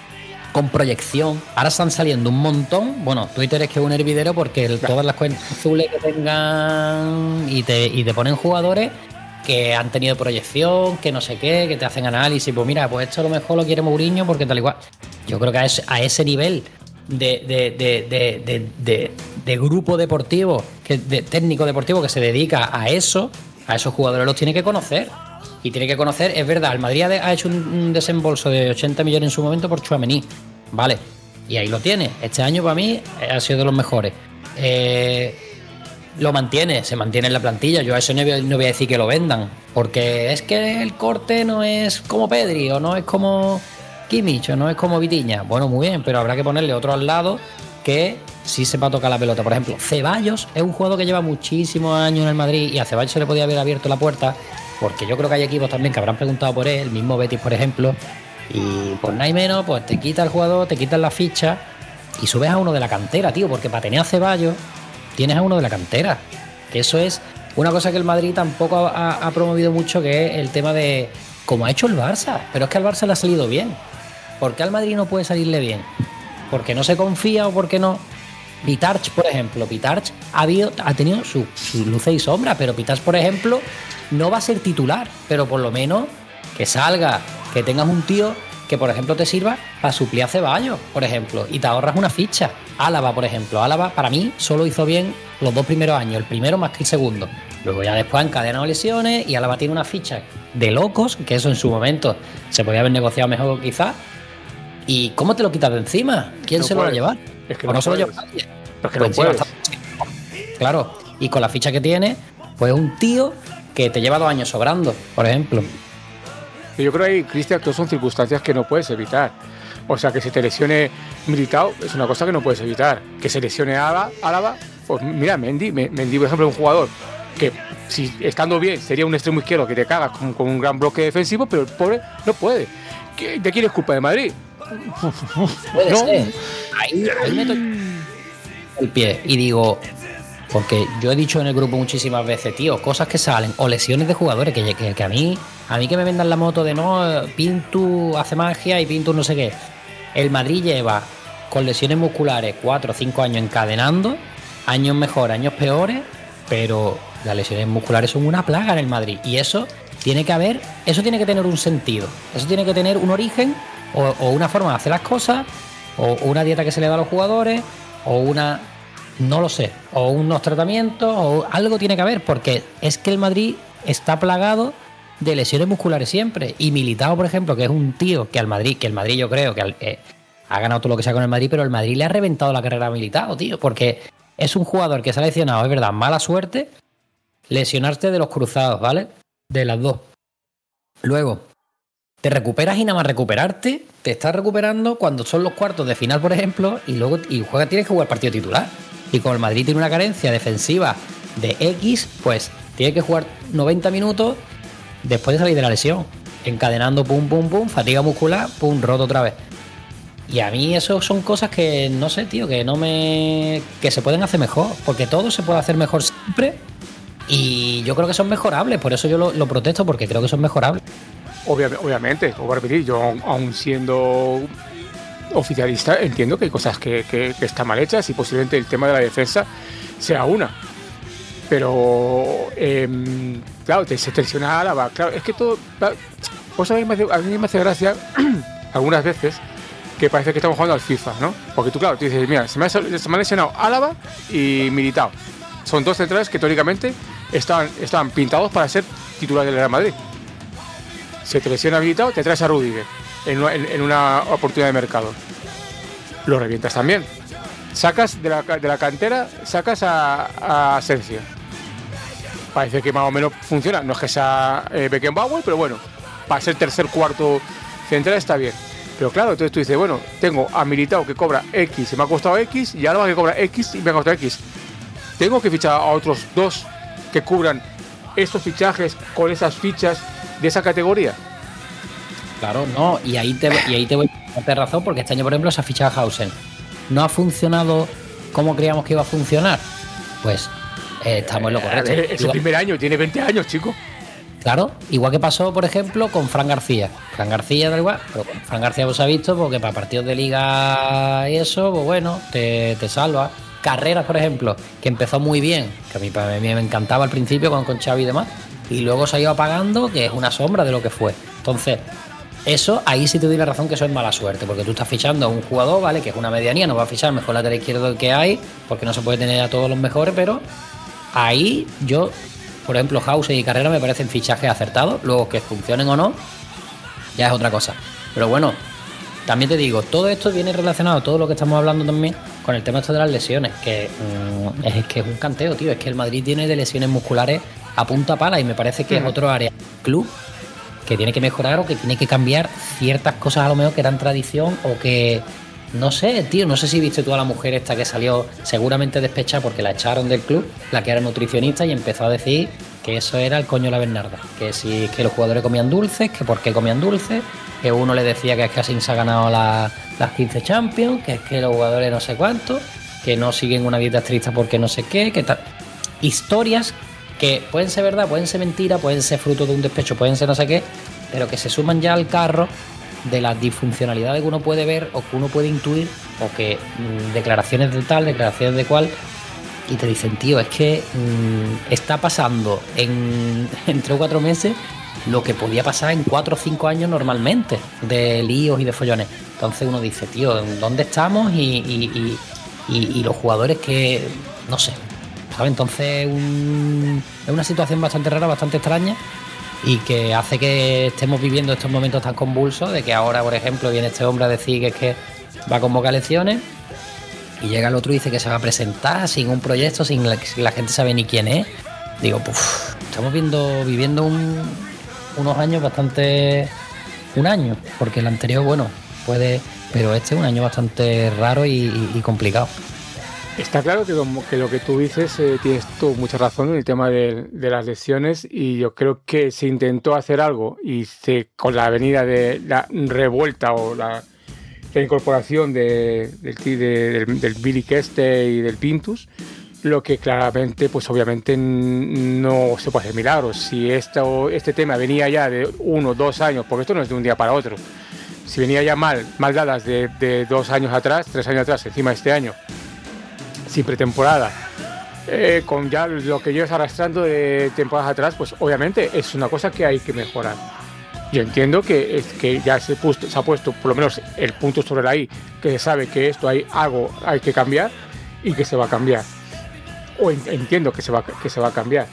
con proyección. Ahora están saliendo un montón. Bueno, Twitter es que es un hervidero porque el, todas las cuentas azules que tengan y te, y te ponen jugadores que han tenido proyección, que no sé qué, que te hacen análisis. Pues mira, pues esto a lo mejor lo quiere Mourinho porque tal igual. Yo creo que a ese, a ese nivel de, de, de, de, de, de, de grupo deportivo, que, de técnico deportivo que se dedica a eso, a esos jugadores los tiene que conocer. Y tiene que conocer, es verdad, el Madrid ha hecho un desembolso de ochenta millones en su momento por Tchouaméni, vale, y ahí lo tiene. Este año para mí ha sido de los mejores. Eh, lo mantiene, se mantiene en la plantilla. Yo a eso no voy, no voy a decir que lo vendan, porque es que el corte no es como Pedri, o no es como Kimmich, o no es como Vitinha. Bueno, muy bien, pero habrá que ponerle otro al lado que sí sepa tocar la pelota. Por ejemplo, Ceballos es un jugador que lleva muchísimos años en el Madrid y a Ceballos se le podía haber abierto la puerta, porque yo creo que hay equipos también que habrán preguntado por él, el mismo Betis, por ejemplo, y por nada y menos, pues te quita el jugador, te quitan la ficha y subes a uno de la cantera, tío, porque para tener a Ceballos tienes a uno de la cantera. Que eso es una cosa que el Madrid tampoco ha, ha promovido mucho, que es el tema de como ha hecho el Barça. Pero es que al Barça le ha salido bien. ¿Por qué al Madrid no puede salirle bien? ¿Porque no se confía o porque no? Pitarch, por ejemplo, Pitarch ha, habido, ha tenido sus su luces y sombras, pero Pitarch, por ejemplo, no va a ser titular, pero por lo menos que salga, que tengas un tío que, por ejemplo, te sirva para suplir a Ceballos, por ejemplo, y te ahorras una ficha. Álava, por ejemplo, Álava para mí solo hizo bien los dos primeros años, el primero más que el segundo. Luego ya después encadenó lesiones y Álava tiene una ficha de locos, que eso en su momento se podía haber negociado mejor quizás, ¿Y cómo te lo quitas de encima? ¿Quién No se lo va a puedes. llevar? Es que ¿O no no se lo puedes. lleva nadie? Pero es que Pues no encima puedes. está- Claro, y con la ficha que tiene, pues un tío que te lleva dos años sobrando, por ejemplo. Y yo creo ahí, Cristian, que son circunstancias que no puedes evitar. O sea, que se te lesione Militao es una cosa que no puedes evitar. Que se lesione Álava, Álava pues mira, Mendy, Mendy, por ejemplo, es un jugador que, si estando bien, sería un extremo izquierdo que te cagas con, con un gran bloque defensivo, pero el pobre no puede. ¿Qué- ¿De quién es culpa? ¿De Madrid? Puede No. ser. Ahí, ahí meto el pie y digo, porque yo he dicho en el grupo muchísimas veces, tío, cosas que salen, o lesiones de jugadores, que, que, que a mí, a mí que me vendan la moto de no, Pintu hace magia y Pintu no sé qué. El Madrid lleva con lesiones musculares cuatro o cinco años encadenando, años mejores, años peores, pero las lesiones musculares son una plaga en el Madrid. Y eso tiene que haber, eso tiene que tener un sentido, eso tiene que tener un origen, o, o una forma de hacer las cosas, o una dieta que se le da a los jugadores, o una, no lo sé, o unos tratamientos, o algo tiene que haber, porque es que el Madrid está plagado de lesiones musculares siempre. Y Militao, por ejemplo, que es un tío que al Madrid, que el Madrid yo creo que al, eh, ha ganado todo lo que sea con el Madrid, pero el Madrid le ha reventado la carrera a Militao, tío, porque es un jugador que se ha lesionado, es verdad, mala suerte, lesionarte de los cruzados, ¿vale? De las dos. Luego, te recuperas y nada más recuperarte, te estás recuperando cuando son los cuartos de final, por ejemplo, y luego y juega, tienes que jugar partido titular. Y como el Madrid tiene una carencia defensiva de X, pues tiene que jugar noventa minutos después de salir de la lesión, encadenando pum, pum, pum, fatiga muscular, pum, roto otra vez. Y a mí eso son cosas que, no sé, tío, que no me... que se pueden hacer mejor, porque todo se puede hacer mejor siempre, y yo creo que son mejorables, por eso yo lo, lo protesto, porque creo que son mejorables. Obvia- obviamente, o repetir, yo aun- aun siendo oficialista entiendo que hay cosas que, que- que están mal hechas y posiblemente el tema de la defensa sea una. Pero, em, claro, te, se te lesiona Álava, claro, es que todo... claro, pues a mí me hace, a mí me hace gracia algunas veces que parece que estamos jugando al FIFA, ¿no? Porque tú, claro, tú dices, mira, se me ha, se me ha lesionado Álava y Militao. Son dos centrales que teóricamente estaban, estaban pintados para ser titulares del Real Madrid. Se te lesiona Militao, te traes a Rudiger en una, en, en una oportunidad de mercado. Lo revientas también. Sacas de la, de la cantera, sacas a, a Asensio. Parece que más o menos funciona. No es que sea eh, Beckenbauer, pero bueno, para ser tercer, cuarto central está bien. Pero claro, entonces tú dices, bueno, tengo a Militao que cobra X y me ha costado X, y Álava que cobra X y me ha costado X. Tengo que fichar a otros dos que cubran estos fichajes con esas fichas de esa categoría. Claro, no, y ahí te, y ahí te voy a darte razón, porque este año, por ejemplo, se ha fichado a Hausen. ¿No ha funcionado como creíamos que iba a funcionar? Pues eh, estamos en lo correcto. Es su Igual- primer año, tiene veinte años, chico. Claro, igual que pasó, por ejemplo, con Fran García. Fran García, da igual, pero con Fran García vos ha visto, porque para partidos de liga y eso, pues bueno, te, te salva. Carreras, por ejemplo, que empezó muy bien, que a mí, para mí me encantaba al principio con, con Xavi y demás, y luego se ha ido apagando, que es una sombra de lo que fue. Entonces, eso, ahí sí te doy la razón que eso es mala suerte, porque tú estás fichando a un jugador, ¿vale? Que es una medianía, no va a fichar el mejor lateral izquierdo que hay, porque no se puede tener a todos los mejores, pero ahí yo, por ejemplo, Hausen y Carrera me parecen fichajes acertados, luego que funcionen o no, ya es otra cosa. Pero bueno, también te digo, todo esto viene relacionado, todo lo que estamos hablando también, con el tema esto de las lesiones, que mmm, es que es un canteo, tío, es que el Madrid tiene de lesiones musculares a punta pala y me parece que uh-huh. es otro área del club que tiene que mejorar o que tiene que cambiar ciertas cosas a lo mejor que eran tradición o que, no sé, tío, no sé si viste tú a la mujer esta que salió seguramente despechada porque la echaron del club, la que era nutricionista, y empezó a decir que eso era el coño de la Bernarda, que si que los jugadores comían dulces, que por qué comían dulces, que uno le decía que es que así se ha ganado la, las quince Champions, que es que los jugadores no sé cuánto, que no siguen una dieta estricta porque no sé qué, que tal. Historias que pueden ser verdad, pueden ser mentira, pueden ser fruto de un despecho, pueden ser no sé qué, pero que se suman ya al carro de las disfuncionalidades que uno puede ver o que uno puede intuir, o que mmm, declaraciones de tal, declaraciones de cual, y te dicen, tío, es que mmm, está pasando en, en tres o cuatro meses lo que podía pasar en cuatro o cinco años normalmente, de líos y de follones. Entonces uno dice, tío, ¿dónde estamos? Y, y, y, y, y los jugadores que, no sé, ¿sabes? Entonces un, es una situación bastante rara, bastante extraña, y que hace que estemos viviendo estos momentos tan convulsos de que ahora, por ejemplo, viene este hombre a decir que es que va a convocar elecciones y llega el otro y dice que se va a presentar sin un proyecto, sin la, sin la gente sabe ni quién es. Digo, pues estamos viendo, viviendo un, unos años bastante... un año, porque el anterior, bueno, puede... pero este es un año bastante raro y, y, y complicado. Está claro que, como, que lo que tú dices, eh, tienes tú mucha razón en el tema de, de las lesiones, y yo creo que se intentó hacer algo y se, con la venida de la revuelta o la, la incorporación de, del, de, del, del Billy Keste y del Pintus, lo que claramente, pues obviamente no se puede hacer milagros. Si esto, este tema venía ya de uno, dos años, porque esto no es de un día para otro, si venía ya mal, mal dadas de, de dos años atrás, tres años atrás, encima de este año, sin pretemporada, eh, con ya lo que llevas arrastrando de temporadas atrás, pues obviamente es una cosa que hay que mejorar. Yo entiendo que, es que ya se, puesto, se ha puesto por lo menos el punto sobre la I, que se sabe que esto hay algo hay que cambiar y que se va a cambiar. O entiendo que se va, que se va a cambiar.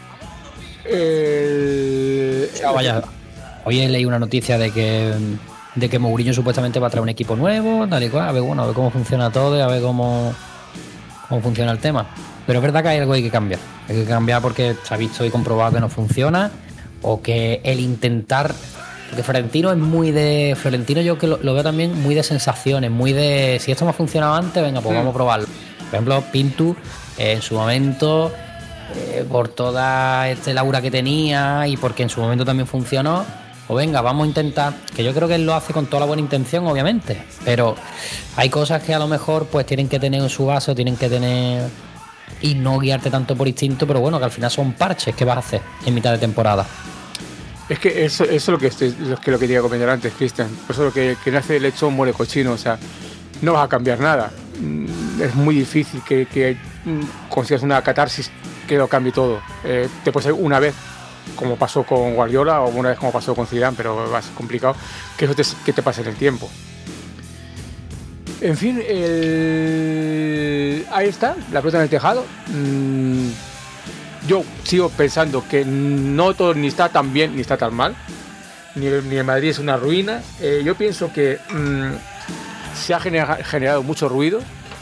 El... Ya, vaya. Hoy leí una noticia de que de que Mourinho supuestamente va a traer un equipo nuevo, tal y cual, a ver, bueno, a ver cómo funciona todo y a ver cómo, cómo funciona el tema. Pero es verdad que hay algo que hay que cambiar. Hay que cambiar porque se ha visto y comprobado que no funciona, o que el intentar... Porque Florentino es muy de... Florentino yo que lo, lo veo también muy de sensaciones, muy de... Si esto me ha funcionado antes, venga, pues vamos a probarlo. Por ejemplo, Pintus, eh, en su momento, eh, por toda este laura que tenía y porque en su momento también funcionó, o venga, vamos a intentar, que yo creo que él lo hace con toda la buena intención, obviamente, pero hay cosas que a lo mejor pues tienen que tener en su base o tienen que tener y no guiarte tanto por instinto, pero bueno, que al final son parches que vas a hacer en mitad de temporada. Es que eso, eso es lo que, estoy, lo que lo quería comentar antes, Cristian. Por eso lo que, que nace lechón muere cochino, o sea, no vas a cambiar nada. Es muy difícil que, que consigas una catarsis que lo cambie todo. Eh, te puede ser una vez, como pasó con Guardiola, o una vez como pasó con Zidane, pero va a ser complicado que eso te, que te pase en el tiempo. En fin, el... ahí está, la pelota en el tejado. Mm, yo sigo pensando que no todo ni está tan bien ni está tan mal, ni, ni el Madrid es una ruina. Eh, yo pienso que mm, se ha genera, generado mucho ruido.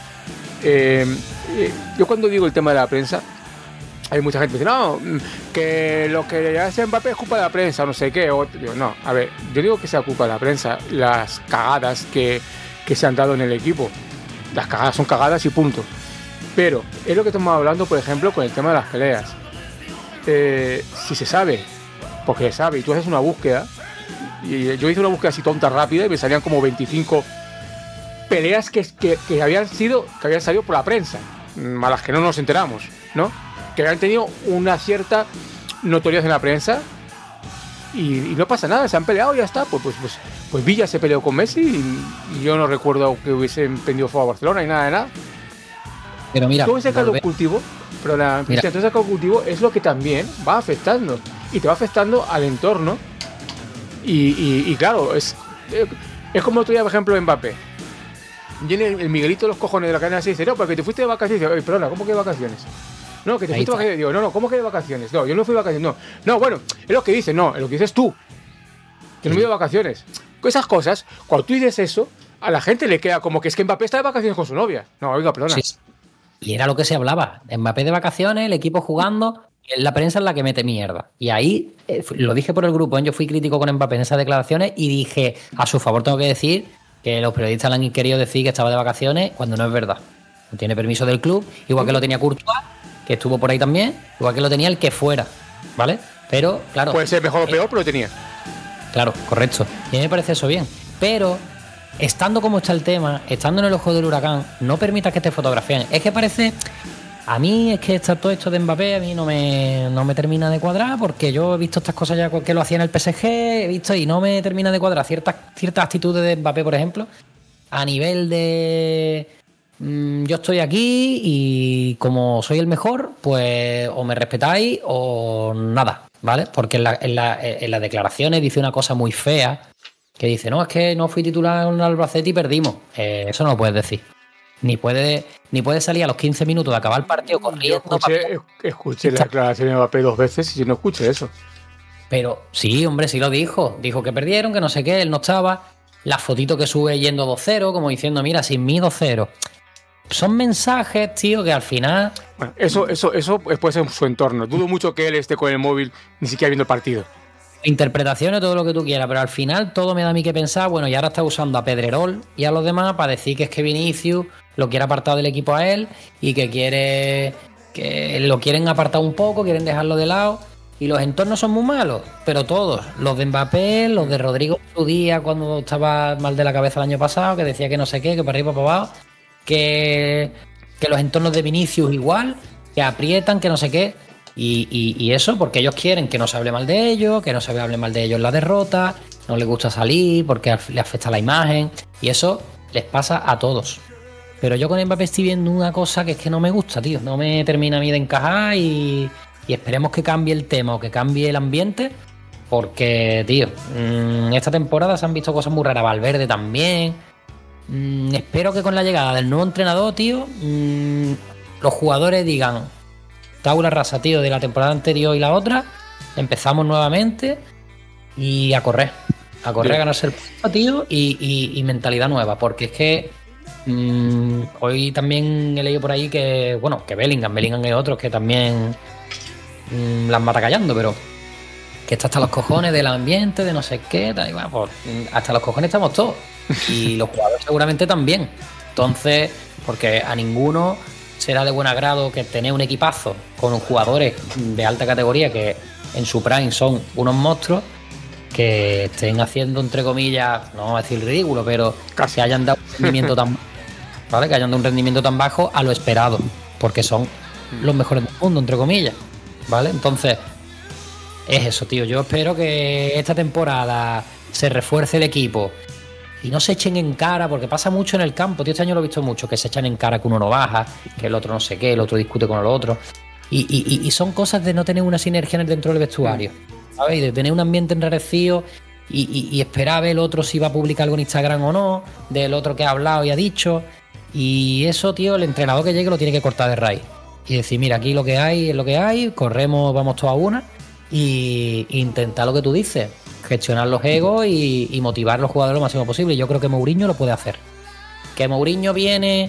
Eh, eh, yo cuando digo el tema de la prensa, hay mucha gente que dice, no, que lo que hace Mbappé es culpa de la prensa, o no sé qué. O, digo, no, a ver, yo digo que sea culpa de la prensa, las cagadas que, que se han dado en el equipo. Las cagadas son cagadas y punto. Pero es lo que estamos hablando, por ejemplo, con el tema de las peleas. Eh, si se sabe, porque se sabe, y tú haces una búsqueda, y yo hice una búsqueda así tonta, rápida, y me salían como veinticinco peleas que, que, que habían sido, que habían salido por la prensa, a las que no nos enteramos, ¿no? Que habían tenido una cierta notoriedad en la prensa y, y no pasa nada, se han peleado y ya está. Pues, pues, pues, pues Villa se peleó con Messi y, y yo no recuerdo que hubiesen prendido fuego a Barcelona y nada de nada. Pero mira, todo ese caldo cultivo, pero la Cristian, todo ese caldo cultivo es lo que también va afectando y te va afectando al entorno. Y, y, y claro, es, es como otro día, por ejemplo, Mbappé. Viene el Miguelito de los cojones de la cadena y dice, no, porque te fuiste de vacaciones. Dice, perdona, ¿cómo que de vacaciones? No, que te fuiste de vacaciones. Digo, no, no, ¿cómo que de vacaciones? No, yo no fui de vacaciones, no. No, bueno, es lo que dices, no, es lo que dices tú. Que no me he ido de vacaciones. Con esas cosas, cuando tú dices eso, a la gente le queda como que es que Mbappé está de vacaciones con su novia. No, oiga, perdona. Sí. Y era lo que se hablaba. Mbappé de vacaciones, el equipo jugando, la prensa es la que mete mierda. Y ahí, eh, lo dije por el grupo, ¿eh? Yo fui crítico con Mbappé en esas declaraciones y dije, a su favor tengo que decir que los periodistas le han querido decir que estaba de vacaciones cuando no es verdad. No tiene permiso del club, igual que lo tenía Courtois, que estuvo por ahí también, igual que lo tenía el que fuera, ¿vale? Pero, claro... Puede ser mejor o peor, eh, pero lo tenía. Claro, correcto. Y a mí me parece eso bien. Pero, estando como está el tema, estando en el ojo del huracán, no permitas que te fotografíen. Es que parece... A mí es que está todo esto de Mbappé, a mí no me, no me termina de cuadrar, porque yo he visto estas cosas ya que lo hacía en el P S G, he visto y no me termina de cuadrar ciertas, ciertas actitudes de Mbappé, por ejemplo, a nivel de... Mmm, yo estoy aquí y como soy el mejor, pues o me respetáis o nada, ¿vale? Porque en, la, en, la, en las declaraciones dice una cosa muy fea, que dice, no, es que no fui titular en el Albacete y perdimos. Eh, eso no lo puedes decir. Ni puede, ni puede salir a los quince minutos de acabar el partido corriendo. Yo escuché, escuché la declaración de Mbappé dos veces y yo no escuché eso. Pero sí, hombre, sí lo dijo. Dijo que perdieron, que no sé qué, él no estaba. La fotito que sube yendo dos cero, como diciendo, mira, sin mí dos cero. Son mensajes, tío, que al final... Bueno, eso, eso, eso puede ser su entorno. Dudo mucho que él esté con el móvil ni siquiera viendo el partido. Interpretaciones, todo lo que tú quieras, pero al final todo me da a mí que pensar, bueno, y ahora está usando a Pedrerol y a los demás para decir que es que Vinicius lo quiere apartado del equipo a él y que quiere que lo quieren apartar un poco, quieren dejarlo de lado. Y los entornos son muy malos, pero todos, los de Mbappé, los de Rodrigo en su día cuando estaba mal de la cabeza el año pasado, que decía que no sé qué, que para arriba para abajo, que, que los entornos de Vinicius igual, que aprietan, que no sé qué, y, y, y eso porque ellos quieren que no se hable mal de ellos, que no se hable mal de ellos en la derrota, no les gusta salir porque le afecta la imagen, y eso les pasa a todos. Pero yo con Mbappé estoy viendo una cosa que es que no me gusta, tío, no me termina a mí de encajar y... Y esperemos que cambie el tema o que cambie el ambiente, porque, tío, mmm, esta temporada se han visto cosas muy raras. Valverde también. Mmm, espero que con la llegada del nuevo entrenador, tío, mmm, los jugadores digan, tabula rasa, tío, de la temporada anterior y la otra, empezamos nuevamente y a correr. A correr, a ganarse el puesto, tío, y, y, y mentalidad nueva, porque es que mmm, hoy también he leído por ahí que, bueno, que Bellingham, Bellingham y otros que también... las mata callando, pero que está hasta los cojones del ambiente, de no sé qué, tal, y bueno, pues hasta los cojones estamos todos. Y los jugadores seguramente también. Entonces, porque a ninguno será de buen agrado que tener un equipazo con jugadores de alta categoría que en su prime son unos monstruos, que estén haciendo, entre comillas, no vamos a decir ridículo, pero Casi. que hayan dado un rendimiento tan ¿vale? Que hayan dado un rendimiento tan bajo a lo esperado, porque son los mejores del mundo, entre comillas. ¿Vale? Entonces, es eso, tío. Yo espero que esta temporada se refuerce el equipo y no se echen en cara, porque pasa mucho en el campo, tío. Este año lo he visto mucho, que se echan en cara que uno no baja, que el otro no sé qué, el otro discute con el otro. Y, y, y son cosas de no tener una sinergia dentro del vestuario, ¿sabes? Y de tener un ambiente enrarecido y, y, y esperar a ver el otro si va a publicar algo en Instagram o no, del otro que ha hablado y ha dicho. Y eso, tío, el entrenador que llegue lo tiene que cortar de raíz. Y decir, mira, aquí lo que hay es lo que hay, corremos, vamos todos a una, y, e intentar lo que tú dices, gestionar los egos y, y motivar a los jugadores lo máximo posible. Yo creo que Mourinho lo puede hacer. Que Mourinho viene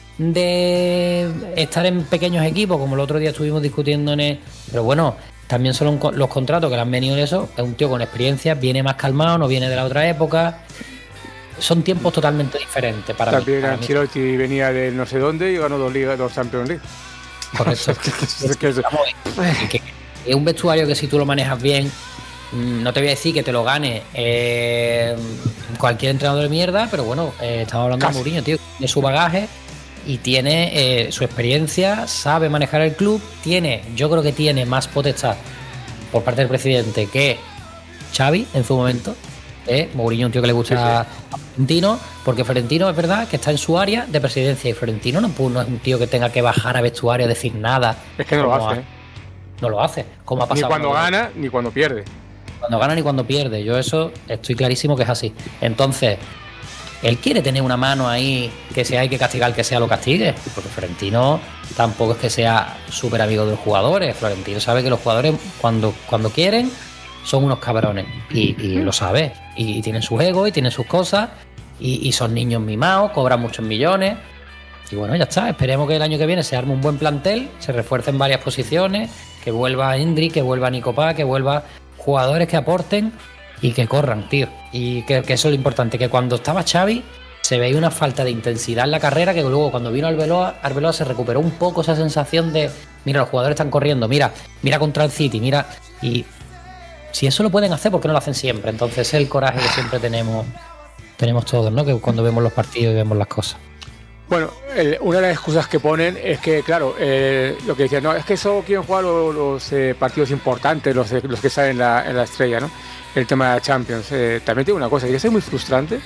de estar en pequeños equipos, como el otro día estuvimos discutiendo en el... Pero bueno, también son los contratos que le han venido en eso. Es un tío con experiencia, viene más calmado, no viene de la otra época. Son tiempos totalmente diferentes para también mí. También Ancelotti venía de no sé dónde y ganó dos ligas, dos Champions League. Correcto. es, que es, que es un vestuario que si tú lo manejas bien, no te voy a decir que te lo gane eh, cualquier entrenador de mierda, pero bueno, eh, estamos hablando Casi. de Mourinho, tío, tiene su bagaje y tiene eh, su experiencia, sabe manejar el club, tiene, yo creo que tiene más potestad por parte del presidente que Xavi en su momento. Eh, Mourinho, un tío que le gusta sí, sí. a Florentino, porque Florentino es verdad que está en su área de presidencia y Florentino no, no es un tío que tenga que bajar a vestuario a decir nada. Es que no lo hace. Ha, no lo hace. Como ha pasado ni cuando con gana ni cuando pierde. Cuando gana ni cuando pierde. Yo eso estoy clarísimo que es así. Entonces, él quiere tener una mano ahí que si hay que castigar, que sea lo castigue. Porque Florentino tampoco es que sea súper amigo de los jugadores. Florentino sabe que los jugadores cuando, cuando quieren son unos cabrones y, y lo sabe, y, y tienen sus egos y tienen sus cosas y, y son niños mimados, cobran muchos millones y bueno, ya está, esperemos que el año que viene se arme un buen plantel, se refuercen varias posiciones, que vuelva Endrick, que vuelva Nico Paz, que vuelva jugadores que aporten y que corran, tío, y que, que eso es lo importante, que cuando estaba Xavi se veía una falta de intensidad en la carrera, que luego cuando vino Arbeloa, Arbeloa se recuperó un poco esa sensación de mira, los jugadores están corriendo, mira, mira contra el City, mira, y si eso lo pueden hacer, ¿por qué no lo hacen siempre? Entonces es el coraje que siempre tenemos tenemos todos, ¿no? Que cuando vemos los partidos y vemos las cosas. Bueno, el, una de las excusas que ponen es que, claro, eh, lo que decían, no, es que solo quieren jugar los, los eh, partidos importantes, los, los que salen en la, en la estrella, ¿no? El tema de la Champions. Eh, también tiene una cosa, que es muy frustrante.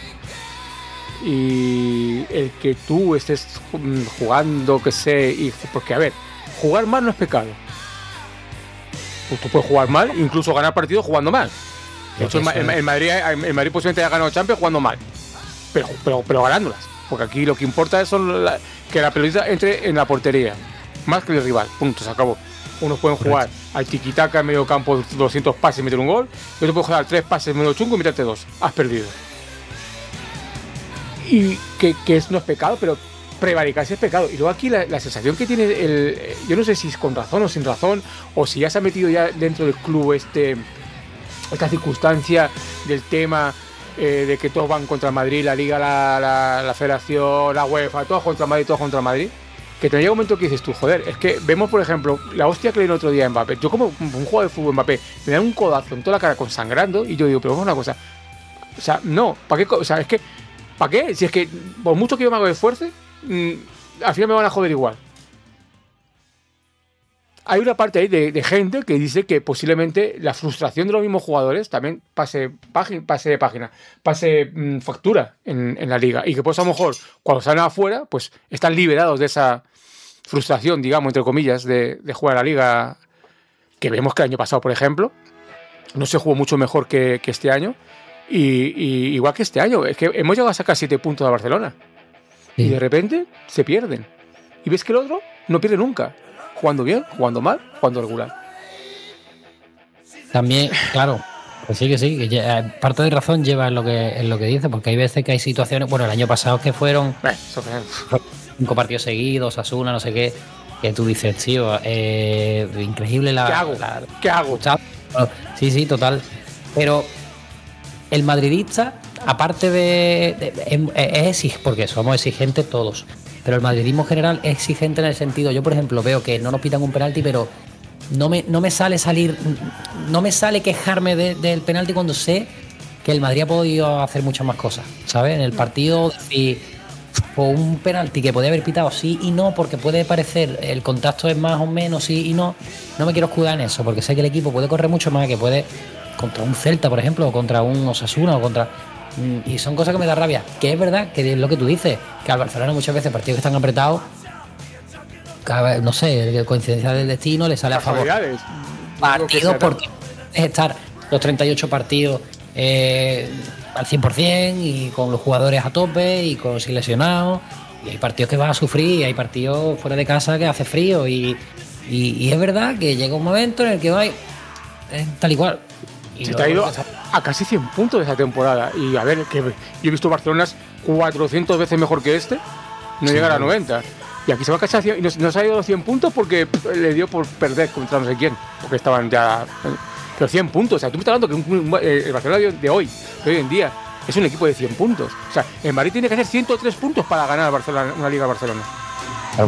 Y el que tú estés jugando, que sé, y, porque a ver, jugar mal no es pecado. Tú puedes jugar mal, incluso ganar partidos jugando mal. De hecho, el, el, Madrid, el Madrid posiblemente haya ganado Champions jugando mal, pero, pero, pero ganándolas. Porque aquí lo que importa es son la, que la pelota entre en la portería, más que el rival. Punto, se acabó. Unos pueden jugar al tiquitaca en medio campo, doscientos pases y meter un gol. Yo te puedo jugar tres pases medio chungo y meterte dos. Has perdido. Y que, que es, no es pecado, pero prevaricarse es pecado. Y luego aquí la, la sensación que tiene el... Yo no sé si es con razón o sin razón, o si ya se ha metido ya dentro del club este esta circunstancia del tema eh, de que todos van contra Madrid, la Liga, la, la, la Federación, la UEFA, todos contra Madrid, todos contra Madrid. Que te llega un momento que dices tú, joder, es que vemos, por ejemplo, la hostia que le dio el otro día a Mbappé. Yo como un jugador de fútbol Mbappé, me dan un codazo en toda la cara consangrando y yo digo, pero vamos a una cosa. O sea, no, ¿para qué? O sea, es que, ¿para qué? Si es que, por mucho que yo me haga esfuerzo, mmm, al final me van a joder igual. Hay una parte ahí de, de gente que dice que posiblemente la frustración de los mismos jugadores también pase, página, pase de página, pase mmm, factura en, en la liga. Y que pues a lo mejor cuando salen afuera, pues están liberados de esa frustración, digamos, entre comillas, de, de jugar a la liga, que vemos que el año pasado, por ejemplo, no se jugó mucho mejor que, que este año. Y, y igual que este año, es que hemos llegado a sacar siete puntos a Barcelona. Sí. Y de repente se pierden. Y ves que el otro no pierde nunca. Jugando bien, jugando mal, jugando regular. También, claro, pues sí que sí, que ya, parte de razón lleva en lo que en lo que dice, porque hay veces que hay situaciones, bueno, el año pasado que fueron eh, eso fue. cinco partidos seguidos, Asuna, no sé qué, que tú dices, tío, eh, increíble la... ¿Qué hago? La, ¿Qué hago? Sí, sí, total. Pero el madridista, aparte de... de, de es exigente, porque somos exigentes todos, pero el madridismo en general es exigente en el sentido, yo por ejemplo veo que no nos pitan un penalti, pero no me, no me sale salir, no me sale quejarme de, del penalti cuando sé que el Madrid ha podido hacer muchas más cosas, ¿sabes? En el partido, decir, pues un penalti que podía haber pitado sí y no, porque puede parecer el contacto es más o menos sí y no, no me quiero escudar en eso, porque sé que el equipo puede correr mucho más, que puede contra un Celta, por ejemplo, o contra un Osasuna, o contra... Y son cosas que me da rabia, que es verdad, que es lo que tú dices, que al Barcelona muchas veces partidos que están apretados, cada vez, no sé, coincidencia del destino le sale a favor. Partidos porque es estar los treinta y ocho partidos eh, al cien por ciento y con los jugadores a tope y con sin lesionados, y hay partidos que vas a sufrir y hay partidos fuera de casa que hace frío y, y, y es verdad que llega un momento en el que va eh, tal y cual. Y se te ha ido a, a casi cien puntos de esa temporada. Y a ver, que yo he visto Barcelona cuatrocientas veces mejor que este, no sí, llegar a noventa. Y aquí se va a cachar cien, y nos, nos ha ido a los cien puntos porque pff, le dio por perder contra no sé quién, porque estaban ya. Pero cien puntos, o sea, tú me estás hablando que un, un, el Barcelona de hoy, de hoy en día, es un equipo de cien puntos. O sea, el Madrid tiene que hacer ciento tres puntos para ganar a Barcelona, una liga a Barcelona. Claro.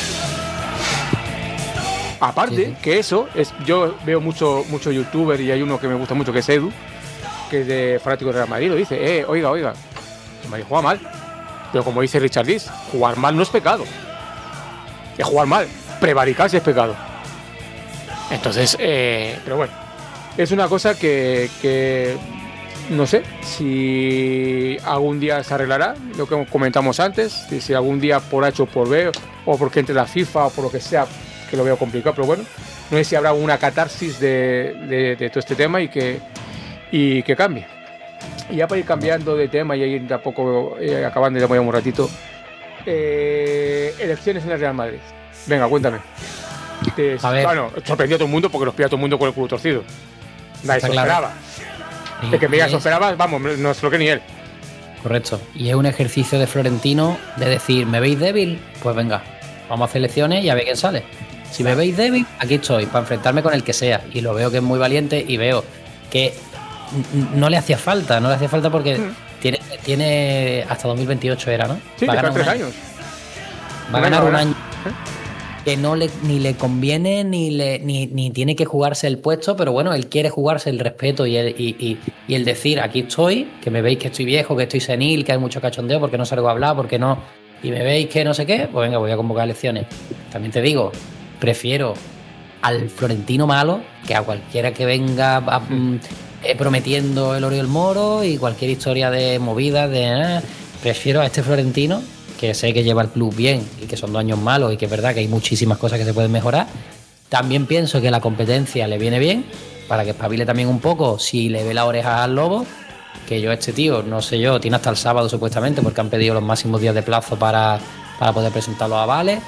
Aparte, sí, sí. que eso, es, yo veo mucho, mucho youtuber y hay uno que me gusta mucho que es Edu, que es de fanático de Real Madrid, lo dice, eh, oiga, oiga, el Madrid juega mal. Pero como dice Richard Dis, jugar mal no es pecado. Es jugar mal, prevaricarse es pecado. Entonces, eh, pero bueno, es una cosa que, que no sé si algún día se arreglará, lo que comentamos antes, si, si algún día por H o por B, o porque entre la FIFA o por lo que sea, que lo veo complicado, pero bueno, no sé si habrá una catarsis de, de, de todo este tema y que, y que cambie. Y ya para ir cambiando de tema y ir tampoco eh, acabando, ya voy a un ratito, eh, elecciones en el Real Madrid. Venga, cuéntame. Te, bueno, sorprendió a todo el mundo porque los pilla todo el mundo con el culo torcido. Nadie se lo esperaba. De que me digas, esperaba, vamos, no es lo que ni él. Correcto. Y es un ejercicio de Florentino de decir, ¿me veis débil? Pues venga, vamos a hacer elecciones y a ver quién sale. Si me veis débil, aquí estoy, para enfrentarme con el que sea. Y lo veo que es muy valiente y veo que no le hacía falta, no le hacía falta porque mm. tiene, tiene hasta dos mil veintiocho era, ¿no? Sí, va a ganar tres años. Va a ganar un año que no le ni le conviene ni le ni, ni tiene que jugarse el puesto, pero bueno, él quiere jugarse el respeto y el, y, y, y el decir, aquí estoy, que me veis que estoy viejo, que estoy senil, que hay mucho cachondeo porque no salgo a hablar, porque no, y me veis que no sé qué, pues venga, voy a convocar elecciones. También te digo, prefiero al Florentino malo que a cualquiera que venga a, mm. eh, prometiendo el oro y el moro y cualquier historia de movida de eh, prefiero a este Florentino, que sé que lleva el club bien y que son dos años malos y que es verdad que hay muchísimas cosas que se pueden mejorar. También pienso que la competencia le viene bien para que espabile también un poco si le ve la oreja al lobo, que yo este tío, no sé yo, tiene hasta el sábado supuestamente porque han pedido los máximos días de plazo para, para poder presentar los avales.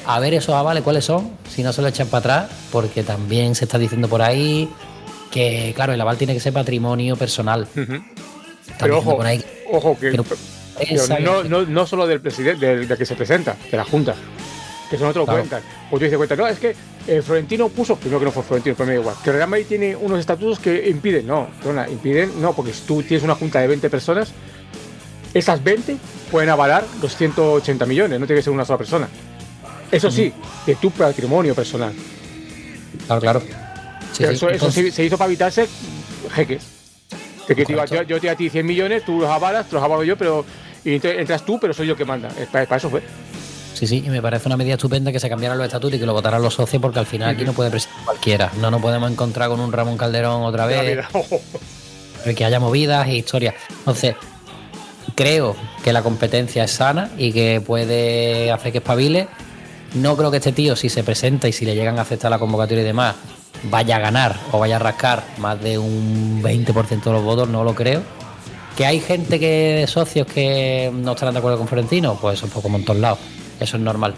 A ver esos avales cuáles son, si no se lo echan para atrás, porque también se está diciendo por ahí que, claro, el aval tiene que ser patrimonio personal. Uh-huh. Pero ojo, por ahí, ojo, que, que no, pero no, no, no solo del presidente, del, del que se presenta, de la Junta, que eso no te lo claro. cuentan. Pues tú dices cuenta, no, es que eh, Florentino puso, primero que no fue Florentino, pero me da igual, que el Real Madrid tiene unos estatutos que impiden, no, perdona, impiden, no, porque si tú tienes una Junta de veinte personas, esas veinte pueden avalar los ciento ochenta millones, no tiene que ser una sola persona. Eso sí, de tu patrimonio personal. Claro, claro. Sí, Pero sí, eso, entonces... eso se, se hizo para evitarse jeques. De que te iba, yo, yo te doy a ti cien millones, tú los avalas, te los avalo yo, pero y entras tú, pero soy yo el que manda. Para, para eso fue. Sí, sí, y me parece una medida estupenda que se cambiaran los estatutos y que lo votaran los socios, porque al final uh-huh. aquí no puede presidir cualquiera. No nos podemos encontrar con un Ramón Calderón otra vez. Que haya movidas e historias. Entonces, creo que la competencia es sana y que puede hacer que espabile. No creo que este tío, si se presenta y si le llegan a aceptar la convocatoria y demás, vaya a ganar o vaya a rascar más de un veinte por ciento de los votos, no lo creo. Que hay gente que socios que no estarán de acuerdo con Florentino, pues eso es un poco como en todos lados, eso es normal.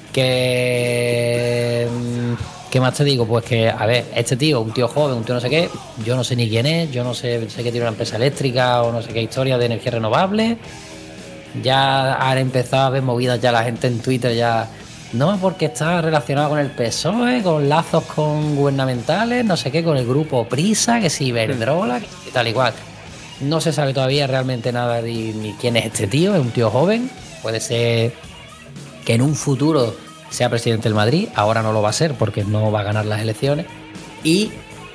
Que ¿qué más te digo? Pues que, a ver, este tío, un tío joven, un tío no sé qué, yo no sé ni quién es, yo no sé, sé que tiene una empresa eléctrica o no sé qué historia de energía renovable. Ya han empezado a ver movidas ya la gente en Twitter ya. No, porque está relacionado con el P S O E, con lazos con gubernamentales, no sé qué, con el grupo Prisa, que si Iberdrola, que tal y cual. No se sabe todavía realmente nada de ni quién es este tío, es un tío joven. Puede ser que en un futuro sea presidente del Madrid, ahora no lo va a ser porque no va a ganar las elecciones. Y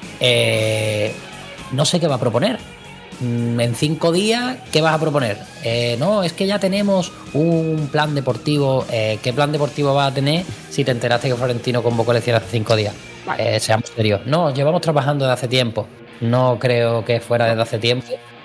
eh, no sé qué va a proponer. En cinco días, ¿qué vas a proponer? Eh, no, es que ya tenemos un plan deportivo. Eh, ¿Qué plan deportivo vas a tener si te enteraste que Florentino convocó elecciones hace cinco días? Eh, seamos serios. No, llevamos trabajando desde hace tiempo. No creo que fuera desde hace tiempo,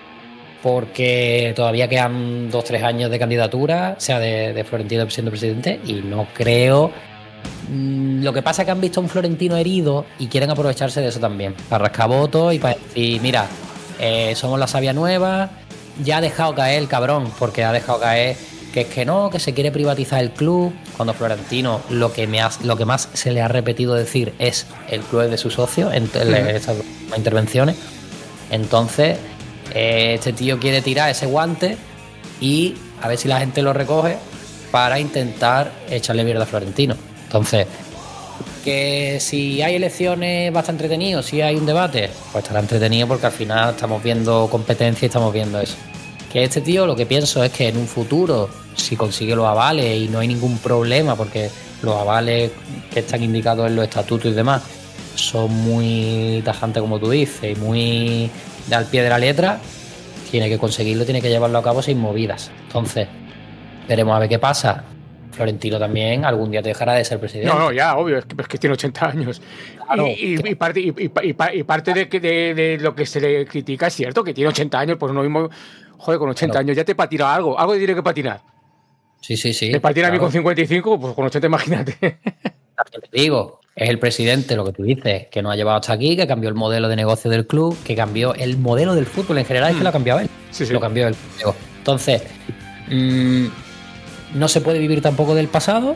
porque todavía quedan dos, tres años de candidatura, sea de, de Florentino siendo presidente, y no creo. Lo que pasa es que han visto a un Florentino herido y quieren aprovecharse de eso también, para rascar votos y para decir, mira, Eh, somos la savia nueva. Ya ha dejado caer el cabrón, porque ha dejado caer que es que no, que se quiere privatizar el club, cuando Florentino lo que me ha, lo que más se le ha repetido decir es el club es de su socio en, en uh-huh. estas intervenciones. Entonces eh, este tío quiere tirar ese guante y a ver si la gente lo recoge para intentar echarle mierda a Florentino. Entonces, que si hay elecciones va a estar entretenido, si hay un debate, pues estará entretenido, porque al final estamos viendo competencia y estamos viendo eso. Que este tío, lo que pienso es que en un futuro, si consigue los avales y no hay ningún problema, porque los avales que están indicados en los estatutos y demás son muy tajantes, como tú dices, y muy al pie de la letra, tiene que conseguirlo, tiene que llevarlo a cabo sin movidas. Entonces, veremos a ver qué pasa. Florentino también algún día te dejará de ser presidente. No, no, ya, obvio, es que, es que tiene ochenta años. Claro, y, y, y, parte, y, y, y parte de, de, de lo que se le critica es cierto, que tiene ochenta años, pues no mismo, joder, con ochenta claro. años ya te patina algo, algo tiene que patinar. Sí, sí, sí. Me patina claro. a mí con cincuenta y cinco, pues con ochenta, imagínate. Te digo, es el presidente, lo que tú dices, que nos ha llevado hasta aquí, que cambió el modelo de negocio del club, que cambió el modelo del fútbol en general, mm. es que lo ha cambiado él. Sí, sí. Lo cambió él. Entonces, mmm, no se puede vivir tampoco del pasado.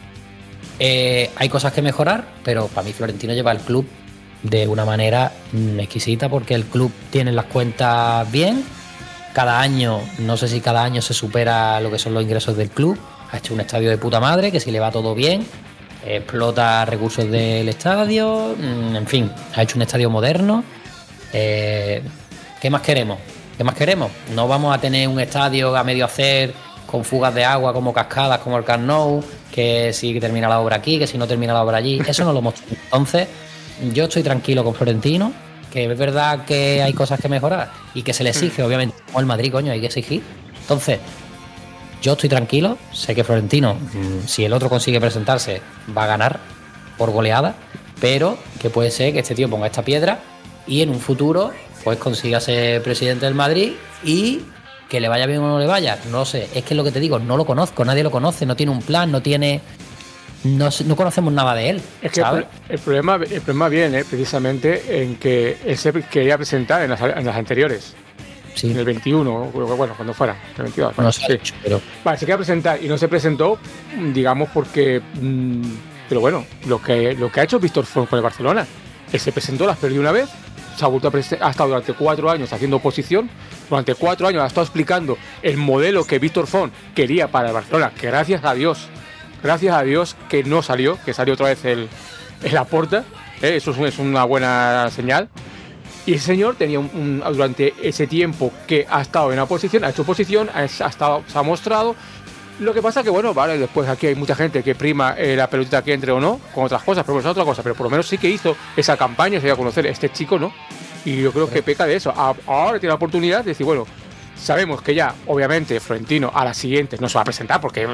Eh, hay cosas que mejorar, pero para mí Florentino lleva el club de una manera mmm, exquisita, porque el club tiene las cuentas bien. Cada año, no sé si cada año se supera lo que son los ingresos del club. Ha hecho un estadio de puta madre, que si le va todo bien, explota recursos del estadio, mmm, en fin, ha hecho un estadio moderno. Eh, ¿Qué más queremos? ¿Qué más queremos? No vamos a tener un estadio a medio hacer, con fugas de agua como cascadas, como el Camp Nou, que si termina la obra aquí, que si no termina la obra allí. Eso no lo hemos tenido. Entonces, yo estoy tranquilo con Florentino, que es verdad que hay cosas que mejorar y que se le exige, obviamente, como el Madrid, coño, hay que exigir. Entonces, yo estoy tranquilo, sé que Florentino, si el otro consigue presentarse, va a ganar por goleada, pero que puede ser que este tío ponga esta piedra y en un futuro pues consiga ser presidente del Madrid y que le vaya bien o no le vaya, no lo sé. Es que es lo que te digo, no lo conozco, nadie lo conoce, no tiene un plan, no tiene... No, no conocemos nada de él. Es que el, el problema el problema viene precisamente en que él se quería presentar en las, en las anteriores. sí. En el veintiuno, bueno, cuando fuera, el veintidós. No Vale, sé, sí. pero Vale, se quería presentar y no se presentó, digamos, porque... Mmm, pero bueno, lo que, lo que ha hecho Víctor Font con el Barcelona, él se presentó, las perdió una vez, se ha, vuelto a presen- ha estado durante cuatro años haciendo oposición, durante cuatro años ha estado explicando el modelo que Víctor Font quería para el Barcelona, que gracias a Dios, gracias a Dios que no salió, que salió otra vez el, el Laporta, ¿eh? Eso es, es una buena señal. Y ese señor tenía un, un, durante ese tiempo que ha estado en la oposición, ha hecho oposición, ha, ha estado, se ha mostrado. Lo que pasa que, bueno, vale, después aquí hay mucha gente que prima eh, la pelotita que entre o no, con otras cosas, pero es otra cosa, pero por lo menos sí que hizo esa campaña, se dio a conocer, este chico no. Y yo creo que peca de eso. A, ahora tiene la oportunidad de decir, bueno, sabemos que ya, obviamente, Florentino a la siguiente no se va a presentar porque...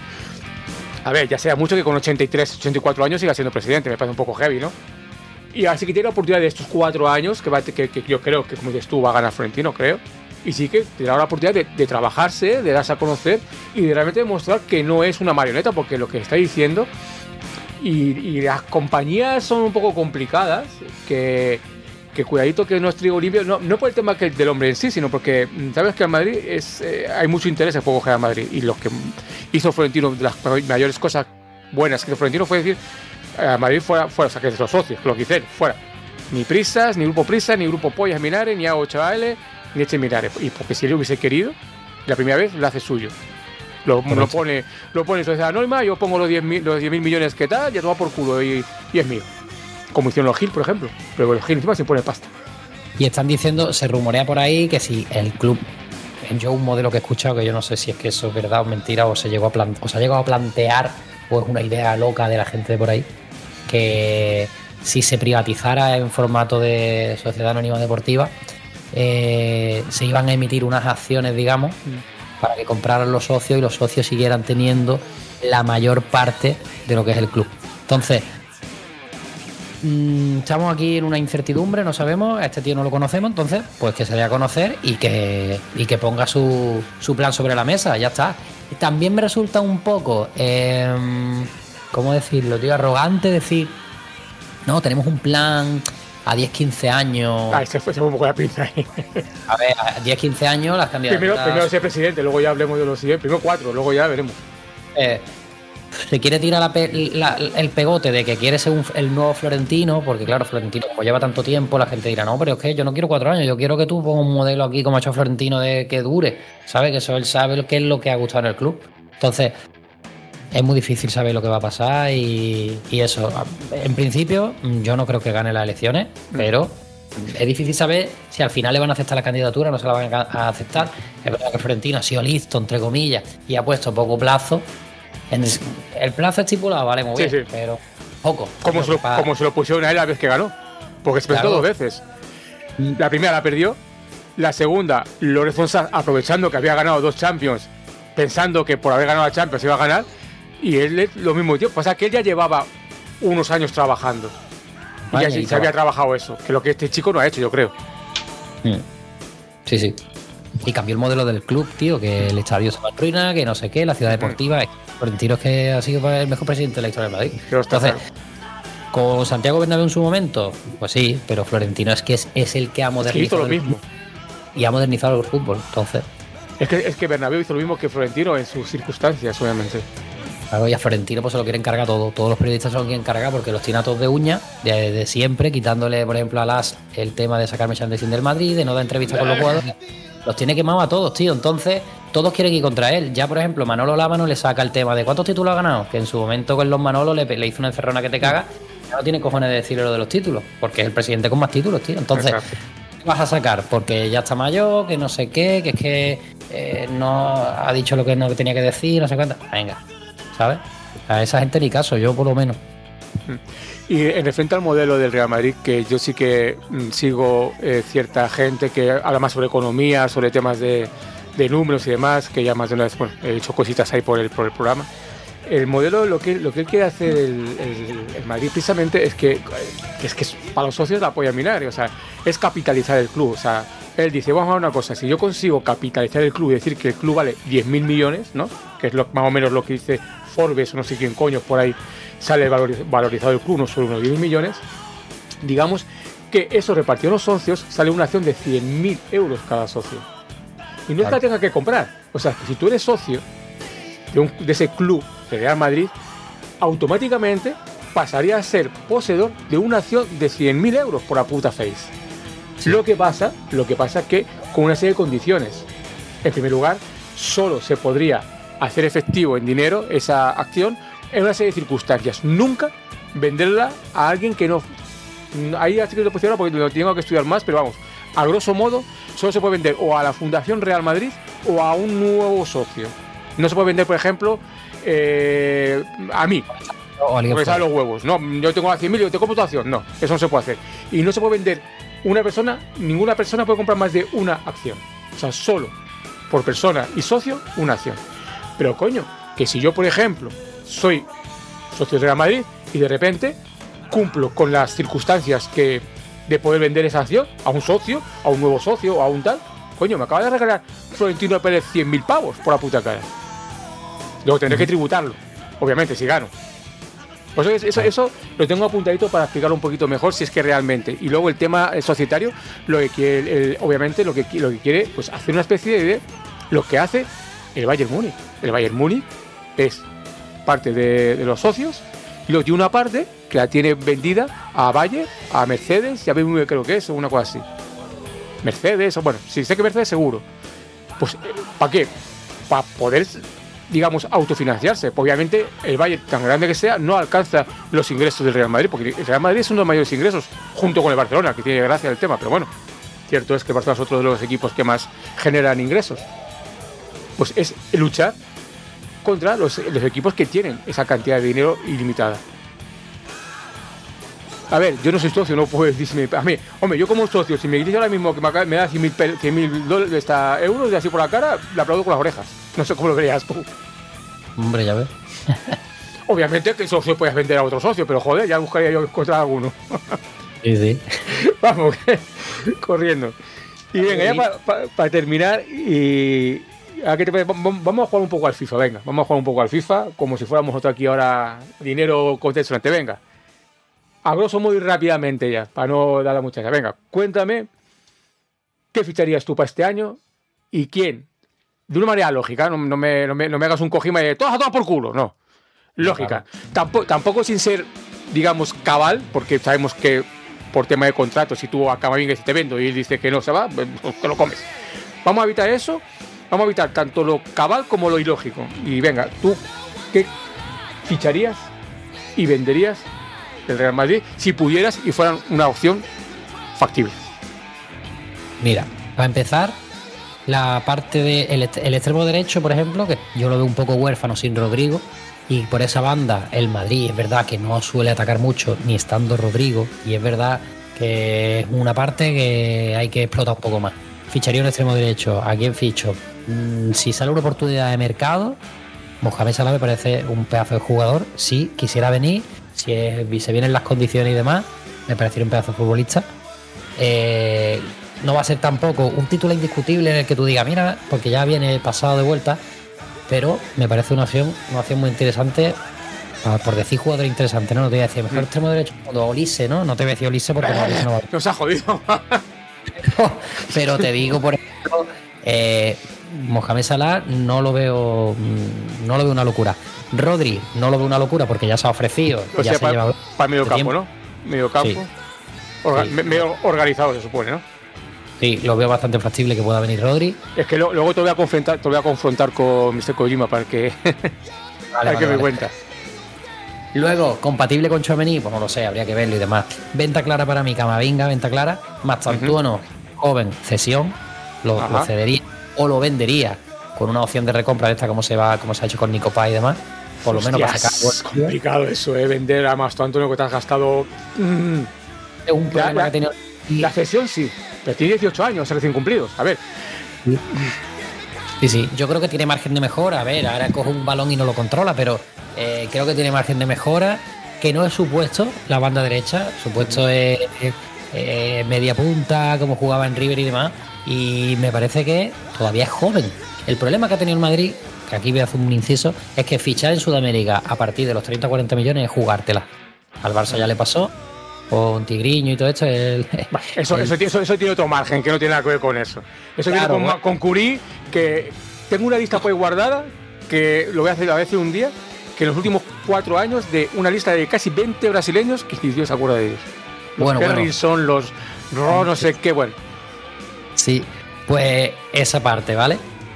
A ver, ya sea mucho que con ochenta y tres, ochenta y cuatro años siga siendo presidente, me parece un poco heavy, ¿no? Y así que tiene la oportunidad de estos cuatro años, que, va, que, que yo creo que, como dices tú, va a ganar Florentino, creo. Y sí que tendrá la oportunidad de, de trabajarse, de darse a conocer y de realmente demostrar que no es una marioneta, porque lo que está diciendo y, y las compañías son un poco complicadas, que, que cuidadito que no es trigo limpio, no, no por el tema que del hombre en sí, sino porque sabes que en Madrid es, eh, hay mucho interés en el juego que hay en Madrid, y lo que hizo Florentino, de las mayores cosas buenas que hizo Florentino fue decir a Madrid fuera, fuera, o sea, que los socios, que lo que dicen, fuera, ni Prisas, ni Grupo Prisas, ni Grupo Pollas Minares, ni A ocho A L, ni Eche Minares, y porque si él hubiese querido, la primera vez lo hace suyo. Lo, lo pone lo pone en sociedad anónima, yo pongo los diez mil millones que tal, ya toma por culo y, y es mío. Como hicieron los Gil, por ejemplo. Pero los Gil encima se pone pasta. Y están diciendo, se rumorea por ahí que si el club, yo un modelo que he escuchado, que yo no sé si es que eso es verdad o mentira, o se llegó a plan, o se ha llegado a plantear, o es una idea loca de la gente de por ahí, que si se privatizara en formato de sociedad anónima deportiva, eh, se iban a emitir unas acciones, digamos, mm. para que compraran los socios y los socios siguieran teniendo la mayor parte de lo que es el club. Entonces, mmm, estamos aquí en una incertidumbre, no sabemos, a este tío no lo conocemos, entonces, pues que se dé a conocer y que, y que ponga su, su plan sobre la mesa, ya está. También me resulta un poco, eh, ¿cómo decirlo, tío? Arrogante decir, no, tenemos un plan a diez quince años. Ah, se fue, se fue un poco la pinza ahí. A ver, a diez quince años las candidaturas... Primero, primero ser presidente, luego ya hablemos de los siguientes. Primero cuatro, luego ya veremos. Eh, se quiere tirar la pe la, el pegote de que quiere ser un, el nuevo Florentino, porque claro, Florentino como lleva tanto tiempo, la gente dirá, no, pero es que yo no quiero cuatro años, yo quiero que tú pongas un modelo aquí como ha hecho Florentino de que dure, ¿sabes? Que eso él sabe qué es lo que ha gustado en el club. Entonces, es muy difícil saber lo que va a pasar y, y eso. En principio, yo no creo que gane las elecciones, pero es difícil saber si al final le van a aceptar la candidatura o no se la van a aceptar. Es verdad que Florentino ha sido listo, entre comillas, y ha puesto poco plazo. En el, el plazo estipulado, vale, muy bien, sí, sí. Pero poco. Como se, lo, para... como se lo pusieron a él la vez que ganó, porque se presentó claro. dos veces. La primera la perdió, la segunda, Lorenzo Sanz, aprovechando que había ganado dos Champions, pensando que por haber ganado la Champions iba a ganar, y él lo mismo, tío. Pasa que él ya llevaba unos años trabajando. Vaya, y ya y se había trabajado eso, que lo que este chico no ha hecho, yo creo. Sí, sí. Y cambió el modelo del club, tío, que el estadio se va a ruina, que no sé qué, la ciudad deportiva. Florentino es que ha sido el mejor presidente de la historia del Madrid. Entonces, con Santiago Bernabéu en su momento, pues sí, pero Florentino es que es, es el que ha modernizado lo mismo. Y ha modernizado el fútbol, entonces. Es que, es que Bernabéu hizo lo mismo que Florentino en sus circunstancias, obviamente. Claro, y a Florentino pues se lo quieren cargar todo. Todos los periodistas se lo quieren cargar porque los tiene a todos de uña, de, de siempre, quitándole, por ejemplo, a Las el tema de sacar merchandising del Madrid, de no dar entrevistas con los jugadores. Los tiene quemados a todos, tío. Entonces, todos quieren ir contra él. Ya, por ejemplo, Manolo Lama no le saca el tema de cuántos títulos ha ganado. Que en su momento con los Manolo le, le hizo una encerrona que te caga. Ya no tiene cojones de decirle lo de los títulos. Porque es el presidente con más títulos, tío. Entonces, ¿qué vas a sacar? Porque ya está mayor, que no sé qué, que es que eh, no ha dicho lo que no tenía que decir, no sé cuánto. Venga, ¿sabes? A esa gente ni caso, yo por lo menos. Y en referente al modelo del Real Madrid, que yo sí que mm, sigo eh, cierta gente que habla más sobre economía, sobre temas de, de números y demás, que ya más de una vez, bueno, he hecho cositas ahí por el, por el programa. El modelo, lo que, lo que él quiere hacer el, el, el Madrid precisamente es que, que es que para los socios la apoya Minari, o sea, es capitalizar el club. O sea, él dice, vamos a ver una cosa, si yo consigo capitalizar el club y decir que el club vale diez mil millones, ¿no? Que es lo, más o menos lo que dice Forbes o no sé quién coño por ahí, sale valorizado el club, no solo unos diez mil millones, digamos que eso repartido en los socios sale una acción de cien mil euros cada socio. Y no es que la tenga que comprar. O sea, que si tú eres socio de, un, de ese club de Real Madrid, automáticamente pasaría a ser poseedor de una acción de cien mil euros por la puta face. Sí. Lo que pasa, lo que pasa es que con una serie de condiciones. En primer lugar, solo se podría hacer efectivo en dinero esa acción en una serie de circunstancias. Nunca venderla a alguien que no... Ahí así que lo pusieron porque lo tengo que estudiar más, pero vamos, a grosso modo, solo se puede vender o a la Fundación Real Madrid o a un nuevo socio. No se puede vender, por ejemplo, eh, a mí. Porque salen los huevos. No, yo tengo a cien mil y yo te compro tu acción. No, eso no se puede hacer. Y no se puede vender una persona, ninguna persona puede comprar más de una acción. O sea, solo por persona y socio, una acción. Pero coño, que si yo, por ejemplo, soy socio de Real Madrid y de repente cumplo con las circunstancias que de poder vender esa acción a un socio, a un nuevo socio o a un tal, coño, me acaba de regalar Florentino Pérez cien mil pavos por la puta cara. Luego tendré que tributarlo, obviamente, si gano. Pues eso, eso, eso lo tengo apuntadito para explicarlo un poquito mejor si es que realmente. Y luego el tema societario, lo que quiere, el, obviamente lo que, lo que quiere, pues hacer una especie de lo que hace el Bayern Múnich. El Bayern Múnich es parte de, de los socios y luego tiene una parte que la tiene vendida a Bayern, a Mercedes y a B M W, creo que es, o una cosa así. Mercedes, o bueno, si sé que Mercedes seguro. Pues, ¿para qué? Para poder, digamos, autofinanciarse. Obviamente, el Bayern, tan grande que sea, no alcanza los ingresos del Real Madrid, porque el Real Madrid es uno de los mayores ingresos, junto con el Barcelona, que tiene gracia el tema, pero bueno, cierto es que el Barcelona es otro de los equipos que más generan ingresos. Pues es luchar contra los, los equipos que tienen esa cantidad de dinero ilimitada. A ver, yo no soy socio, no puedo decirme a mí, hombre, yo como socio, si me dices ahora mismo que me da cien mil euros de así por la cara, le aplaudo con las orejas. No sé cómo lo verías tú. Hombre, ya ves. Obviamente que socio puedes vender a otro socio, pero joder, ya buscaría yo encontrar alguno. Sí, sí. Vamos, corriendo. Y venga, ya para pa, pa terminar, y ¿a qué te parece? Vamos a jugar un poco al FIFA, venga. Vamos a jugar un poco al FIFA, como si fuéramos otro aquí ahora, dinero contextuante, venga. A grosso modo y rápidamente ya, para no dar la muchacha. Venga, cuéntame, ¿qué ficharías tú para este año? ¿Y quién? De una manera lógica, no, no, me, no, me, no me hagas un Kojima de todas a todas por culo, no. Lógica. Tampoco, tampoco sin ser, digamos, cabal, porque sabemos que por tema de contrato, si tú a Camavinga te vendo y él dice que no se va, pues que lo comes. Vamos a evitar eso, vamos a evitar tanto lo cabal como lo ilógico. Y venga, ¿tú qué ficharías y venderías del Real Madrid si pudieras y fueran una opción factible? Mira, para empezar, la parte del de el extremo derecho, por ejemplo, que yo lo veo un poco huérfano sin Rodrigo, y por esa banda el Madrid es verdad que no suele atacar mucho ni estando Rodrigo, y es verdad que es una parte que hay que explotar un poco más. Ficharía un extremo derecho. ¿A quién ficho? Mm, si sale una oportunidad de mercado, Mohamed Salah me parece un pedazo de jugador. Si quisiera venir, si es, se vienen las condiciones y demás, me parecería un pedazo de futbolista. Eh, no va a ser tampoco un título indiscutible en el que tú digas, mira, porque ya viene pasado de vuelta, pero me parece una opción, una opción muy interesante, por decir jugador interesante, ¿no? No te voy a decir mejor extremo derecho cuando Olise, ¿no? No te voy a decir Olise porque no, Olise no va. Nos ha jodido. pero, pero te digo, por ejemplo, eh, Mohamed Salah no lo veo, no lo veo una locura. Rodri no lo veo una locura porque ya se ha ofrecido. O ya sea, se para, lleva para medio campo, tiempo. ¿No? Medio campo. Sí. Orga sí. Medio organizado, se supone, ¿no? Sí, lo veo bastante factible que pueda venir Rodri. Es que lo, luego te voy a confrontar, te voy a confrontar con mister Kojima para que, vale, para vale, que me vale. cuenta. Luego, compatible con Tchouaméni, pues no lo sé, habría que verlo y demás. Venta clara para mí, Camavinga, venta clara. Mastantuono, uh-huh. joven, cesión, lo, lo cedería o lo vendería con una opción de recompra de esta como se va, como se ha hecho con Nico Paz y demás. Por lo menos para sacar. Es complicado eso, ¿eh? Vender a Mastantuono que te has gastado. Mm, es un problema la, que ha tenido. La cesión sí, pero tiene dieciocho años, recién cumplidos. A ver. Sí. sí, sí, yo creo que tiene margen de mejora. A ver, ahora coge un balón y no lo controla, pero eh, creo que tiene margen de mejora. Que no es su puesto, la banda derecha. Su puesto es, es, es media punta, como jugaba en River y demás. Y me parece que todavía es joven. El problema que ha tenido el Madrid, que aquí voy a hacer un inciso, es que fichar en Sudamérica a partir de los treinta a cuarenta millones es jugártela. Al Barça ya le pasó. o un tigriño y todo esto. El, eso, el, eso, eso, eso tiene otro margen que no tiene nada que ver con eso. Eso claro, viene con, bueno. con Curie, que tengo una lista por ahí guardada, que lo voy a hacer a veces un día, que en los últimos cuatro años de una lista de casi veinte brasileños que ni Dios se acuerda de ellos. Los bueno, Harrison, bueno. los Ro, no sé qué, bueno. Sí, pues esa parte, ¿vale?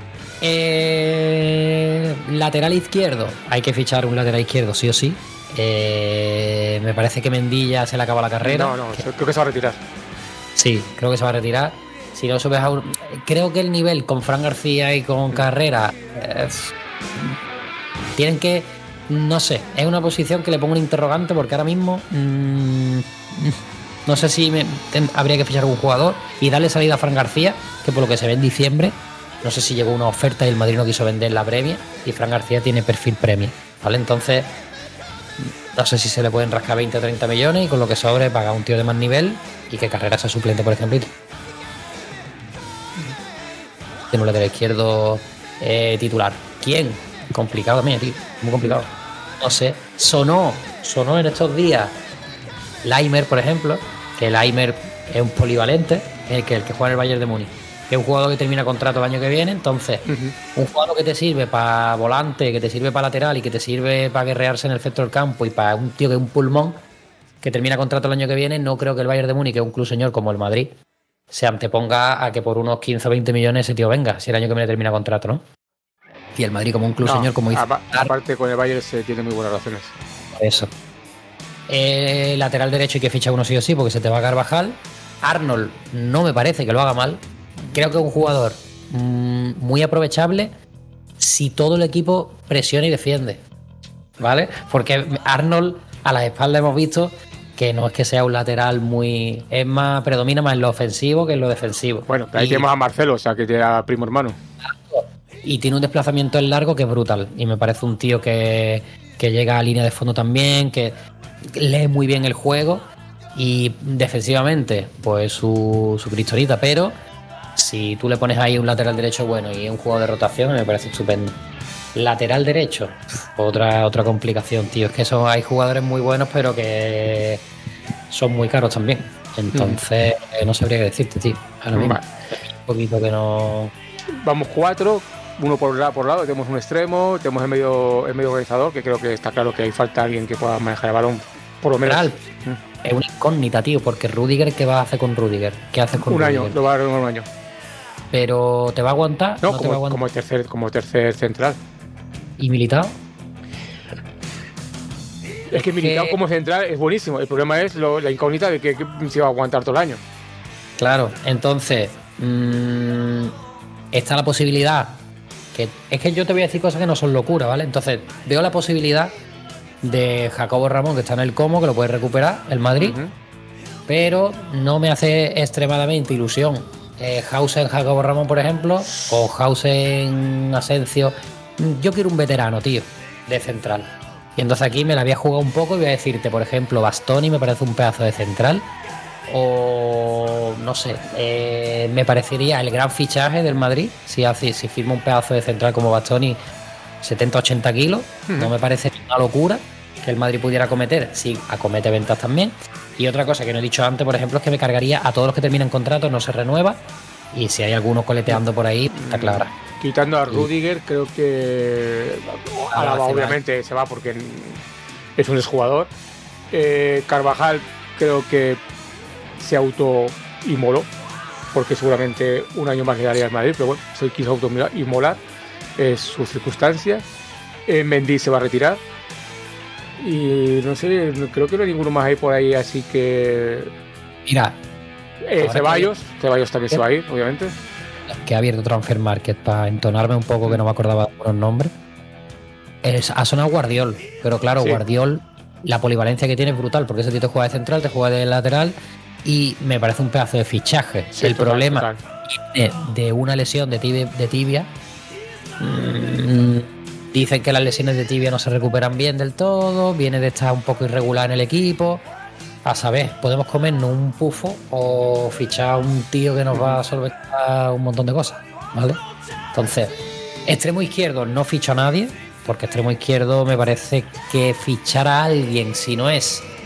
Eh, lateral izquierdo, hay que fichar un lateral izquierdo, sí o sí. Eh, me parece que Mendilla se le acaba la carrera. No, no, creo que se va a retirar. Sí, creo que se va a retirar. Si no subes a un... Creo que el nivel con Fran García y con Carrera eh, tienen que... No sé, es una posición que le pongo un interrogante porque ahora mismo mmm, no sé si me, ten, habría que fichar algún jugador y darle salida a Fran García, que por lo que se ve en diciembre, no sé si llegó una oferta y el Madrid no quiso vender la premia y Fran García tiene perfil premia, ¿vale? Entonces no sé si se le pueden rascar veinte o treinta millones y con lo que sobre pagar a un tío de más nivel y que Carrera sea suplente, por ejemplo. Tiene un lateral izquierdo eh, titular. ¿Quién? Complicado también, tío. Muy complicado. No sé. Sonó, sonó en estos días Laimer, por ejemplo, que Laimer es un polivalente, el que, el que juega en el Bayern de Múnich. Que es un jugador que termina contrato el año que viene, entonces, uh-huh. un jugador que te sirve para volante, que te sirve para lateral y que te sirve para guerrearse en el centro del campo y para un tío que es un pulmón, que termina contrato el año que viene, no creo que el Bayern de Múnich, que es un club señor como el Madrid, se anteponga a que por unos quince o veinte millones ese tío venga, si el año que viene termina contrato, ¿no? Y el Madrid como un club no, señor, como dice. Aparte con el Bayern se tiene muy buenas relaciones. Eso. Eh, lateral derecho hay que fichar uno sí o sí porque se te va a Carvajal. Arnold no me parece que lo haga mal. Creo que es un jugador mmm, muy aprovechable si todo el equipo presiona y defiende, ¿vale? Porque Arnold a las espaldas hemos visto que no es que sea un lateral muy... Es más, predomina más en lo ofensivo que en lo defensivo. Bueno, ahí y, tenemos a Marcelo, o sea, que tiene a primo hermano. Y tiene un desplazamiento en largo que es brutal. Y me parece un tío que, que llega a línea de fondo también, que lee muy bien el juego. Y defensivamente, pues su, su cristorita. Pero si tú le pones ahí un lateral derecho bueno y un juego de rotación, me parece estupendo. Lateral derecho, otra, otra complicación, tío. Es que son, hay jugadores muy buenos, pero que son muy caros también. Entonces, mm. no sabría qué decirte, tío. Ahora mismo, vale. Un poquito que no... Vamos cuatro, uno por lado, por lado. Tenemos un extremo, tenemos el medio, el medio organizador, que creo que está claro que ahí falta alguien que pueda manejar el balón, por lo menos. Real. Mm. Es una incógnita, tío, porque Rudiger, ¿qué vas a hacer con Rudiger? ¿Qué haces con un Rudiger? Un año, lo va a renovar un año. ¿Pero te va a aguantar? No, ¿No como, te va a aguantar? como, tercer, como tercer central. ¿Y Militao? Es que Militao como central es buenísimo. El problema es lo, la incógnita de que, que se va a aguantar todo el año. Claro, entonces mmm, está la posibilidad que es que yo te voy a decir cosas que no son locura, ¿vale? Entonces veo la posibilidad de Jacobo Ramón, que está en el Como, que lo puede recuperar el Madrid, uh-huh. pero no me hace extremadamente ilusión eh, Hausen, Jacobo Ramón, por ejemplo, o Hausen, Asensio. Yo quiero un veterano, tío, de central. Y entonces aquí me la voy a jugar un poco y voy a decirte, por ejemplo, Bastoni me parece un pedazo de central. O no sé, eh, me parecería el gran fichaje del Madrid si hace, si firma un pedazo de central como Bastoni, setenta a ochenta kilos. Uh-huh. No me parece una locura que el Madrid pudiera cometer. Sí, acomete ventas también. Y otra cosa que no he dicho antes, por ejemplo, es que me cargaría a todos los que terminan contrato, no se renueva. Y si hay algunos coleteando por ahí, está clara. Quitando a Rudiger, sí. Creo que Alaba obviamente se va porque es un exjugador. Eh, Carvajal creo que se auto-inmoló, porque seguramente un año más le daría al Madrid, pero bueno, se quiso auto-inmolar, es su circunstancia. Eh, Mendy se va a retirar. Y no sé, creo que no hay ninguno más ahí por ahí, así que... Mira... Eh, Ceballos, que... Ceballos también ¿Qué? Se va a ir, obviamente. Que ha abierto Transfer Market para entonarme un poco, que no me acordaba de los nombres. Es, ha sonado Guardiol, pero claro, sí. Guardiol, la polivalencia que tiene es brutal, porque ese tío te juega de central, te juega de lateral, y me parece un pedazo de fichaje. Sí, el total, problema total. De, de una lesión de tibia, de tibia mmm, dicen que las lesiones de tibia no se recuperan bien del todo, viene de estar un poco irregular en el equipo. A saber, podemos comernos un pufo o fichar a un tío que nos va a solventar un montón de cosas, ¿vale? Entonces, extremo izquierdo no ficho a nadie, porque extremo izquierdo me parece que fichar a alguien, si no es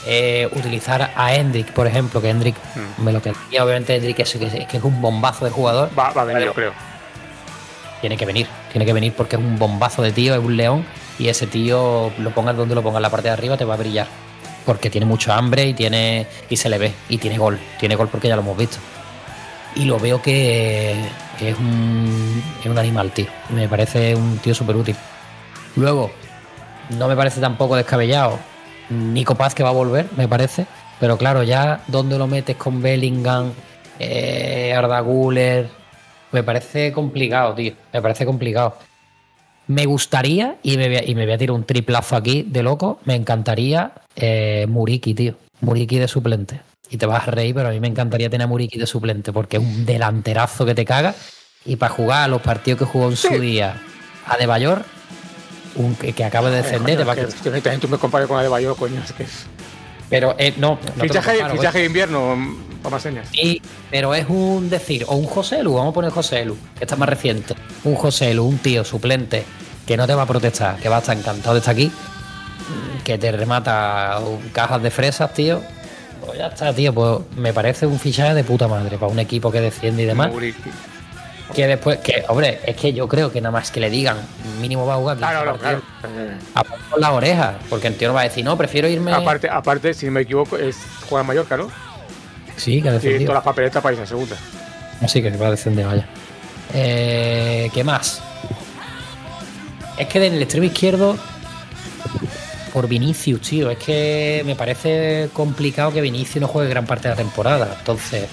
eh, utilizar a Hendrik, por ejemplo, que Hendrik Mm. me lo quedaría, obviamente Hendrik es, que es, es que es un bombazo de jugador. Va, va a venir, Pero yo creo. Tiene que venir, tiene que venir porque es un bombazo de tío, es un león, y ese tío, lo pongas donde lo pongas en la parte de arriba, te va a brillar. Porque tiene mucho hambre y tiene y se le ve, y tiene gol, tiene gol porque ya lo hemos visto. Y lo veo que es un, es un animal, tío. Me parece un tío súper útil. Luego, no me parece tampoco descabellado Nico Paz, que va a volver, me parece. Pero claro, ya ¿dónde lo metes con Bellingham, eh, Arda Güler? Me parece complicado, tío. Me parece complicado. Me gustaría, y me voy a, y me voy a tirar un triplazo aquí de loco, me encantaría eh, Muriqui, tío. Muriqui de suplente. Y te vas a reír, pero a mí me encantaría tener a Muriqui de suplente, porque es un delanterazo que te caga. Y para jugar los partidos que jugó en Sí. su día a De Bayor, un que, que acaba de descender, te va a... que, que, que también tú me compares con Adebayor, coño. Es que es... Pero eh, no, no te lo Fichaje, comparo, fichaje de invierno, para más señas. Sí, pero es un decir, o un Joselu, vamos a poner Joselu, que está más reciente. Un Joselu, un tío suplente que no te va a protestar, que va a estar encantado de estar aquí, que te remata cajas de fresas, tío. Pues ya está, tío, pues me parece un fichaje de puta madre para un equipo que desciende y demás. Muriqui. Que después, que, hombre, es que yo creo que nada más que le digan, mínimo va a jugar. Claro, claro, partidos, claro. a poner con las orejas, porque el tío no va a decir, no, prefiero irme. Aparte, aparte, si no me equivoco, es juega en Mallorca, ¿no? Sí, que ha Y descendido. todas las papeletas para irse a segunda. Así que va a descender, vaya. Eh, ¿Qué más? Es que en el extremo izquierdo, por Vinicius, tío, es que me parece complicado que Vinicius no juegue gran parte de la temporada. Entonces,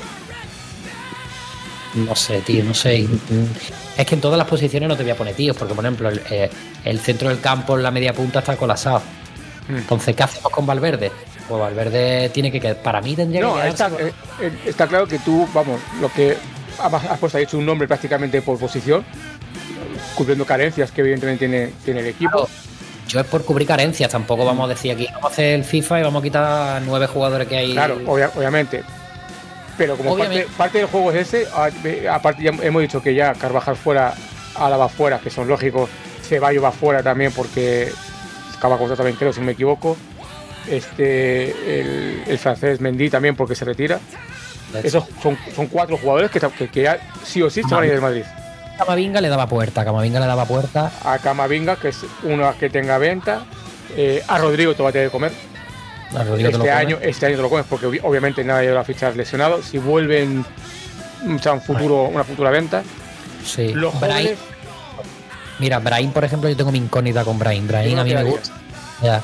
no sé, tío, no sé. Es que en todas las posiciones no te voy a poner tíos, porque por ejemplo, el, eh, el centro del campo, en la media punta, está colapsado. Mm. Entonces, ¿qué hacemos con Valverde? Pues Valverde tiene que quedar. Para mí tendría No, que está, quedarse. eh, eh, está claro que tú, vamos, lo que has has puesto, has hecho un nombre prácticamente por posición, cubriendo carencias que evidentemente tiene, tiene el equipo. Claro, yo es por cubrir carencias, tampoco vamos a decir aquí, vamos a hacer el FIFA y vamos a quitar nueve jugadores que hay. Claro, obvia- obviamente. Pero como parte, Obviamente. parte del juego es ese, a- ve- aparte ya hemos dicho que ya Carvajal fuera, Álava fuera, que son lógicos, Ceballos va fuera también porque acaba contrato también, creo, si no me equivoco. Este, el, el francés Mendy también porque se retira. Esos son, son cuatro jugadores que, que, que ya sí o sí se van a ir del Madrid. Camavinga le daba puerta, Camavinga le daba puerta. A Camavinga, que es uno que tenga venta. Eh, a Rodrigo te va a tener que comer. A Rodrigo te lo Este come. año, este año te lo comes porque obvi- obviamente nadie va a fichar lesionado. Si vuelven, o sea, un futuro, una futura venta. Sí. Los Brahim, jóvenes, mira, Brahim, por ejemplo, yo tengo mi incógnita con Brahim. Brahim Yo no a mí me quedaría. gusta. Ya.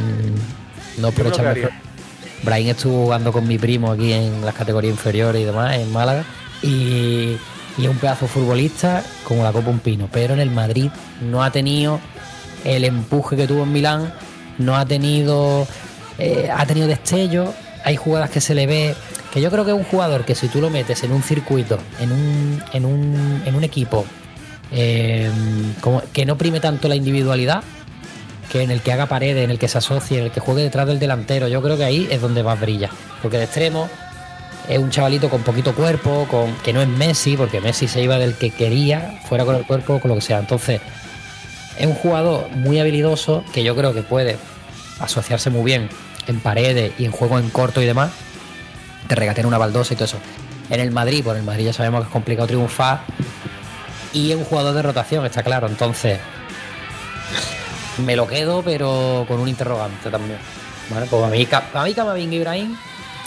mm, no por Yo no echarme quedaría. flores. Brahim estuvo jugando con mi primo aquí en las categorías inferiores y demás, en Málaga. Y, y es un pedazo de futbolista como la copa un pino. Pero en el Madrid no ha tenido el empuje que tuvo en Milán. No ha tenido. eh, ha tenido destellos. Hay jugadas que se le ve. Que yo creo que es un jugador que si tú lo metes en un circuito, en un, en un, en un equipo eh, como, que no prime tanto la individualidad, que en el que haga paredes, en el que se asocie, en el que juegue detrás del delantero, yo creo que ahí es donde más brilla. Porque de extremo es un chavalito con poquito cuerpo, con que no es Messi, porque Messi se iba del que quería, fuera con el cuerpo, con lo que sea. Entonces, es un jugador muy habilidoso que yo creo que puede asociarse muy bien en paredes y en juego en corto y demás, de regatear una baldosa y todo eso. En el Madrid, por el Madrid ya sabemos que es complicado triunfar, y es un jugador de rotación, está claro. Entonces, me lo quedo, pero con un interrogante también. Bueno, pues a mí, a mí Camavinga y Ibrahim,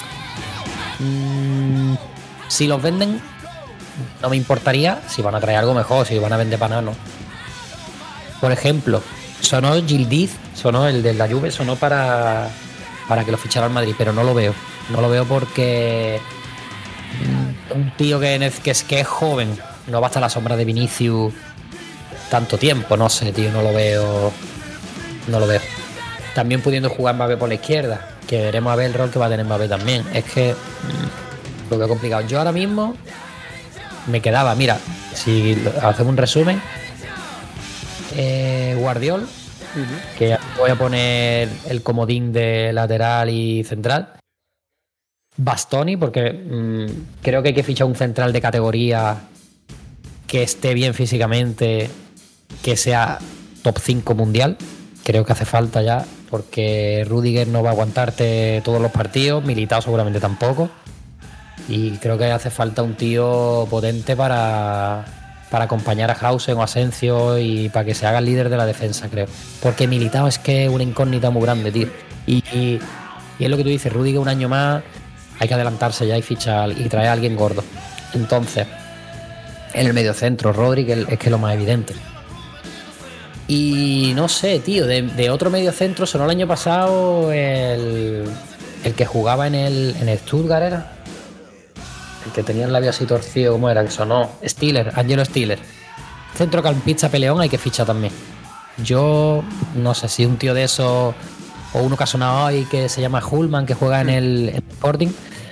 mmm, si los venden, no me importaría. Si van a traer algo mejor, si van a vender bananos. Por ejemplo, sonó Gildiz, sonó el de la Juve, sonó para, para que lo fichara al Madrid, pero no lo veo. No lo veo porque mm, un tío que es, que, es, que es joven no va a estar a la sombra de Vinicius tanto tiempo, no sé, tío, no lo veo. No lo veo. También pudiendo jugar Mbappé por la izquierda, que veremos a ver el rol que va a tener Mbappé también. Es que mmm, lo veo complicado. Yo ahora mismo me quedaba, mira, si hacemos un resumen, eh, Guardiol, uh-huh. que voy a poner el comodín de lateral y central. Bastoni, porque mmm, creo que hay que fichar un central de categoría que esté bien físicamente, que sea top cinco mundial. creo que hace falta ya, porque Rüdiger no va a aguantarte todos los partidos, Militao seguramente tampoco, y creo que hace falta un tío potente para, para acompañar a Hausen o Asensio y para que se haga el líder de la defensa, creo. Porque Militao es que es una incógnita muy grande, tío. Y, y, y es lo que tú dices, Rüdiger un año más, hay que adelantarse ya y fichar y traer a alguien gordo. Entonces, en el mediocentro, Rodri, es que es lo más evidente. Y no sé, tío, de, de otro mediocentro sonó el año pasado el, el que jugaba en el, en el Stuttgart, ¿era? El que tenía el labio así torcido, ¿cómo era? Que sonó. Stiller, Angelo Stiller. Centrocampista peleón hay que fichar también. Yo no sé si un tío de esos, o uno que ha sonado hoy que se llama Hullman, que juega en el, en el Sporting.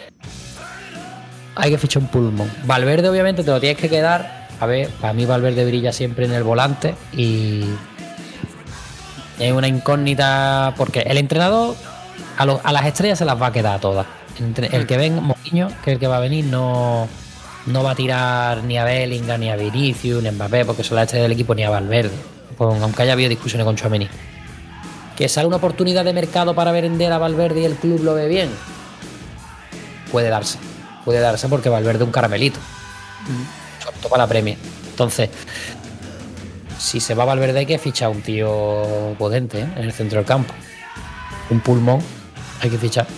Hay que fichar un pulmón. Valverde, obviamente, te lo tienes que quedar. A ver, para mí Valverde brilla siempre en el volante y es una incógnita porque el entrenador a, lo, a las estrellas se las va a quedar todas. Entre, el que ven, Mourinho, que es el que va a venir, no, no va a tirar ni a Bellingham, ni a Vinicius, ni a Mbappé, porque son las estrellas del equipo, ni a Valverde, pues, aunque haya habido discusiones con Tchouaméni. ¿Que sale una oportunidad de mercado para vender a Valverde y el club lo ve bien? Puede darse, puede darse porque Valverde es un caramelito. Mm. Sobre todo para la Premier. Entonces, si se va a Valverde hay que fichar un tío potente, ¿eh? En el centro del campo. Un pulmón hay que fichar.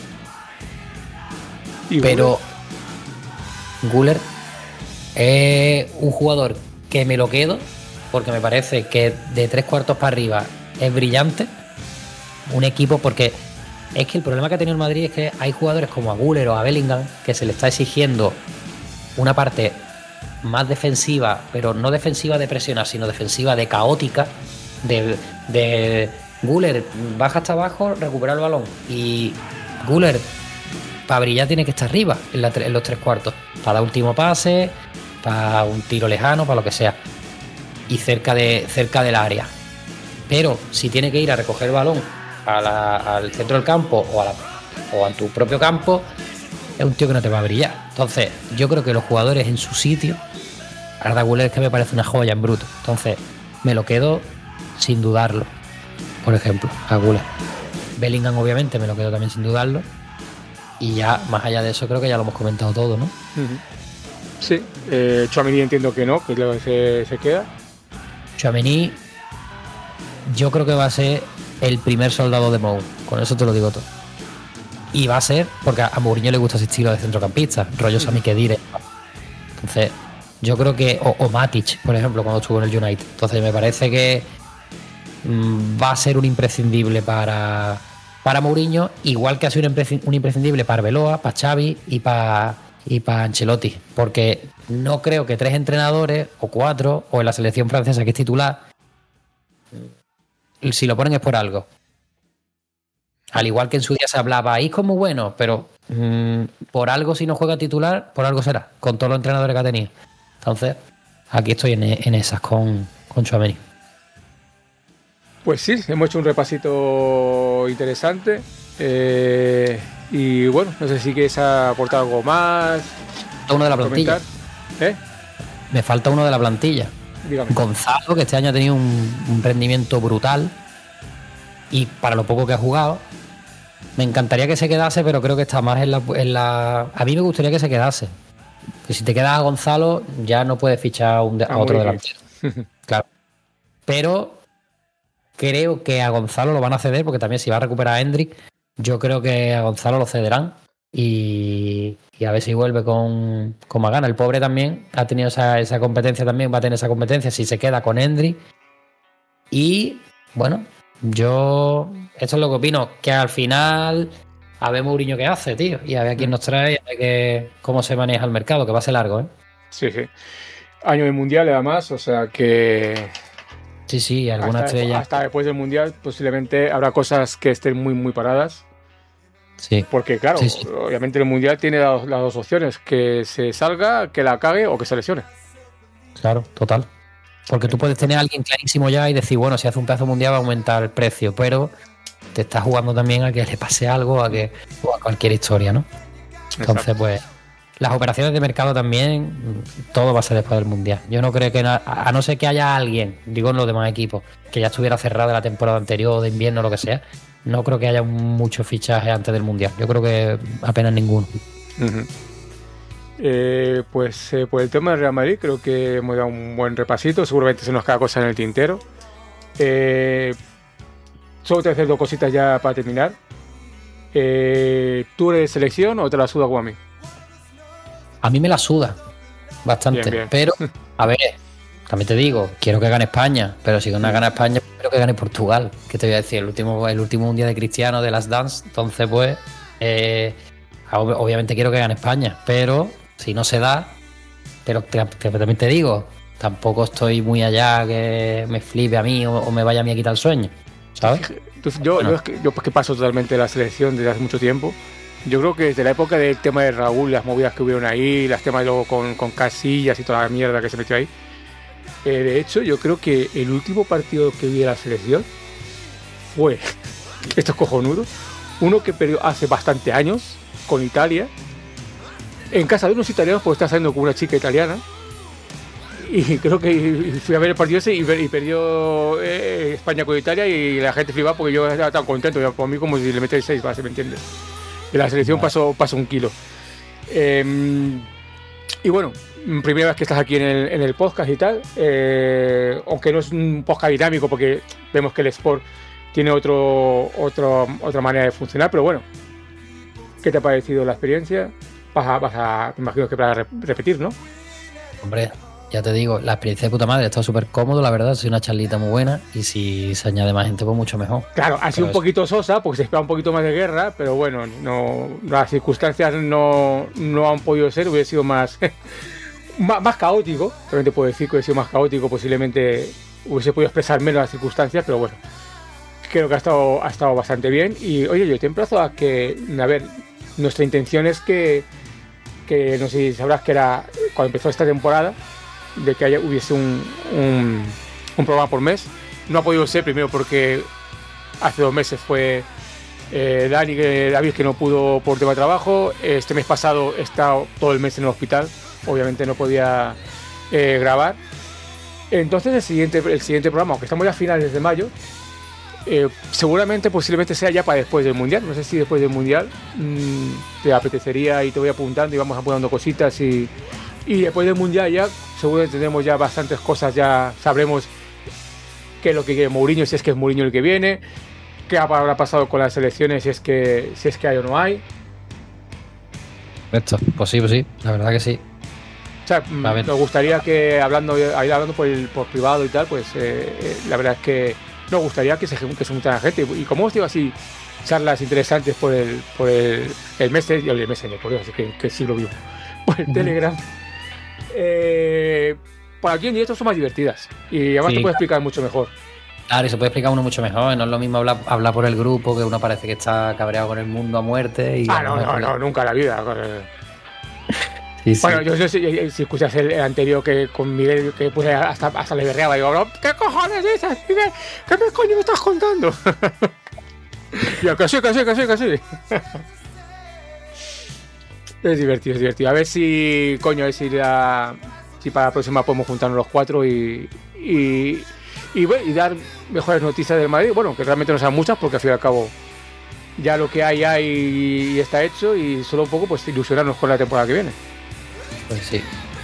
¿Y pero Güler es un jugador que me lo quedo porque me parece que de tres cuartos para arriba es brillante. Un equipo, porque es que el problema que ha tenido el Madrid es que hay jugadores como a Güler o a Bellingham que se le está exigiendo una parte más defensiva, pero no defensiva de presionar, sino defensiva de caótica, de, de Güler baja hasta abajo, recupera el balón, y Güler para brillar tiene que estar arriba en, la, en los tres cuartos, para dar último pase, para un tiro lejano, para lo que sea, y cerca de cerca del área. Pero si tiene que ir a recoger el balón a la, al centro del campo o a, la, o a tu propio campo, es un tío que no te va a brillar. Entonces, yo creo que los jugadores en su sitio, Arda Güler es que me parece una joya en bruto. Entonces, me lo quedo sin dudarlo. Por ejemplo, a Güler. Bellingham, obviamente, me lo quedo también sin dudarlo. Y ya, más allá de eso, creo que ya lo hemos comentado todo, ¿no? Uh-huh. Sí. Eh, Tchouaméni entiendo que no, que es lo que se, se queda. Tchouaméni, yo creo que va a ser el primer soldado de Mou. Con eso te lo digo todo. Y va a ser, porque a Mourinho le gusta ese estilo de centrocampista, rollo Sami Khedira. Entonces, yo creo que, o, o Matic, por ejemplo, cuando estuvo en el United. Entonces, me parece que mmm, va a ser un imprescindible para, para Mourinho, igual que ha sido un, imprescindible, un imprescindible para Arbeloa, para Xavi y para, y para Ancelotti. Porque no creo que tres entrenadores, o cuatro, o en la selección francesa que es titular, si lo ponen es por algo. Al igual que en su día se hablaba, Isco es muy bueno, pero mmm, por algo si no juega titular, por algo será, con todos los entrenadores que ha tenido. Entonces, aquí estoy en, en esas con, con Tchouaméni. Pues sí, hemos hecho un repasito interesante. Eh, y bueno, no sé si quieres aportar algo más. Uno de la plantilla. ¿Eh? Me falta uno de la plantilla. Dígame. Gonzalo, que este año ha tenido un, un rendimiento brutal. Y para lo poco que ha jugado, me encantaría que se quedase, pero creo que está más en la, en la... A mí me gustaría que se quedase. Que si te quedas a Gonzalo, ya no puedes fichar a, un de... a otro delantero. Claro. Pero creo que a Gonzalo lo van a ceder, porque también si va a recuperar a Hendrik, yo creo que a Gonzalo lo cederán. Y, y a ver si vuelve con, con más ganas. El pobre también ha tenido esa, esa competencia, también va a tener esa competencia si se queda con Hendrik. Y bueno, yo, esto es lo que opino, que al final a ver Mourinho qué hace, tío, y a ver a quién nos trae, y a ver qué, cómo se maneja el mercado, que va a ser largo, ¿eh? Sí, sí. Año del Mundial además, o sea que... Sí, sí, alguna hasta, estrella. Hasta después del Mundial posiblemente habrá cosas que estén muy, muy paradas. Sí. Porque claro, sí, sí. Obviamente el Mundial tiene las, las dos opciones, que se salga, que la cague o que se lesione. Claro, total. Porque tú puedes tener a alguien clarísimo ya y decir, bueno, si hace un pedazo mundial va a aumentar el precio, pero te estás jugando también a que le pase algo, a que o a cualquier historia, ¿no? Entonces, exacto. Pues, las operaciones de mercado también, todo va a ser después del Mundial. Yo no creo que, na- a no ser que haya alguien, digo en los demás equipos, que ya estuviera cerrada la temporada anterior, de invierno, lo que sea, no creo que haya muchos fichajes antes del Mundial. Yo creo que apenas ninguno. Uh-huh. Eh, pues eh, por el tema del Real Madrid creo que hemos dado un buen repasito. Seguramente se nos queda cosa en el tintero. Eh, solo te voy a hacer dos cositas ya para terminar. Eh, ¿Tú eres de selección o te la suda como a mí? A mí me la suda bastante, Bien, bien. pero a ver, también te digo, quiero que gane España, pero si no gana España, quiero que gane Portugal. ¿Qué te voy a decir? El último, el último Mundial de Cristiano de las Dance, entonces pues eh, ob- obviamente quiero que gane España, pero si no se da, pero te- te- también te digo, tampoco estoy muy allá que me flipe a mí o, o me vaya a mí a quitar el sueño, ¿sabes? Entonces, yo, Bueno. yo, es que, yo pues que paso totalmente de la selección desde hace mucho tiempo. Yo creo que desde la época del tema de Raúl, las movidas que hubieron ahí, las temas luego con, con Casillas y toda la mierda que se metió ahí. Eh, de hecho, yo creo que el último partido que vi de la selección fue, esto es cojonudo, uno que perdió hace bastante años con Italia, en casa de unos italianos, porque está saliendo con una chica italiana. Y creo que fui a ver el partido ese y, ver- y perdió eh, España con Italia y la gente flipaba porque yo estaba tan contento, yo, por mí como si le metéis seis bases, ¿me entiendes? De la selección Vale. pasó, pasó un kilo. Eh, y bueno, primera vez que estás aquí en el, en el podcast y tal, eh, aunque no es un podcast dinámico porque vemos que el Sport tiene otro, otro, otra manera de funcionar, pero bueno, ¿qué te ha parecido la experiencia? Vas a, vas a me imagino que para re- repetir, ¿no? Hombre, ya te digo, la experiencia de puta madre, ha estado súper cómodo, la verdad, ha sido una charlita muy buena y si se añade más gente, pues mucho mejor. Claro, ha sido un Pero poquito sosa porque se espera un poquito más de guerra, pero bueno, no, las circunstancias no, no han podido ser, hubiera sido más, más, más caótico, también te puedo decir que hubiera sido más caótico, posiblemente hubiese podido expresar menos las circunstancias, pero bueno, creo que ha estado, ha estado bastante bien. Y oye, yo te emplazo a que, a ver, nuestra intención es que, que no sé si sabrás que era cuando empezó esta temporada, de que haya, hubiese un, un, un programa por mes. No ha podido ser, primero porque hace dos meses fue eh, Dani, que, David, que no pudo por tema de trabajo. Este mes pasado he estado todo el mes en el hospital, obviamente no podía eh, grabar. Entonces el siguiente, el siguiente programa, aunque estamos ya a finales de mayo, eh, seguramente posiblemente sea ya para después del Mundial. No sé si después del Mundial mmm, te apetecería y te voy apuntando y vamos apuntando cositas y, y después del Mundial ya seguro tendremos ya bastantes cosas, ya sabremos qué es lo que quiere Mourinho, si es que es Mourinho el que viene, qué habrá pasado con las elecciones, si es que, si es que hay o no hay. Esto, pues sí, pues sí, la verdad que sí. O sea, mm, A ver. nos gustaría que hablando, ahí hablando por, el, por privado y tal, pues eh, eh, la verdad es que nos gustaría que se, que se juntara gente. Y como hemos tenido así charlas interesantes por el, por el, el Messenger, el Messenger, por Dios, que, que siglo vivo, por el Ujú. Telegram. Eh, por aquí en directo son más divertidas y además Sí. te puedo explicar mucho mejor. Claro, y se puede explicar uno mucho mejor. No es lo mismo hablar, hablar por el grupo, que uno parece que está cabreado con el mundo a muerte. Y Ah, no, no, no, nunca en la vida. Sí, sí. Bueno, yo, yo si, si escuchas el, el anterior que con Miguel, que puse hasta, hasta le berreaba, digo, "Bro, ¿qué cojones dices, Miguel? ¿Qué me coño me estás contando?" Y yo, que sí, que sí, que sí, que sí. Es divertido, es divertido. A ver si, coño, a ver si, la, si para la próxima podemos juntarnos los cuatro y, y, y, bueno, y dar mejores noticias del Madrid. Bueno, que realmente no sean muchas porque al fin y al cabo ya lo que hay, hay y está hecho y solo un poco pues ilusionarnos con la temporada que viene. Pues sí.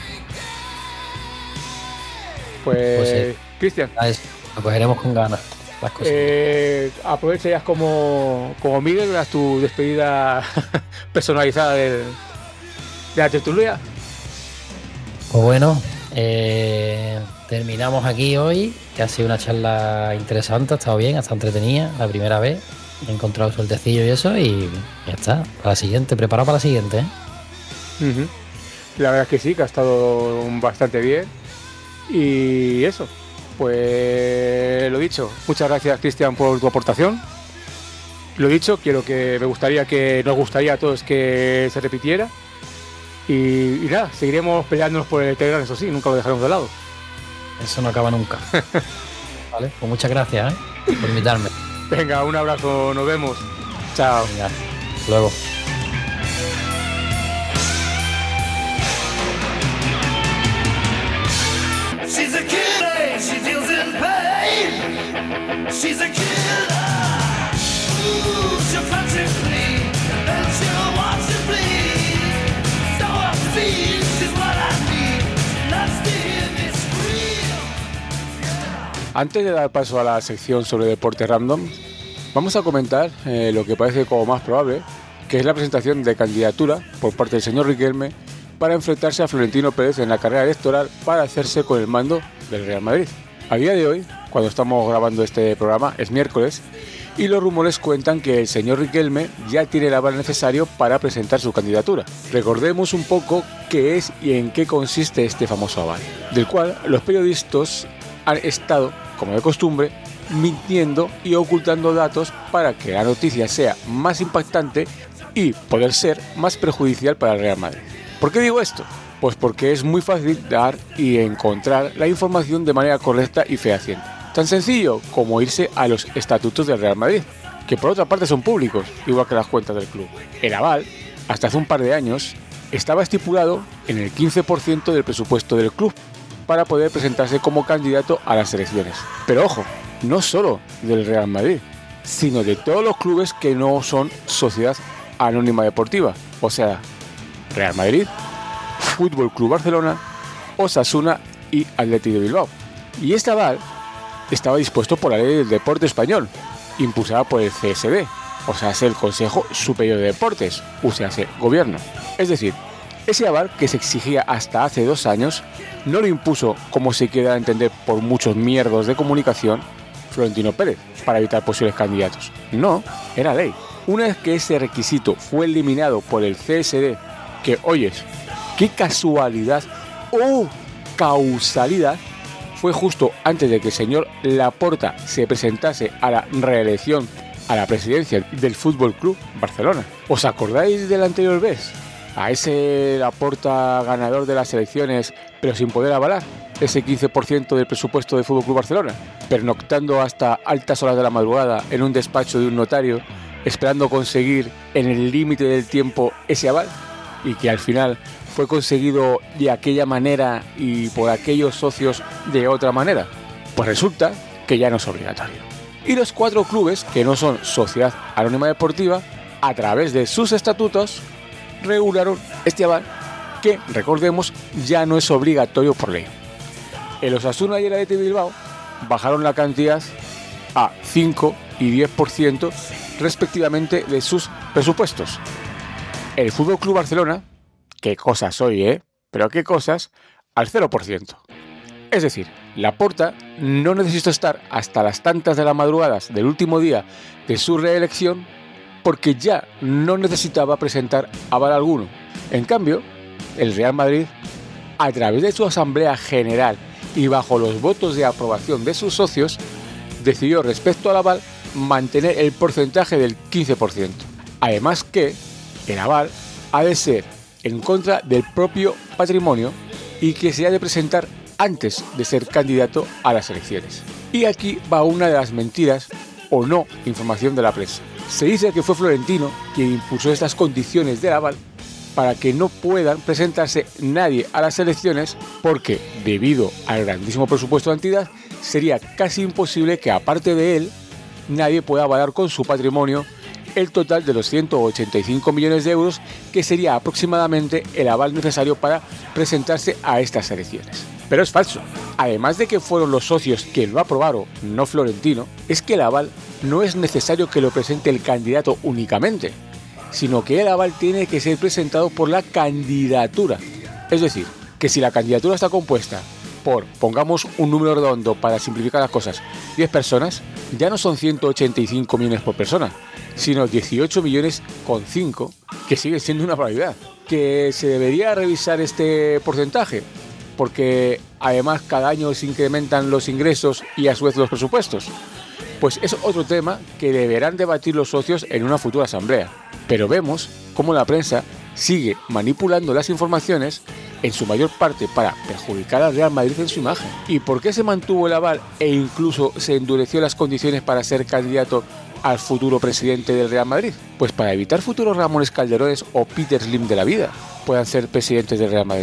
Pues, Pues sí. Cristian, A eso, lo cogeremos con ganas. Las cosas. eh, aprovecha ya como, como Miguel, haz tu despedida personalizada del, de la tertulia. Pues bueno, eh, terminamos aquí hoy, que ha sido una charla interesante, ha estado bien, ha estado entretenida, la primera vez. He encontrado sueltecillo y eso, y ya está. Para la siguiente, preparado para la siguiente, ¿eh? Uh-huh. La verdad es que sí, que ha estado bastante bien. Y eso, pues lo dicho, muchas gracias, Cristian, por tu aportación. Lo dicho, quiero que me gustaría que nos gustaría a todos que se repitiera. Y, y nada, seguiremos peleándonos por el Telegram, eso sí, nunca lo dejaremos de lado. Eso no acaba nunca. Vale, pues muchas gracias, ¿eh? Por invitarme. Venga, un abrazo, nos vemos. Chao. Venga, hasta luego. Antes de dar paso a la sección sobre deporte random, vamos a comentar eh, lo que parece como más probable, que es la presentación de candidatura por parte del señor Riquelme para enfrentarse a Florentino Pérez en la carrera electoral para hacerse con el mando del Real Madrid. A día de hoy, cuando estamos grabando este programa, es miércoles, y los rumores cuentan que el señor Riquelme ya tiene el aval necesario para presentar su candidatura. Recordemos un poco qué es y en qué consiste este famoso aval, del cual los periodistas han estado, como de costumbre, mintiendo y ocultando datos para que la noticia sea más impactante y poder ser más perjudicial para el Real Madrid. ¿Por qué digo esto? Pues porque es muy fácil dar y encontrar la información de manera correcta y fehaciente. Tan sencillo como irse a los estatutos del Real Madrid, que por otra parte son públicos, igual que las cuentas del club. El aval, hasta hace un par de años, estaba estipulado en el quince por ciento del presupuesto del club para poder presentarse como candidato a las elecciones. Pero ojo, no solo del Real Madrid, sino de todos los clubes que no son Sociedad Anónima Deportiva, o sea, Real Madrid, Fútbol Club Barcelona, Osasuna y Athletic de Bilbao. Y este aval estaba dispuesto por la Ley del Deporte Español, impulsada por el C S D, o sea, es el Consejo Superior de Deportes, o sea, es Gobierno. Es decir, ese aval que se exigía hasta hace dos años no lo impuso, como se queda a entender por muchos mierdos de comunicación, Florentino Pérez, para evitar posibles candidatos. No, era ley. Una vez que ese requisito fue eliminado por el C S D, que oyes, qué casualidad o causalidad, fue justo antes de que el señor Laporta se presentase a la reelección a la presidencia del Fútbol Club Barcelona. ¿Os acordáis del anterior vez? A ese Laporta ganador de las elecciones, pero sin poder avalar ese quince por ciento del presupuesto del Fútbol Club Barcelona, pernoctando hasta altas horas de la madrugada en un despacho de un notario, esperando conseguir en el límite del tiempo ese aval, y que al final fue conseguido de aquella manera y por aquellos socios de otra manera. Pues resulta que ya no es obligatorio. Y los cuatro clubes que no son Sociedad Anónima Deportiva, a través de sus estatutos, regularon este aval que, recordemos, ya no es obligatorio por ley. El Osasuna y el Athletic de Bilbao bajaron la cantidad a cinco y diez por ciento respectivamente de sus presupuestos. El F C Barcelona, qué cosas soy, ¿eh? Pero qué cosas, al cero por ciento. Es decir, Laporta no necesitó estar hasta las tantas de las madrugadas del último día de su reelección porque ya no necesitaba presentar aval alguno. En cambio, el Real Madrid, a través de su Asamblea General y bajo los votos de aprobación de sus socios, decidió respecto al aval mantener el porcentaje del quince por ciento. Además que el aval ha de ser en contra del propio patrimonio y que se ha de presentar antes de ser candidato a las elecciones. Y aquí va una de las mentiras o no información de la prensa. Se dice que fue Florentino quien impuso estas condiciones del aval para que no puedan presentarse nadie a las elecciones porque, debido al grandísimo presupuesto de la entidad, sería casi imposible que aparte de él nadie pueda avalar con su patrimonio el total de los ciento ochenta y cinco millones de euros que sería aproximadamente el aval necesario para presentarse a estas elecciones. Pero es falso. Además de que fueron los socios quienes lo aprobaron, no Florentino, es que el aval no es necesario que lo presente el candidato únicamente, sino que el aval tiene que ser presentado por la candidatura. Es decir, que si la candidatura está compuesta por, pongamos un número redondo para simplificar las cosas, diez personas, ya no son ciento ochenta y cinco millones por persona, sino dieciocho millones con cinco, que sigue siendo una barbaridad. ¿Que se debería revisar este porcentaje? Porque además cada año se incrementan los ingresos y a su vez los presupuestos. Pues es otro tema que deberán debatir los socios en una futura asamblea. Pero vemos cómo la prensa sigue manipulando las informaciones, en su mayor parte para perjudicar al Real Madrid en su imagen. ¿Y por qué se mantuvo el aval e incluso se endureció las condiciones para ser candidato al futuro presidente del Real Madrid? Pues para evitar futuros Ramones Calderones o Peter Lim de la vida puedan ser presidentes del Real Madrid.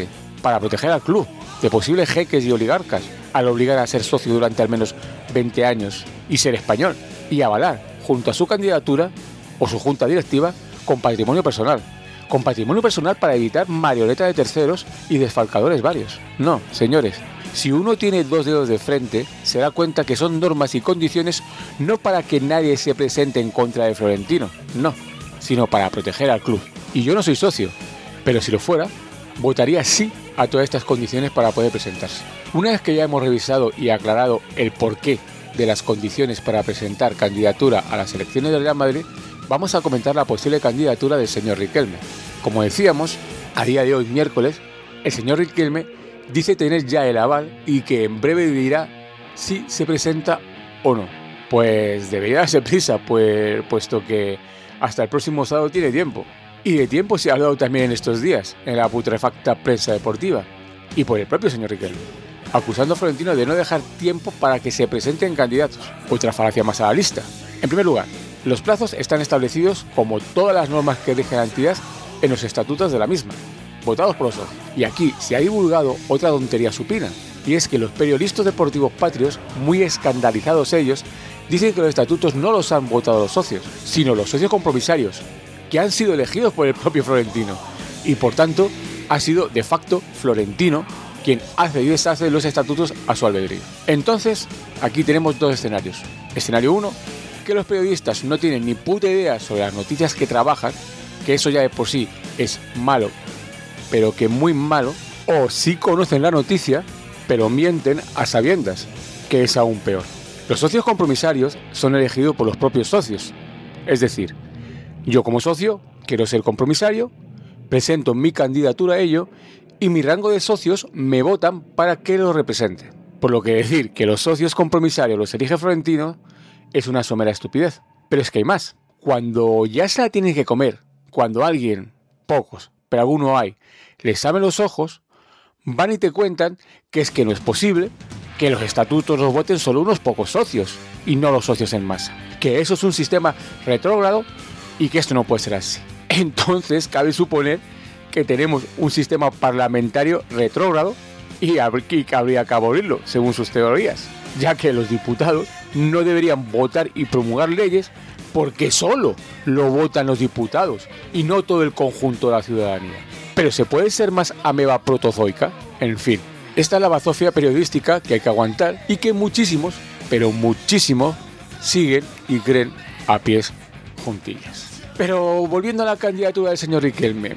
para proteger al club de posibles jeques y oligarcas, al obligar a ser socio durante al menos veinte años y ser español, y avalar, junto a su candidatura o su junta directiva, con patrimonio personal. Con patrimonio personal para evitar marioneta de terceros y desfalcadores varios. No, señores, si uno tiene dos dedos de frente, se da cuenta que son normas y condiciones no para que nadie se presente en contra de Florentino, no, sino para proteger al club. Y yo no soy socio, pero si lo fuera, votaría sí a todas estas condiciones para poder presentarse. Una vez que ya hemos revisado y aclarado el porqué de las condiciones para presentar candidatura a las elecciones del Real Madrid, vamos a comentar la posible candidatura del señor Riquelme. Como decíamos, a día de hoy, miércoles, el señor Riquelme dice tener ya el aval y que en breve dirá si se presenta o no. Pues debería darse prisa, pues, puesto que hasta el próximo sábado tiene tiempo. Y de tiempo se ha hablado también en estos días, en la putrefacta prensa deportiva, y por el propio señor Riquelme, acusando a Florentino de no dejar tiempo para que se presenten candidatos. Otra falacia más a la lista. En primer lugar, los plazos están establecidos, como todas las normas que rigen la entidad, en los estatutos de la misma, votados por los socios. Y aquí se ha divulgado otra tontería supina, y es que los periodistas deportivos patrios, muy escandalizados ellos, dicen que los estatutos no los han votado los socios, sino los socios compromisarios, que han sido elegidos por el propio Florentino, y por tanto ha sido de facto Florentino quien hace y deshace los estatutos a su albedrío. Entonces, aquí tenemos dos escenarios. Escenario uno, que los periodistas no tienen ni puta idea sobre las noticias que trabajan, que eso ya de por sí es malo, pero que muy malo, o sí conocen la noticia, pero mienten a sabiendas, que es aún peor. Los socios compromisarios son elegidos por los propios socios, es decir, yo como socio quiero ser compromisario, presento mi candidatura a ello y mi rango de socios me votan para que lo represente. Por lo que decir que los socios compromisarios los elige Florentino es una somera estupidez. Pero es que hay más. Cuando ya se la tienen que comer, cuando alguien, pocos, pero alguno hay, les abre los ojos, van y te cuentan que es que no es posible que los estatutos los voten solo unos pocos socios y no los socios en masa. Que eso es un sistema retrógrado y que esto no puede ser así. Entonces cabe suponer que tenemos un sistema parlamentario retrógrado y que habría que abolirlo, según sus teorías, ya que los diputados no deberían votar y promulgar leyes porque solo lo votan los diputados y no todo el conjunto de la ciudadanía. Pero ¿se puede ser más ameba protozoica? En fin, esta es la bazofia periodística que hay que aguantar y que muchísimos, pero muchísimos, siguen y creen a pies juntillas. Pero volviendo a la candidatura del señor Riquelme,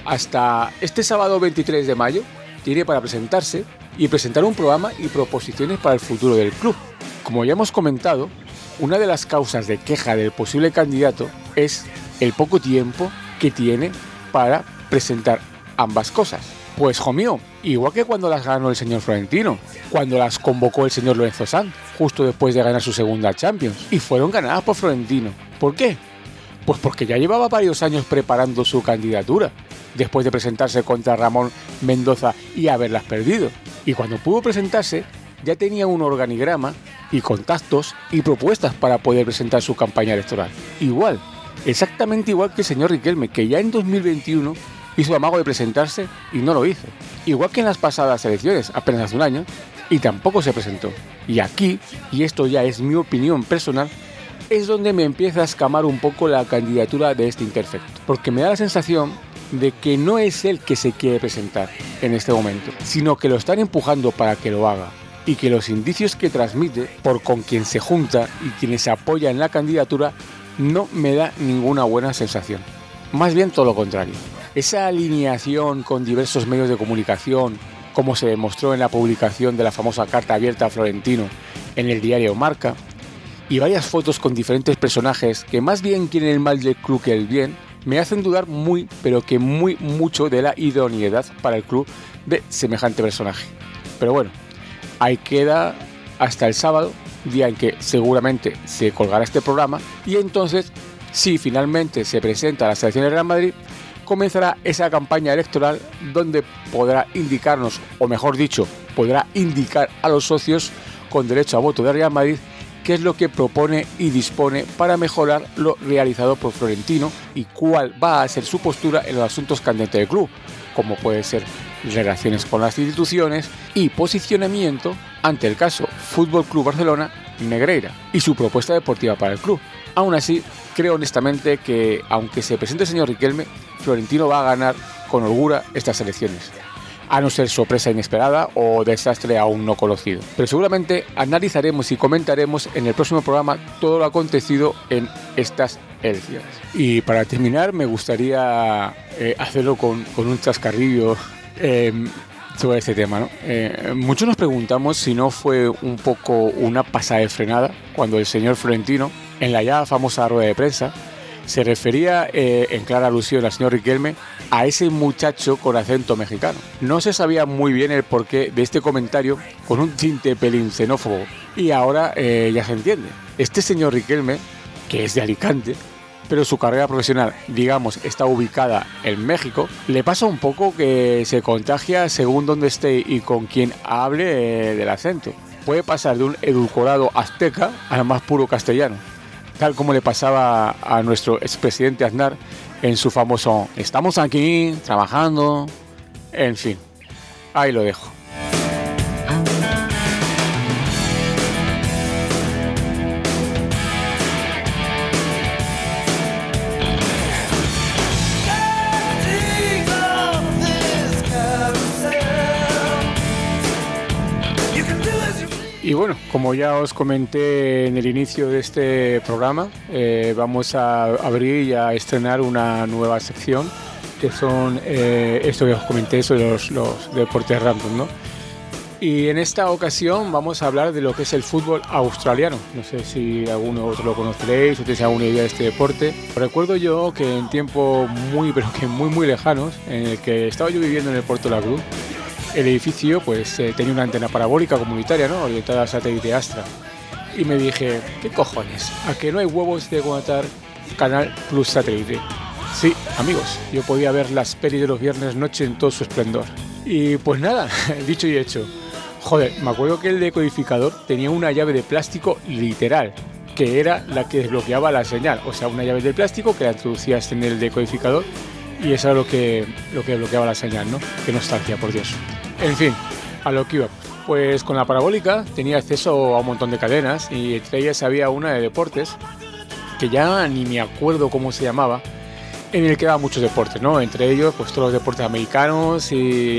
hasta este sábado veintitrés de mayo tiene para presentarse y presentar un programa y proposiciones para el futuro del club. Como ya hemos comentado, una de las causas de queja del posible candidato es el poco tiempo que tiene para presentar ambas cosas. Pues, jo mío, igual que cuando las ganó el señor Florentino, cuando las convocó el señor Lorenzo Sanz, justo después de ganar su segunda Champions, y fueron ganadas por Florentino. ¿Por qué? Pues porque ya llevaba varios años preparando su candidatura, después de presentarse contra Ramón Mendoza y haberlas perdido. Y cuando pudo presentarse, ya tenía un organigrama y contactos y propuestas para poder presentar su campaña electoral. Igual, exactamente igual que el señor Riquelme, que ya en dos mil veintiuno hizo amago de presentarse y no lo hizo. Igual que en las pasadas elecciones, apenas hace un año, y tampoco se presentó. Y aquí, y esto ya es mi opinión personal, es donde me empieza a escamar un poco la candidatura de este imperfecto, porque me da la sensación de que no es él que se quiere presentar en este momento, sino que lo están empujando para que lo haga, y que los indicios que transmite por con quien se junta y quienes se apoya en la candidatura no me da ninguna buena sensación. Más bien todo lo contrario. Esa alineación con diversos medios de comunicación, como se demostró en la publicación de la famosa carta abierta a Florentino en el diario Marca, y varias fotos con diferentes personajes que más bien quieren el mal del club que el bien, me hacen dudar muy, pero que muy mucho de la idoneidad para el club de semejante personaje. Pero bueno, ahí queda hasta el sábado, día en que seguramente se colgará este programa, y entonces, si finalmente se presenta a las elecciones del Real Madrid, comenzará esa campaña electoral donde podrá indicarnos, o mejor dicho, podrá indicar a los socios con derecho a voto de Real Madrid qué es lo que propone y dispone para mejorar lo realizado por Florentino y cuál va a ser su postura en los asuntos candentes del club, como puede ser relaciones con las instituciones y posicionamiento ante el caso Fútbol Club Barcelona Negreira y su propuesta deportiva para el club. Aún así, creo honestamente que, aunque se presente el señor Riquelme, Florentino va a ganar con holgura estas elecciones, a no ser sorpresa inesperada o desastre aún no conocido. Pero seguramente analizaremos y comentaremos en el próximo programa todo lo acontecido en estas elecciones. Y para terminar, me gustaría eh, hacerlo con, con un chascarrillo eh, sobre este tema, ¿no? Eh, muchos nos preguntamos si no fue un poco una pasada de frenada cuando el señor Florentino, en la ya famosa rueda de prensa, se refería eh, en clara alusión al señor Riquelme a ese muchacho con acento mexicano. No se sabía muy bien el porqué de este comentario con un tinte pelín xenófobo y ahora eh, ya se entiende. Este señor Riquelme, que es de Alicante, pero su carrera profesional, digamos, está ubicada en México, le pasa un poco que se contagia según donde esté y con quien hable eh, del acento. Puede pasar de un edulcorado azteca al más puro castellano, tal como le pasaba a nuestro expresidente Aznar en su famoso "estamos aquí, trabajando", en fin, ahí lo dejo. Y bueno, como ya os comenté en el inicio de este programa, eh, vamos a abrir y a estrenar una nueva sección, que son eh, esto que os comenté sobre los, los deportes random, ¿no? Y en esta ocasión vamos a hablar de lo que es el fútbol australiano. No sé si alguno otro lo conoceréis o tenéis alguna idea de este deporte. Recuerdo yo que en tiempos muy, pero que muy, muy lejanos, en el que estaba yo viviendo en el Puerto de la Cruz, el edificio pues eh, tenía una antena parabólica comunitaria, ¿no?, orientada al satélite Astra. Y me dije, ¿qué cojones? ¿A que no hay huevos de contratar Canal Plus Satélite? Sí, amigos, yo podía ver las pelis de los viernes noche en todo su esplendor. Y pues nada, dicho y hecho. Joder, me acuerdo que el decodificador tenía una llave de plástico literal, que era la que desbloqueaba la señal. O sea, una llave de plástico que la introducías en el decodificador y eso era lo que, lo que bloqueaba la señal, ¿no? Qué nostalgia, por Dios. En fin, a lo que iba. Pues con la parabólica tenía acceso a un montón de cadenas y entre ellas había una de deportes, que ya ni me acuerdo cómo se llamaba, en el que daban muchos deportes, ¿no? Entre ellos, pues todos los deportes americanos y,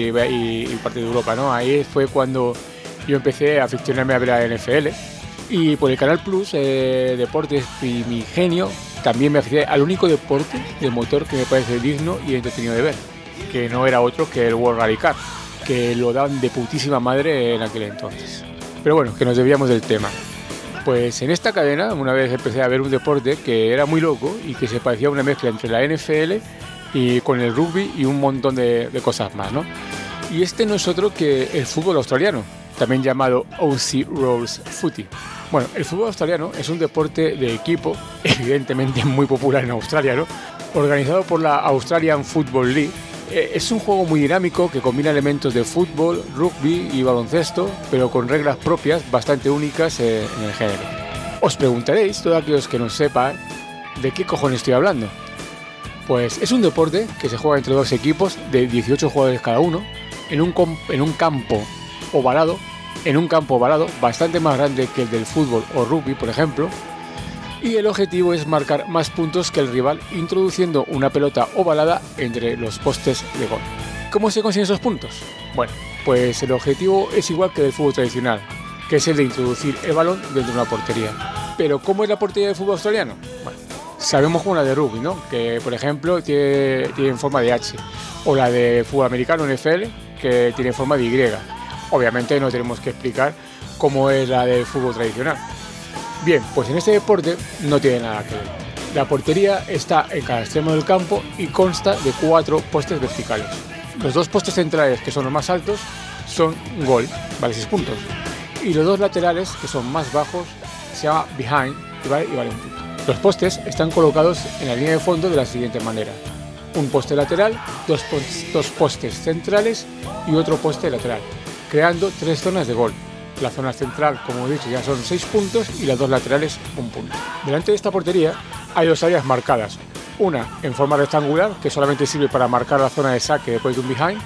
y, y parte de Europa, ¿no? Ahí fue cuando yo empecé a aficionarme a ver la N F L. Y por el Canal Plus, eh, Deportes Primigenio, también me aficioné al único deporte de motor que me parece digno y entretenido de ver, que no era otro que el World Rally Car, que lo daban de putísima madre en aquel entonces. Pero bueno, que nos desviamos del tema. Pues en esta cadena una vez empecé a ver un deporte que era muy loco y que se parecía a una mezcla entre la N F L y con el rugby y un montón de, de cosas más, ¿no? Y este no es otro que el fútbol australiano, también llamado Aussie Rules Footy. Bueno, el fútbol australiano es un deporte de equipo, evidentemente muy popular en Australia, ¿no?, organizado por la Australian Football League. Es un juego muy dinámico que combina elementos de fútbol, rugby y baloncesto, pero con reglas propias bastante únicas en el género. Os preguntaréis, todos aquellos que no sepan, ¿de qué cojones estoy hablando? Pues es un deporte que se juega entre dos equipos de dieciocho jugadores cada uno, en un, en un campo ovalado, en un campo ovalado bastante más grande que el del fútbol o rugby, por ejemplo, y el objetivo es marcar más puntos que el rival introduciendo una pelota ovalada entre los postes de gol. ¿Cómo se consiguen esos puntos? Bueno, pues el objetivo es igual que del fútbol tradicional, que es el de introducir el balón dentro de una portería. Pero ¿cómo es la portería del fútbol australiano? Bueno, sabemos como la de rugby, ¿no?, que por ejemplo tiene, tiene forma de H, o la de fútbol americano N F L, que tiene forma de Y. Obviamente no tenemos que explicar cómo es la del fútbol tradicional. Bien, pues en este deporte no tiene nada que ver. La portería está en cada extremo del campo y consta de cuatro postes verticales. Los dos postes centrales, que son los más altos, son gol, vale seis puntos. Y los dos laterales, que son más bajos, se llama behind y vale, y vale un punto. Los postes están colocados en la línea de fondo de la siguiente manera: un poste lateral, dos, post- dos postes centrales y otro poste lateral, creando tres zonas de gol. La zona central, como he dicho, ya son seis puntos y las dos laterales un punto. Delante de esta portería hay dos áreas marcadas. Una en forma rectangular, que solamente sirve para marcar la zona de saque después de un behind,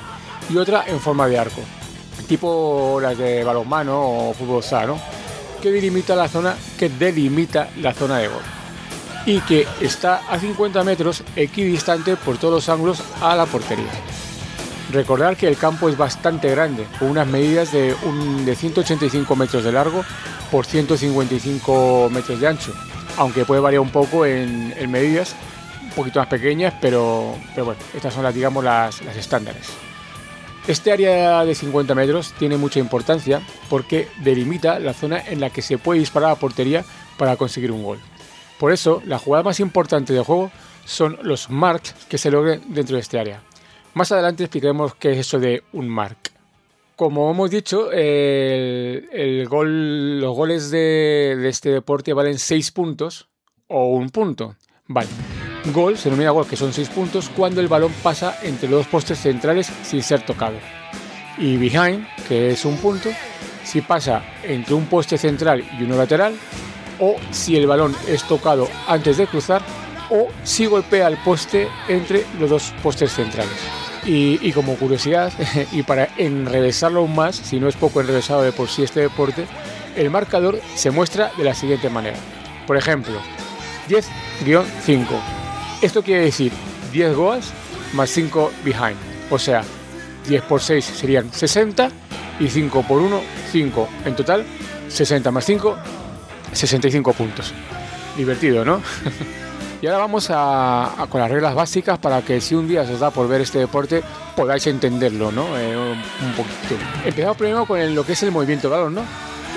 y otra en forma de arco, tipo las de balonmano o fútbol sala, ¿no? que delimita la zona que delimita la zona de gol y que está a cincuenta metros equidistante por todos los ángulos a la portería. Recordar que el campo es bastante grande, con unas medidas de, un, de ciento ochenta y cinco metros de largo por ciento cincuenta y cinco metros de ancho, aunque puede variar un poco en, en medidas, un poquito más pequeñas, pero, pero bueno, estas son las, digamos, las, las estándares. Este área de cincuenta metros tiene mucha importancia porque delimita la zona en la que se puede disparar a portería para conseguir un gol. Por eso, la jugada más importante del juego son los marks que se logren dentro de este área. Más adelante explicaremos qué es eso de un mark. Como hemos dicho, el, el gol, los goles de, de este deporte valen seis puntos o un punto. Vale. Gol se denomina gol, que son seis puntos, cuando el balón pasa entre los dos postes centrales sin ser tocado. Y behind, que es un punto, si pasa entre un poste central y uno lateral, o si el balón es tocado antes de cruzar, o si golpea el poste entre los dos postes centrales. Y, y como curiosidad, y para enrevesarlo aún más, si no es poco enrevesado de por sí este deporte, el marcador se muestra de la siguiente manera. Por ejemplo, diez guión cinco. Esto quiere decir diez goals más cinco behind. O sea, diez por seis serían sesenta y cinco por uno, cinco. En total, sesenta más cinco, sesenta y cinco puntos. Divertido, ¿no? Y ahora vamos a, a con las reglas básicas para que si un día os da por ver este deporte podáis entenderlo, ¿no? Eh, un, un poquito. Empezamos primero con el, lo que es el movimiento del balón, ¿no?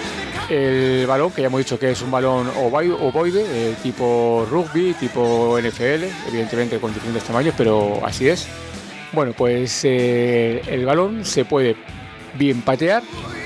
El balón, que ya hemos dicho que es un balón ovoide, eh, tipo rugby, tipo N F L, evidentemente con diferentes tamaños, pero así es. Bueno, pues eh, el balón se puede bien patear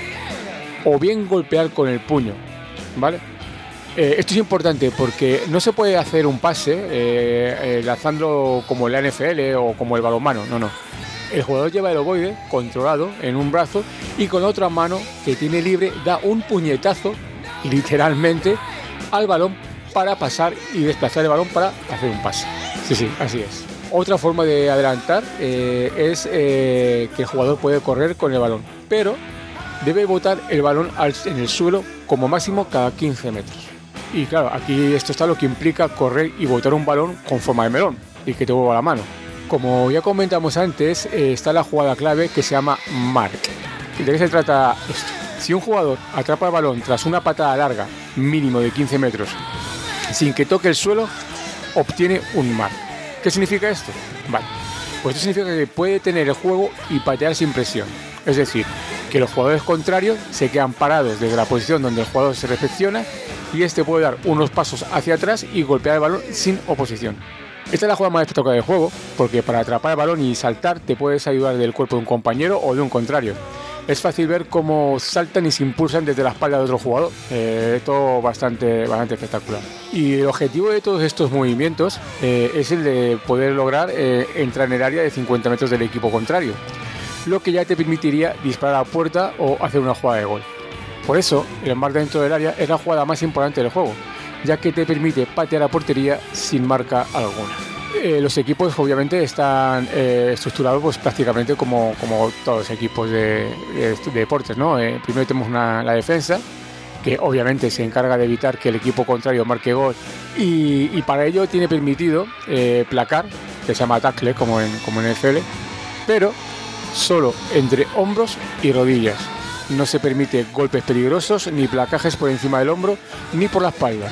o bien golpear con el puño, ¿vale? Eh, esto es importante porque no se puede hacer un pase eh, eh, lanzándolo como la N F L o como el balonmano, no, no. El jugador lleva el ovoide controlado en un brazo y con la otra mano que tiene libre da un puñetazo, literalmente, al balón para pasar y desplazar el balón para hacer un pase. Sí, sí, así es. Otra forma de adelantar eh, es eh, que el jugador puede correr con el balón, pero debe botar el balón al, en el suelo como máximo cada quince metros. Y claro, aquí esto está lo que implica correr y botar un balón con forma de melón y que te vuelva la mano. Como ya comentamos antes, eh, está la jugada clave que se llama mark. ¿De qué se trata esto? Si un jugador atrapa el balón tras una patada larga, mínimo de quince metros, sin que toque el suelo, obtiene un mark. ¿Qué significa esto? Vale, pues esto significa que puede tener el juego y patear sin presión. Es decir, que los jugadores contrarios se quedan parados desde la posición donde el jugador se recepciona y este puede dar unos pasos hacia atrás y golpear el balón sin oposición. Esta es la jugada más espectacular del juego, porque para atrapar el balón y saltar te puedes ayudar del cuerpo de un compañero o de un contrario. Es fácil ver cómo saltan y se impulsan desde la espalda de otro jugador. Eh, todo bastante, bastante espectacular. Y el objetivo de todos estos movimientos eh, es el de poder lograr eh, entrar en el área de cincuenta metros del equipo contrario, lo que ya te permitiría disparar a puerta o hacer una jugada de gol. Por eso, el mark dentro del área es la jugada más importante del juego, ya que te permite patear a portería sin marca alguna. Eh, los equipos obviamente están eh, estructurados pues, prácticamente como, como todos los equipos de, de, de deportes, ¿no? Eh, primero tenemos una, la defensa, que obviamente se encarga de evitar que el equipo contrario marque gol y, y para ello tiene permitido eh, placar, que se llama tackle como en, como en N F L, pero solo entre hombros y rodillas. No se permite golpes peligrosos ni placajes por encima del hombro ni por la espalda.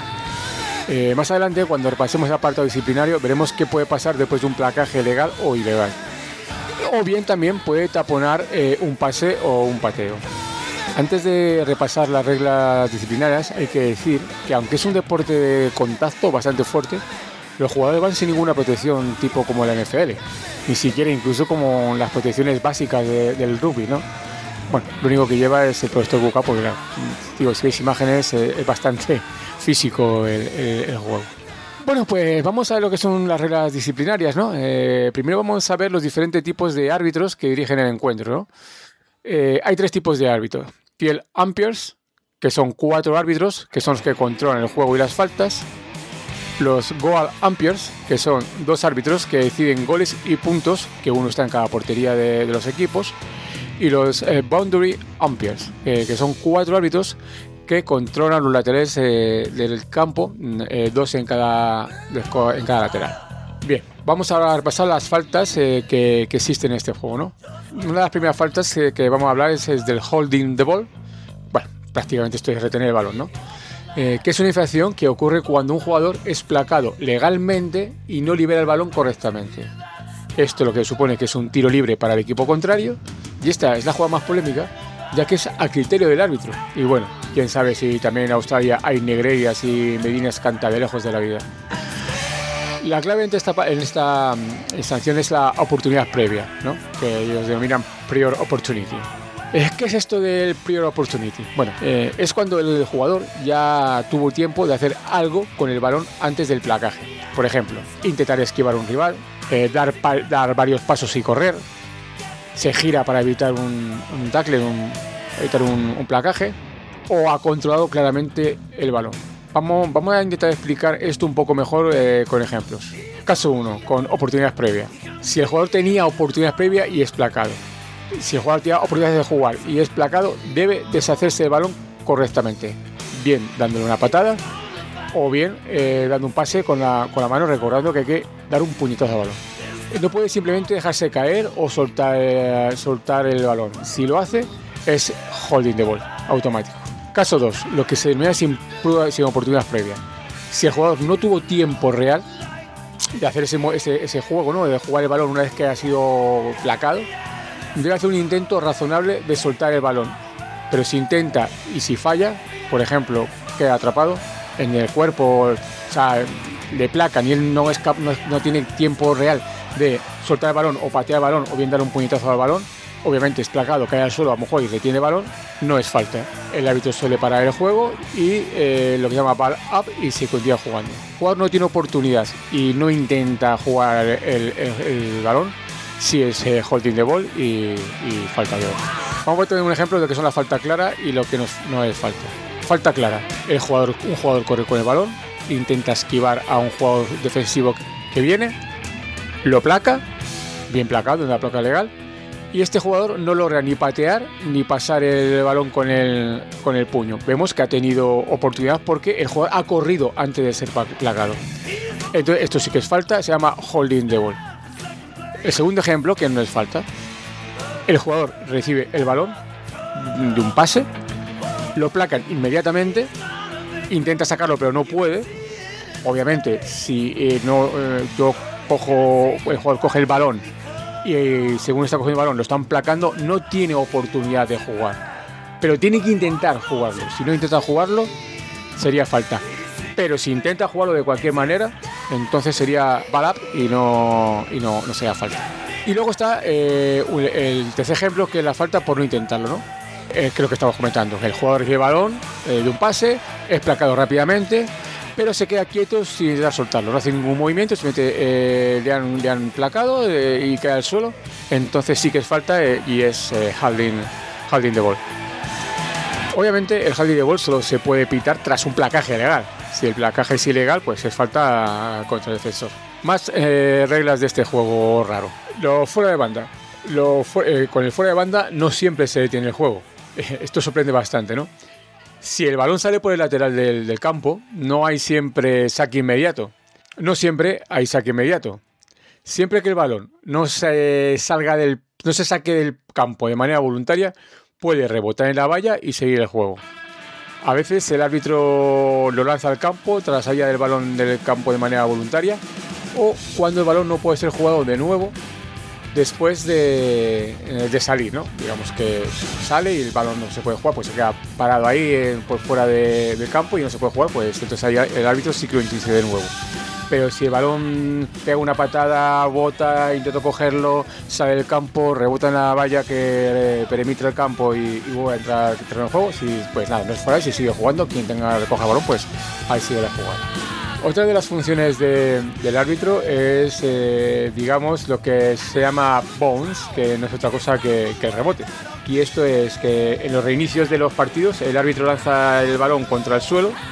Eh, más adelante, cuando repasemos el apartado disciplinario, veremos qué puede pasar después de un placaje legal o ilegal. O bien también puede taponar eh, un pase o un pateo. Antes de repasar las reglas disciplinarias, hay que decir que aunque es un deporte de contacto bastante fuerte, los jugadores van sin ninguna protección tipo como la N F L, ni siquiera incluso como las protecciones básicas de, del rugby, ¿no? Bueno, lo único que lleva es el protector bucal, porque claro, digo, si veis imágenes eh, es bastante físico el, el, el juego. Bueno, pues vamos a ver lo que son las reglas disciplinarias, ¿no? Eh, primero vamos a ver los diferentes tipos de árbitros que dirigen el encuentro, ¿no? Eh, hay tres tipos de árbitros. Field umpires, que son cuatro árbitros, que son los que controlan el juego y las faltas. Los Goal Umpires, que son dos árbitros que deciden goles y puntos, que uno está en cada portería de, de los equipos, y los eh, Boundary Umpires, eh, que son cuatro árbitros que controlan los laterales eh, del campo, eh, dos en cada, en cada lateral. Bien, vamos a repasar las faltas eh, que, que existen en este juego, ¿no? Una de las primeras faltas que, que vamos a hablar es, es del holding the ball. Bueno, prácticamente esto es retener el balón, ¿no? Eh, que es una infracción que ocurre cuando un jugador es placado legalmente y no libera el balón correctamente. Esto lo que supone que es un tiro libre para el equipo contrario, y esta es la jugada más polémica, ya que es a criterio del árbitro. Y bueno, quién sabe si también en Australia hay negrerías y medinas cantabelejos de la vida. La clave en esta, en esta en sanción es la oportunidad previa, ¿no? Que ellos denominan prior opportunity. ¿Qué es esto del prior opportunity? Bueno, eh, es cuando el jugador ya tuvo tiempo de hacer algo con el balón antes del placaje. Por ejemplo, intentar esquivar a un rival, eh, dar, pa- dar varios pasos y correr, se gira para evitar un, un tackle, un, evitar un, un placaje, o ha controlado claramente el balón. Vamos, vamos a intentar explicar esto un poco mejor eh, con ejemplos. Caso uno, con oportunidades previas. Si el jugador tenía oportunidades previas y es placado. Si el jugador tiene oportunidades de jugar y es placado, debe deshacerse del balón correctamente. Bien dándole una patada o bien eh, dando un pase con la, con la mano, recordando que hay que dar un puñetazo al balón. No puede simplemente dejarse caer o soltar, eh, soltar el balón. Si lo hace, es holding the ball, automático. Caso dos, lo que se denomina sin, sin oportunidades previas. Si el jugador no tuvo tiempo real de hacer ese, ese, ese juego, ¿no? De jugar el balón una vez que ha sido placado, debe hacer un intento razonable de soltar el balón. Pero si intenta y si falla, por ejemplo, queda atrapado en el cuerpo, o sea, le placan y él no, es cap- no, no tiene tiempo real de soltar el balón o patear el balón o bien dar un puñetazo al balón, obviamente es placado, cae al suelo a lo mejor y retiene el balón, no es falta. El árbitro suele parar el juego y eh, lo que se llama ball up y se continúa jugando. El jugador no tiene oportunidad y no intenta jugar el, el, el balón, si es eh, holding the ball y, y falta de balón. Vamos a tener un ejemplo de lo que son la falta clara y lo que no, no es falta. Falta clara, el jugador, un jugador corre con el balón, intenta esquivar a un jugador defensivo que viene, lo placa, bien placado, en la placa legal, y este jugador no logra ni patear ni pasar el balón con el, con el puño. Vemos que ha tenido oportunidad porque el jugador ha corrido antes de ser placado. Entonces esto sí que es falta, se llama holding the ball. El segundo ejemplo, que no es falta, el jugador recibe el balón de un pase, lo placan inmediatamente, intenta sacarlo pero no puede. Obviamente, si eh, no, eh, yo cojo, el jugador coge el balón y eh, según está cogiendo el balón lo están placando, no tiene oportunidad de jugar, pero tiene que intentar jugarlo. Si no intenta jugarlo, sería falta. Pero si intenta jugarlo de cualquier manera, entonces sería ball up y no, y no, no sería falta. Y luego está eh, el tercer ejemplo, que es la falta por no intentarlo, ¿no? Eh, creo que estamos comentando. El jugador recibe el balón eh, de un pase, es placado rápidamente, pero se queda quieto sin intentar soltarlo. No hace ningún movimiento, simplemente eh, le, han, le han placado eh, y cae al suelo. Entonces sí que es falta eh, y es eh, holding, holding the ball. Obviamente el holding the ball solo se puede pitar tras un placaje legal. Si el placaje es ilegal, pues es falta contra el defensor. Más eh, reglas de este juego raro. Lo fuera de banda. Lo fu- eh, con el fuera de banda no siempre se detiene el juego. Eh, esto sorprende bastante, ¿no? Si el balón sale por el lateral del, del campo, no hay siempre saque inmediato. No siempre hay saque inmediato. Siempre que el balón no se salga del, no se saque del campo de manera voluntaria, puede rebotar en la valla y seguir el juego. A veces el árbitro lo lanza al campo tras la salida del balón del campo de manera voluntaria, o cuando el balón no puede ser jugado de nuevo después de, de salir, ¿no? Digamos que sale y el balón no se puede jugar, pues se queda parado ahí eh, por fuera de, del campo y no se puede jugar, pues entonces ahí el árbitro sí que lo introduce de nuevo. Pero si el balón pega una patada, bota, intenta cogerlo, sale del campo, rebota en la valla que permite el campo y, y vuelve a entrar al terreno de juego, si, pues nada, no es fuera y si sigue jugando, quien tenga recoja el balón, pues ahí sigue la jugada. Otra de las funciones de, del árbitro es, eh, digamos, lo que se llama bounce, que no es otra cosa que, que el rebote. Y esto es que en los reinicios de los partidos el árbitro lanza el balón contra el suelo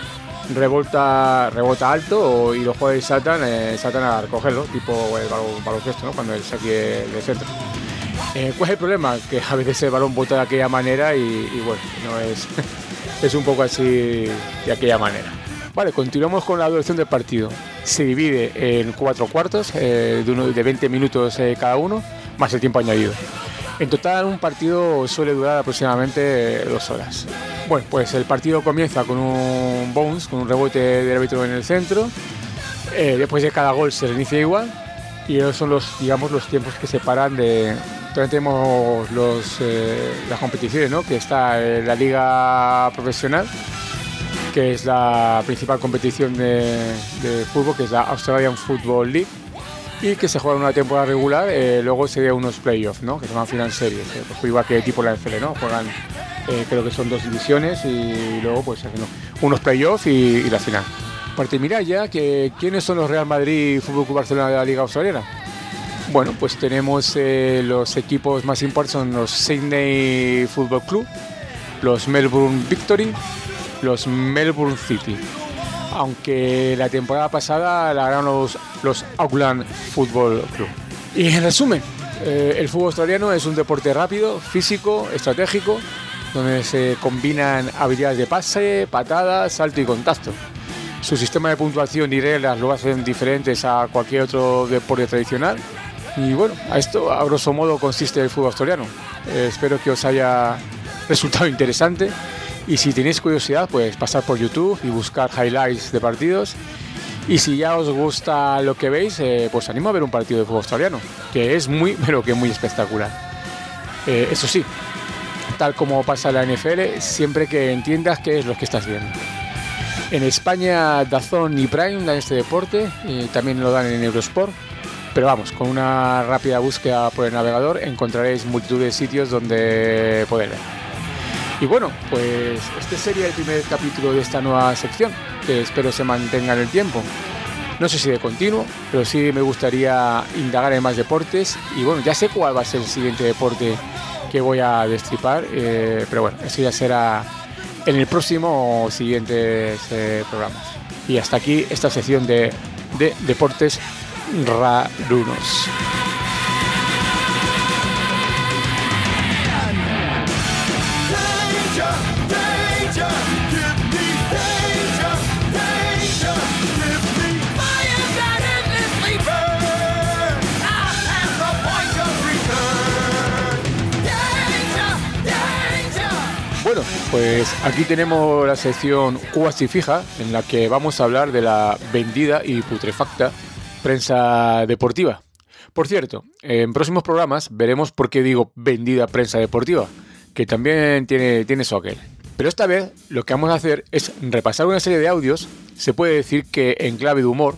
rebota, rebota alto y los jugadores saltan, eh, saltan a recogerlo, tipo el balón, baloncesto, ¿no? Cuando el saque de centro. Eh, ¿Cuál es el problema? Que a veces el balón bota de aquella manera y, y bueno, no es, es un poco así de aquella manera. Vale, continuamos con la duración del partido. Se divide en cuatro cuartos eh, de, uno, de veinte minutos eh, cada uno, más el tiempo añadido. En total, un partido suele durar aproximadamente dos horas. Bueno, pues el partido comienza con un bounce, con un rebote del árbitro en el centro. Eh, después de cada gol se reinicia igual. Y esos son los, digamos, los tiempos que separan de... También tenemos los, eh, las competiciones, ¿no? Que está eh, la Liga Profesional, que es la principal competición de, de fútbol, que es la Australian Football League, y que se juega en una temporada regular. Eh, luego sería unos playoffs, ¿no? Que se llaman final series, eh, pues igual que tipo la N F L, ¿no? Juegan, eh, creo que son dos divisiones y luego pues no, unos playoffs y, y la final. Aparte, mira ya que quiénes son los Real Madrid y Fútbol Club Barcelona de la Liga Australiana. Bueno, pues tenemos eh, los equipos más importantes son los Sydney Football Club, los Melbourne Victory, los Melbourne City. Aunque la temporada pasada la ganaron los, los Auckland Football Club. Y en resumen, eh, el fútbol australiano es un deporte rápido, físico, estratégico, donde se combinan habilidades de pase, patadas, salto y contacto. Su sistema de puntuación y reglas lo hacen diferentes a cualquier otro deporte tradicional. Y bueno, a esto a grosso modo consiste el fútbol australiano. Eh, espero que os haya resultado interesante. Y si tenéis curiosidad, pues pasar por YouTube y buscar highlights de partidos. Y si ya os gusta lo que veis, eh, pues animo a ver un partido de fútbol australiano, que es muy, pero que muy espectacular. Eh, eso sí, tal como pasa en la N F L, siempre que entiendas qué es lo que estás viendo. En España, DAZN y Prime dan este deporte, y también lo dan en Eurosport. Pero vamos, con una rápida búsqueda por el navegador encontraréis multitud de sitios donde poder ver. Y bueno, pues este sería el primer capítulo de esta nueva sección, que espero se mantenga en el tiempo. No sé si de continuo, pero sí me gustaría indagar en más deportes. Y bueno, ya sé cuál va a ser el siguiente deporte que voy a destripar, eh, pero bueno, eso ya será en el próximo o siguientes eh, programas. Y hasta aquí esta sección de, de deportes rarunos. Bueno, pues aquí tenemos la sección cuasi fija, en la que vamos a hablar de la vendida y putrefacta prensa deportiva. Por cierto, en próximos programas veremos por qué digo vendida prensa deportiva, que también tiene, tiene su aquel. Pero esta vez lo que vamos a hacer es repasar una serie de audios, se puede decir que en clave de humor,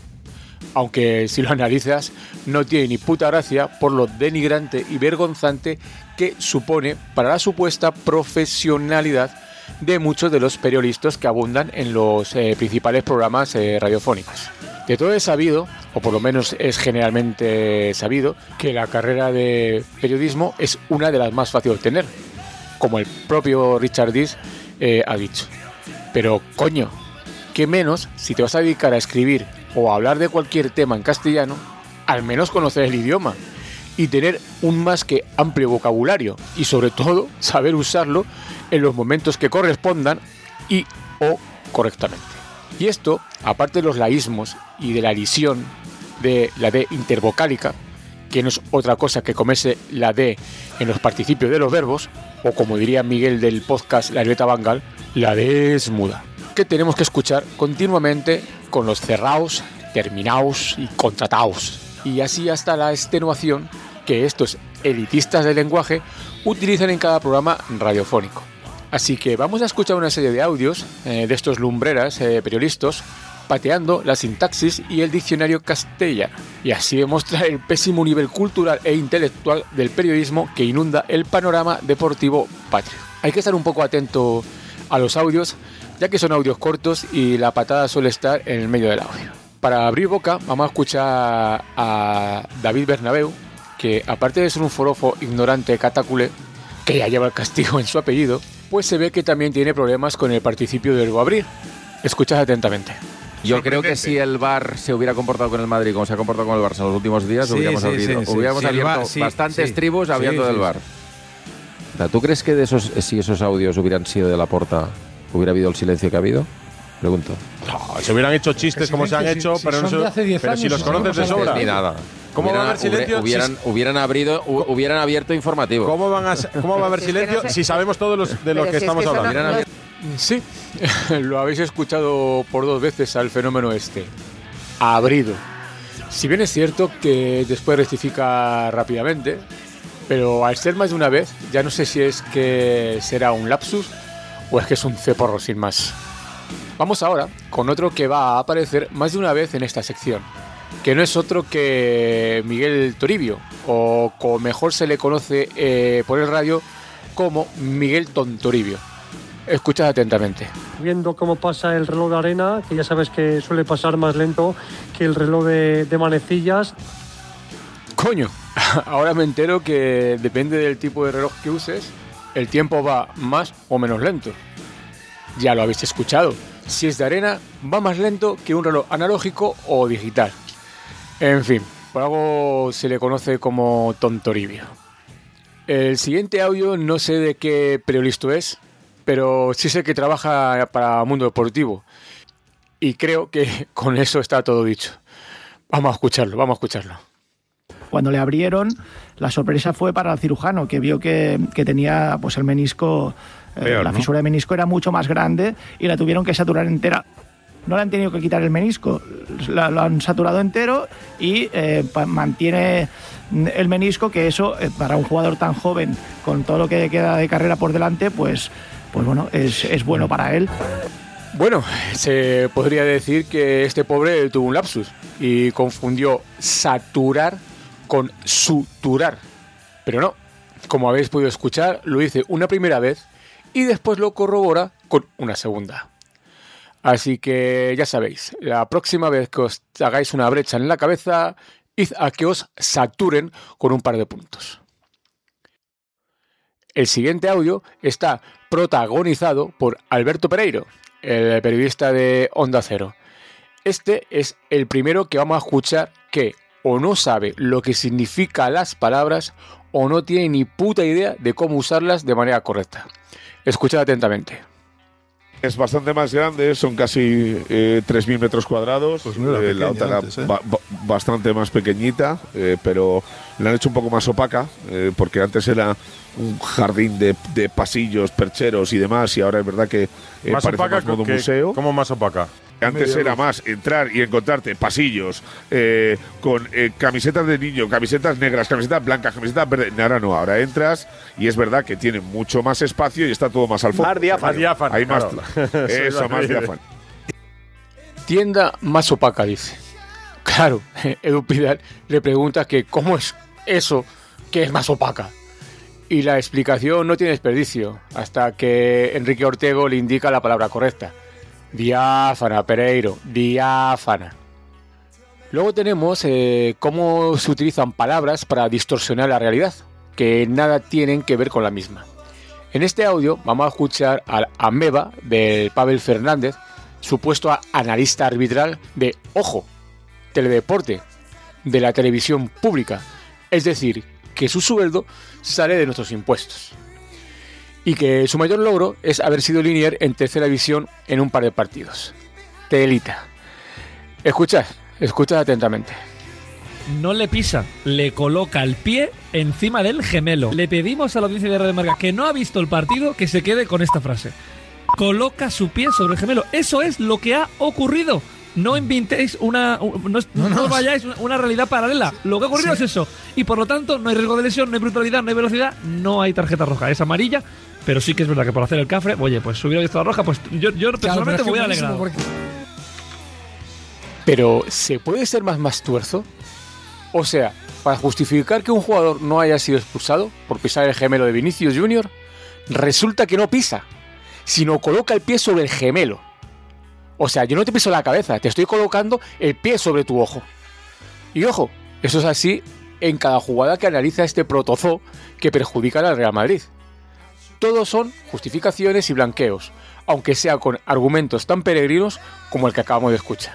aunque si lo analizas no tiene ni puta gracia por lo denigrante y vergonzante que supone para la supuesta profesionalidad de muchos de los periodistas que abundan en los eh, principales programas eh, radiofónicos. De todo es sabido, o por lo menos es generalmente sabido, que la carrera de periodismo es una de las más fáciles de obtener, como el propio Richard Dees eh, ha dicho. Pero coño, ¿qué menos si te vas a dedicar a escribir o a hablar de cualquier tema en castellano, al menos conocer el idioma y tener un más que amplio vocabulario y sobre todo saber usarlo en los momentos que correspondan y o correctamente? Y esto, aparte de los laísmos y de la elisión de la D intervocálica, que no es otra cosa que comerse la D en los participios de los verbos, o como diría Miguel del podcast La Libreta Bangal, la D es muda, que tenemos que escuchar continuamente con los cerraos, terminaos y contrataos, y así hasta la extenuación que estos elitistas del lenguaje utilizan en cada programa radiofónico. Así que vamos a escuchar una serie de audios eh, de estos lumbreras eh, periodistas pateando la sintaxis y el diccionario castellano, y así demostrar el pésimo nivel cultural e intelectual del periodismo que inunda el panorama deportivo patrio. Hay que estar un poco atento a los audios, ya que son audios cortos y la patada suele estar en el medio del audio. Para abrir boca vamos a escuchar a David Bernabeu, que aparte de ser un forofo ignorante catacule, que ya lleva el castigo en su apellido, pues se ve que también tiene problemas con el participio del verbo abrir. Escuchad atentamente. Yo creo que si el V A R se hubiera comportado con el Madrid como se ha comportado con el Barça en los últimos días, Sí, hubiéramos, sí, abrido, sí, sí. hubiéramos Sí, el abierto V A R, sí, bastantes sí. tribus hablando Sí, del sí, V A R. O sea, ¿tú crees que de esos, si esos audios hubieran sido de Laporta, hubiera habido el silencio que ha habido? Pregunto. No, se hubieran hecho chistes como se han silencio, hecho, si- pero, si no son se- de hace diez pero si años, los si conoces de estamos sobra. Ni nada. ¿Cómo va a haber Hubieran- silencio? Hubieran, Si- hubieran, abierto, hu- hubieran abierto informativo. ¿Cómo, van a, ¿Cómo va a haber Si es que silencio no sé- si sabemos todos los de lo Pero que si es estamos que eso no- hablando? Hubieran no- abierto- Sí, lo habéis escuchado por dos veces al fenómeno este. Abrido. Si bien es cierto que después rectifica rápidamente, pero al ser más de una vez, ya no sé si es que será un lapsus o es que es un ceporro sin más. Vamos ahora con otro que va a aparecer más de una vez en esta sección, que no es otro que Miguel Toribio, o como mejor se le conoce eh, por el radio como Miguel Tontoribio. Escuchad atentamente. Viendo cómo pasa el reloj de arena, que ya sabes que suele pasar más lento que el reloj de, de manecillas. Coño, ahora me entero que depende del tipo de reloj que uses, el tiempo va más o menos lento. Ya lo habéis escuchado. Si es de arena, va más lento que un reloj analógico o digital. En fin, por algo se le conoce como Tontoribio. El siguiente audio no sé de qué periodista es, pero sí sé que trabaja para Mundo Deportivo. Y creo que con eso está todo dicho. Vamos a escucharlo, vamos a escucharlo. Cuando le abrieron, la sorpresa fue para el cirujano, que vio que, que tenía pues el menisco, eh, Peor, la ¿no? fisura de menisco era mucho más grande y la tuvieron que saturar entera. No le han tenido que quitar el menisco, la- lo han saturado entero y eh, pa- mantiene el menisco, que eso, eh, para un jugador tan joven, con todo lo que queda de carrera por delante, pues, pues bueno, es, es bueno para él. Bueno, se podría decir que este pobre tuvo un lapsus y confundió saturar con suturar. Pero no, como habéis podido escuchar, lo hice una primera vez y después lo corrobora con una segunda. Así que ya sabéis, la próxima vez que os hagáis una brecha en la cabeza, id a que os saturen con un par de puntos. El siguiente audio está protagonizado por Alberto Pereiro, el periodista de Onda Cero. Este es el primero que vamos a escuchar que o no sabe lo que significan las palabras o no tiene ni puta idea de cómo usarlas de manera correcta. Escuchad atentamente. Es bastante más grande, son casi eh, tres mil metros cuadrados. Pues no era Eh, la pequeña otra era antes, ¿eh? ba- ba- bastante más pequeñita, eh, pero la han hecho un poco más opaca, eh, porque antes era un jardín de, de pasillos, percheros y demás, y ahora es verdad que eh, Más parece opaca más modo que- museo. ¿Cómo más opaca? Antes Medio era luz. más entrar y encontrarte pasillos eh, con eh, camisetas de niño, camisetas negras, camisetas blancas, camisetas verdes. Ahora no, ahora entras y es verdad que tiene mucho más espacio y está todo más al fondo. Más diáfano. Más diáfano, Hay más. claro. Eso, más diáfano. Tienda más opaca, dice. Claro, Edu Pidal le pregunta que cómo es eso que es más opaca. Y la explicación no tiene desperdicio, hasta que Enrique Ortego le indica la palabra correcta. Diáfana, Pereiro, diáfana. Luego tenemos eh, cómo se utilizan palabras para distorsionar la realidad, que nada tienen que ver con la misma. En este audio vamos a escuchar al ameba del Pavel Fernández, supuesto analista arbitral de, ojo, teledeporte, de la televisión pública, es decir, que su sueldo sale de nuestros impuestos. Y que su mayor logro es haber sido linier en tercera división en un par de partidos. Telita. Escuchad, escuchad atentamente. No le pisa, le coloca el pie encima del gemelo. Le pedimos a la audiencia de Radio Marca que no ha visto el partido que se quede con esta frase. Coloca su pie sobre el gemelo. Eso es lo que ha ocurrido. No inventéis una... No, no, no vayáis una realidad paralela. Lo que ha ocurrido sí. es eso. Y por lo tanto no hay riesgo de lesión, no hay brutalidad, no hay velocidad, no hay tarjeta roja. Es amarilla, pero sí que es verdad que por hacer el cafre, oye, pues si hubiera visto la roja, pues yo, yo claro, personalmente me hubiera alegrado. Porque... Pero, ¿se puede ser más más tuerzo? O sea, para justificar que un jugador no haya sido expulsado por pisar el gemelo de Vinicius Junior, resulta que no pisa, sino coloca el pie sobre el gemelo. O sea, yo no te piso la cabeza, te estoy colocando el pie sobre tu ojo. Y ojo, eso es así en cada jugada que analiza este protozoo que perjudica al Real Madrid. Todos son justificaciones y blanqueos, aunque sea con argumentos tan peregrinos como el que acabamos de escuchar.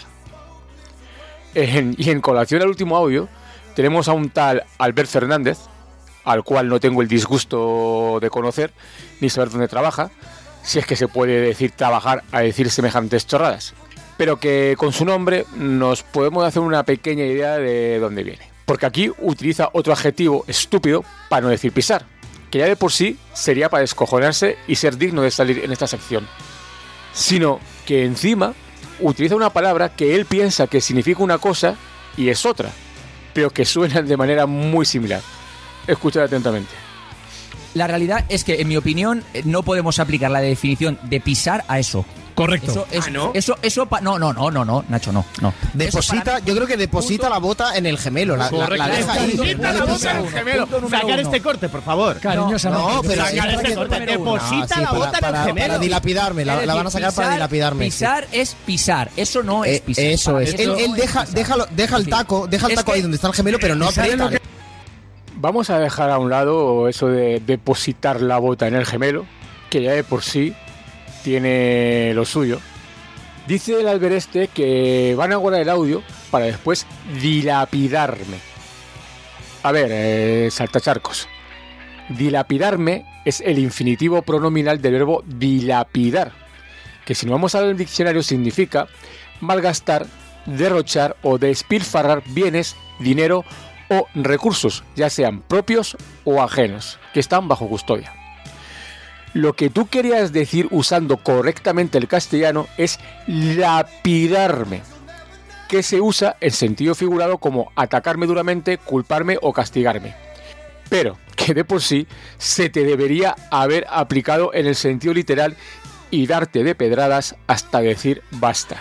En, y en colación al último audio, tenemos a un tal Albert Fernández, al cual no tengo el disgusto de conocer ni saber dónde trabaja, si es que se puede decir trabajar a decir semejantes chorradas, pero que con su nombre nos podemos hacer una pequeña idea de dónde viene. Porque aquí utiliza otro adjetivo estúpido para no decir pisar, que ya de por sí sería para descojonarse y ser digno de salir en esta sección, sino que encima utiliza una palabra que él piensa que significa una cosa y es otra, pero que suenan de manera muy similar. Escuchad atentamente. La realidad es que, en mi opinión, no podemos aplicar la definición de pisar a eso. Correcto. Eso, es, Ah, ¿no? Eso, eso, pa- no, no, no, no, no, Nacho, no, no. Deposita, yo creo que deposita la bota en el gemelo. La, la, la deja ahí. Deposita la bota en el gemelo. Sacar este corte, por favor. Cariñosamente. No, pero Sacar sí, este para corte. que- Deposita Ah, sí, la para- bota en el para- gemelo. Para dilapidarme, la, Es la van a decir, sacar para pisar- dilapidarme. sí. Pisar es pisar, eso no es Eh, pisar. eso Para es. mí Él, no él es deja, pisar. déjalo, deja el Es taco, deja el es taco que- ahí donde está el gemelo, pero no pisar es aprieta. lo que- Vamos a dejar a un lado eso de depositar la bota en el gemelo, que ya de por sí tiene lo suyo. Dice el Albert este que van a guardar el audio para después dilapidarme. A ver, eh, saltacharcos. Dilapidarme es el infinitivo pronominal del verbo dilapidar, que si nos vamos al diccionario significa malgastar, derrochar o despilfarrar bienes, dinero o recursos, ya sean propios o ajenos, que están bajo custodia. Lo que tú querías decir usando correctamente el castellano es lapidarme, que se usa en sentido figurado como atacarme duramente, culparme o castigarme, pero que de por sí se te debería haber aplicado en el sentido literal y darte de pedradas hasta decir basta.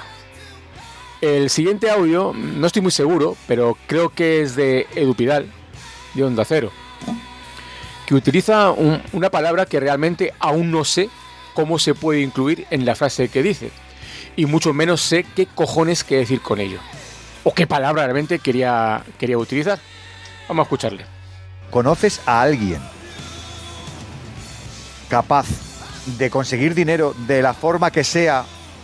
El siguiente audio, no estoy muy seguro, pero creo que es de Edu Pidal, de Onda Cero, que utiliza un- una palabra que realmente aún no sé cómo se puede incluir en la frase que dice, y mucho menos sé qué cojones quiere decir con ello, o qué palabra realmente quería, quería utilizar. Vamos a escucharle. ¿Conoces a alguien capaz de conseguir dinero de la forma que sea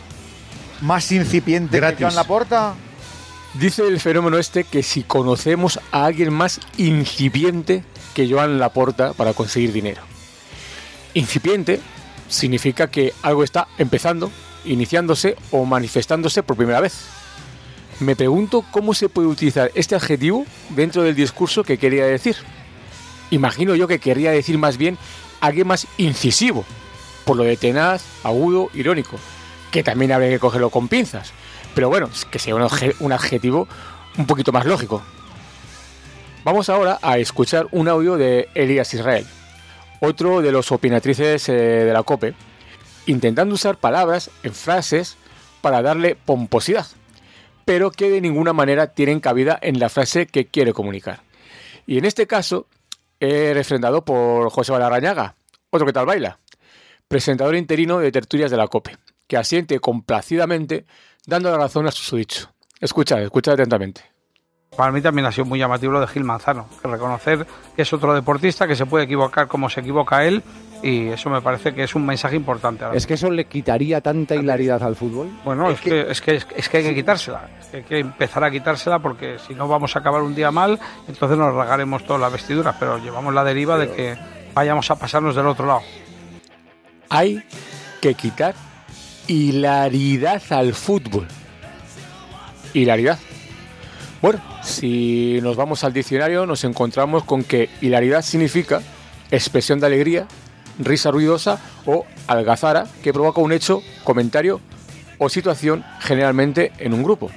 más incipiente Gratis. que Joan Laporta? Dice el fenómeno este que si conocemos a alguien más incipiente que Joan Laporta para conseguir dinero. Incipiente significa que algo está empezando, iniciándose o manifestándose por primera vez. Me pregunto cómo se puede utilizar este adjetivo dentro del discurso que quería decir. Imagino yo que querría decir más bien alguien más incisivo, por lo de tenaz, agudo, irónico, que también habría que cogerlo con pinzas. Pero bueno, que sea un, adje- un adjetivo un poquito más lógico. Vamos ahora a escuchar un audio de Elías Israel, otro de los opinatrices eh, de la COPE, intentando usar palabras en frases para darle pomposidad, pero que de ninguna manera tienen cabida en la frase que quiere comunicar. Y en este caso, he refrendado por José Balarrañaga, otro que tal baila, presentador interino de tertulias de la COPE, que asiente complacidamente dando la razón a su susodicho. Escucha, escucha atentamente. Para mí también ha sido muy llamativo lo de Gil Manzano, que reconocer que es otro deportista, que se puede equivocar como se equivoca él, y eso me parece que es un mensaje importante. Ahora. ¿Es que eso le quitaría tanta hilaridad al fútbol? Bueno, es que, es, que, es que hay que quitársela, es que hay que empezar a quitársela porque si no vamos a acabar un día mal, entonces nos regaremos todas las vestiduras, pero llevamos la deriva de que vayamos a pasarnos del otro lado. Hay que quitar hilaridad al fútbol. Hilaridad. Bueno, si nos vamos al diccionario nos encontramos con que hilaridad significa expresión de alegría, risa ruidosa o algazara que provoca un hecho, comentario o situación generalmente en un grupo.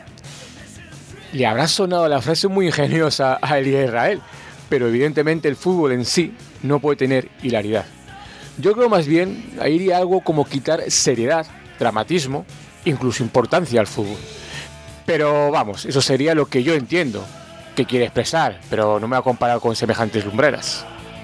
Le habrá sonado la frase muy ingeniosa a Elías Israel, pero evidentemente el fútbol en sí no puede tener hilaridad. Yo creo más bien ahí iría algo como quitar seriedad, dramatismo, incluso importancia al fútbol. Pero vamos, eso sería lo que yo entiendo que quiere expresar, pero no me voy a comparar con semejantes lumbreras.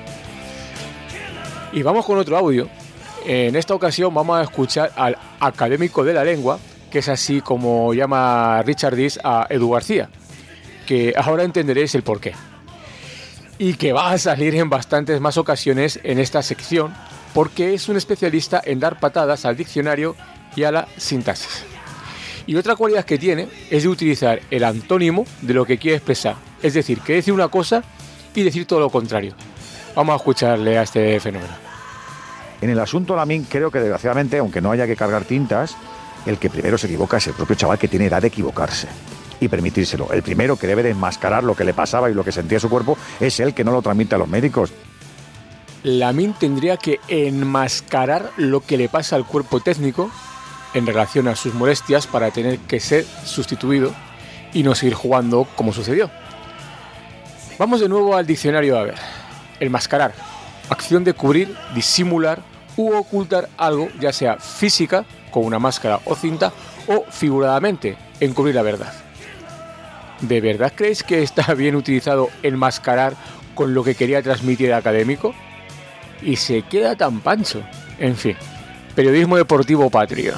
Y vamos con otro audio. En esta ocasión vamos a escuchar al académico de la lengua, que es así como llama Richard Dis a Edu García, que ahora entenderéis el porqué. Y que va a salir en bastantes más ocasiones en esta sección, porque es un especialista en dar patadas al diccionario y a la sintaxis. Y otra cualidad que tiene es de utilizar el antónimo de lo que quiere expresar, es decir, que decir una cosa y decir todo lo contrario. Vamos a escucharle a este fenómeno. En el asunto Lamine creo que desgraciadamente, aunque no haya que cargar tintas, el que primero se equivoca es el propio chaval que tiene edad de equivocarse y permitírselo. El primero que debe de enmascarar lo que le pasaba y lo que sentía su cuerpo es él, que no lo transmite a los médicos. Lamine tendría que enmascarar lo que le pasa al cuerpo técnico en relación a sus molestias para tener que ser sustituido y no seguir jugando como sucedió. Vamos de nuevo al diccionario a ver. Enmascarar. Acción de cubrir, disimular u ocultar algo, ya sea física, con una máscara o cinta, o figuradamente, encubrir la verdad. ¿De verdad creéis que está bien utilizado enmascarar con lo que quería transmitir el académico? Y se queda tan pancho. En fin, periodismo deportivo patrio.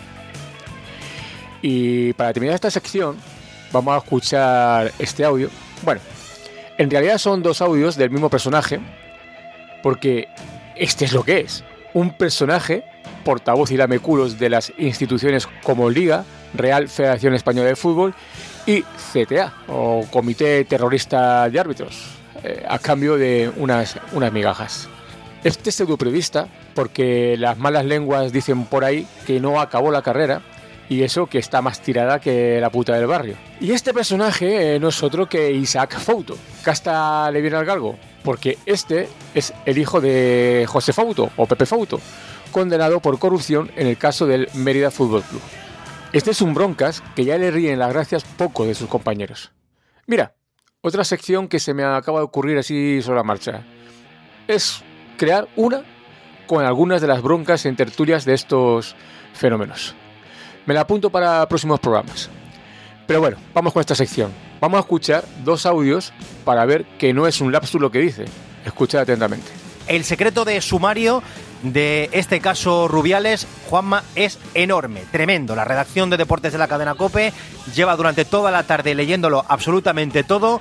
Y para terminar esta sección, vamos a escuchar este audio. Bueno, en realidad son dos audios del mismo personaje, porque este es lo que es. Un personaje, portavoz y lameculos de las instituciones como Liga, Real Federación Española de Fútbol y C T A, o Comité Terrorista de Árbitros, eh, a cambio de unas, unas migajas. Este pseudoperiodista, porque las malas lenguas dicen por ahí que no acabó la carrera, y eso que está más tirada que la puta del barrio. Y este personaje eh, no es otro que Isaac Fouto. Casta le viene al galgo, porque este es el hijo de José Fouto, o Pepe Fouto, condenado por corrupción en el caso del Mérida Fútbol Club. Este es un broncas que ya le ríen las gracias poco de sus compañeros. Mira, otra sección que se me acaba de ocurrir así sobre la marcha es crear una con algunas de las broncas en tertulias de estos fenómenos. Me la apunto para próximos programas. Pero bueno, vamos con esta sección. Vamos a escuchar dos audios para ver que no es un lapsus lo que dice. Escuchad atentamente. El secreto de sumario de este caso Rubiales, Juanma, es enorme, tremendo. La redacción de Deportes de la cadena COPE lleva durante toda la tarde leyéndolo absolutamente todo.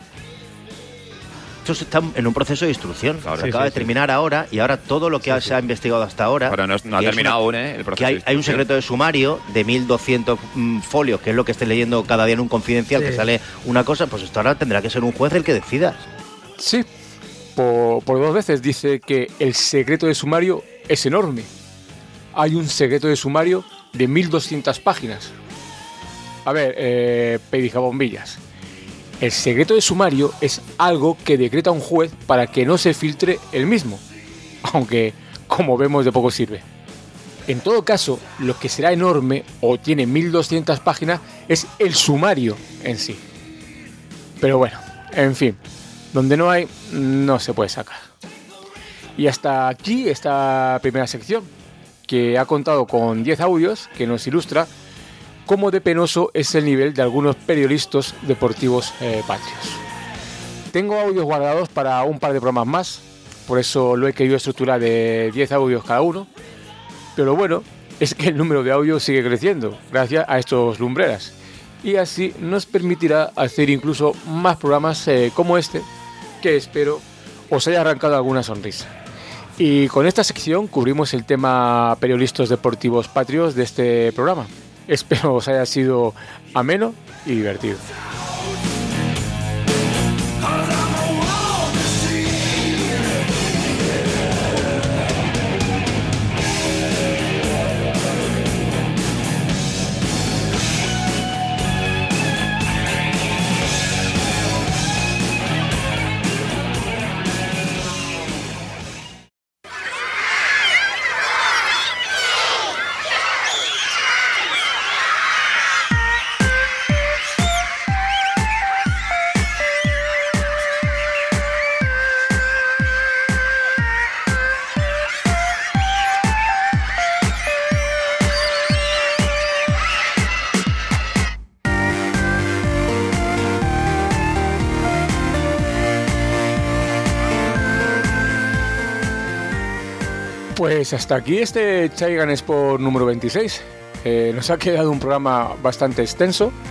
Esto está en un proceso de instrucción. Claro, Sí, acaba sí, de terminar sí. ahora y ahora todo lo que Sí, se sí. ha investigado hasta ahora. Pero no, no ha que es terminado una- aún, ¿eh? El proceso que hay, de hay un instrucción. secreto de sumario de mil doscientos mm, folios, que es lo que esté leyendo cada día en un confidencial, Sí. que sale una cosa, pues esto ahora tendrá que ser un juez el que decida. Sí, por, por dos veces dice que el secreto de sumario es enorme. Hay un secreto de sumario de mil doscientas páginas. A ver, eh, pedijabombillas. El secreto de sumario es algo que decreta un juez para que no se filtre el mismo, aunque, como vemos, de poco sirve. En todo caso, lo que será enorme o tiene mil doscientas páginas es el sumario en sí. Pero bueno, en fin, donde no hay, no se puede sacar. Y hasta aquí esta primera sección, que ha contado con diez audios que nos ilustra cómo de penoso es el nivel de algunos periodistas deportivos eh, patrios. Tengo audios guardados para un par de programas más, por eso lo he querido estructurar de diez audios cada uno, pero lo bueno es que el número de audios sigue creciendo gracias a estos lumbreras, y así nos permitirá hacer incluso más programas eh, como este, que espero os haya arrancado alguna sonrisa. Y con esta sección cubrimos el tema periodistas deportivos patrios de este programa. Espero os haya sido ameno y divertido. Pues hasta aquí este Chaigan Sport número veintiséis. Eh, nos ha quedado un programa bastante extenso,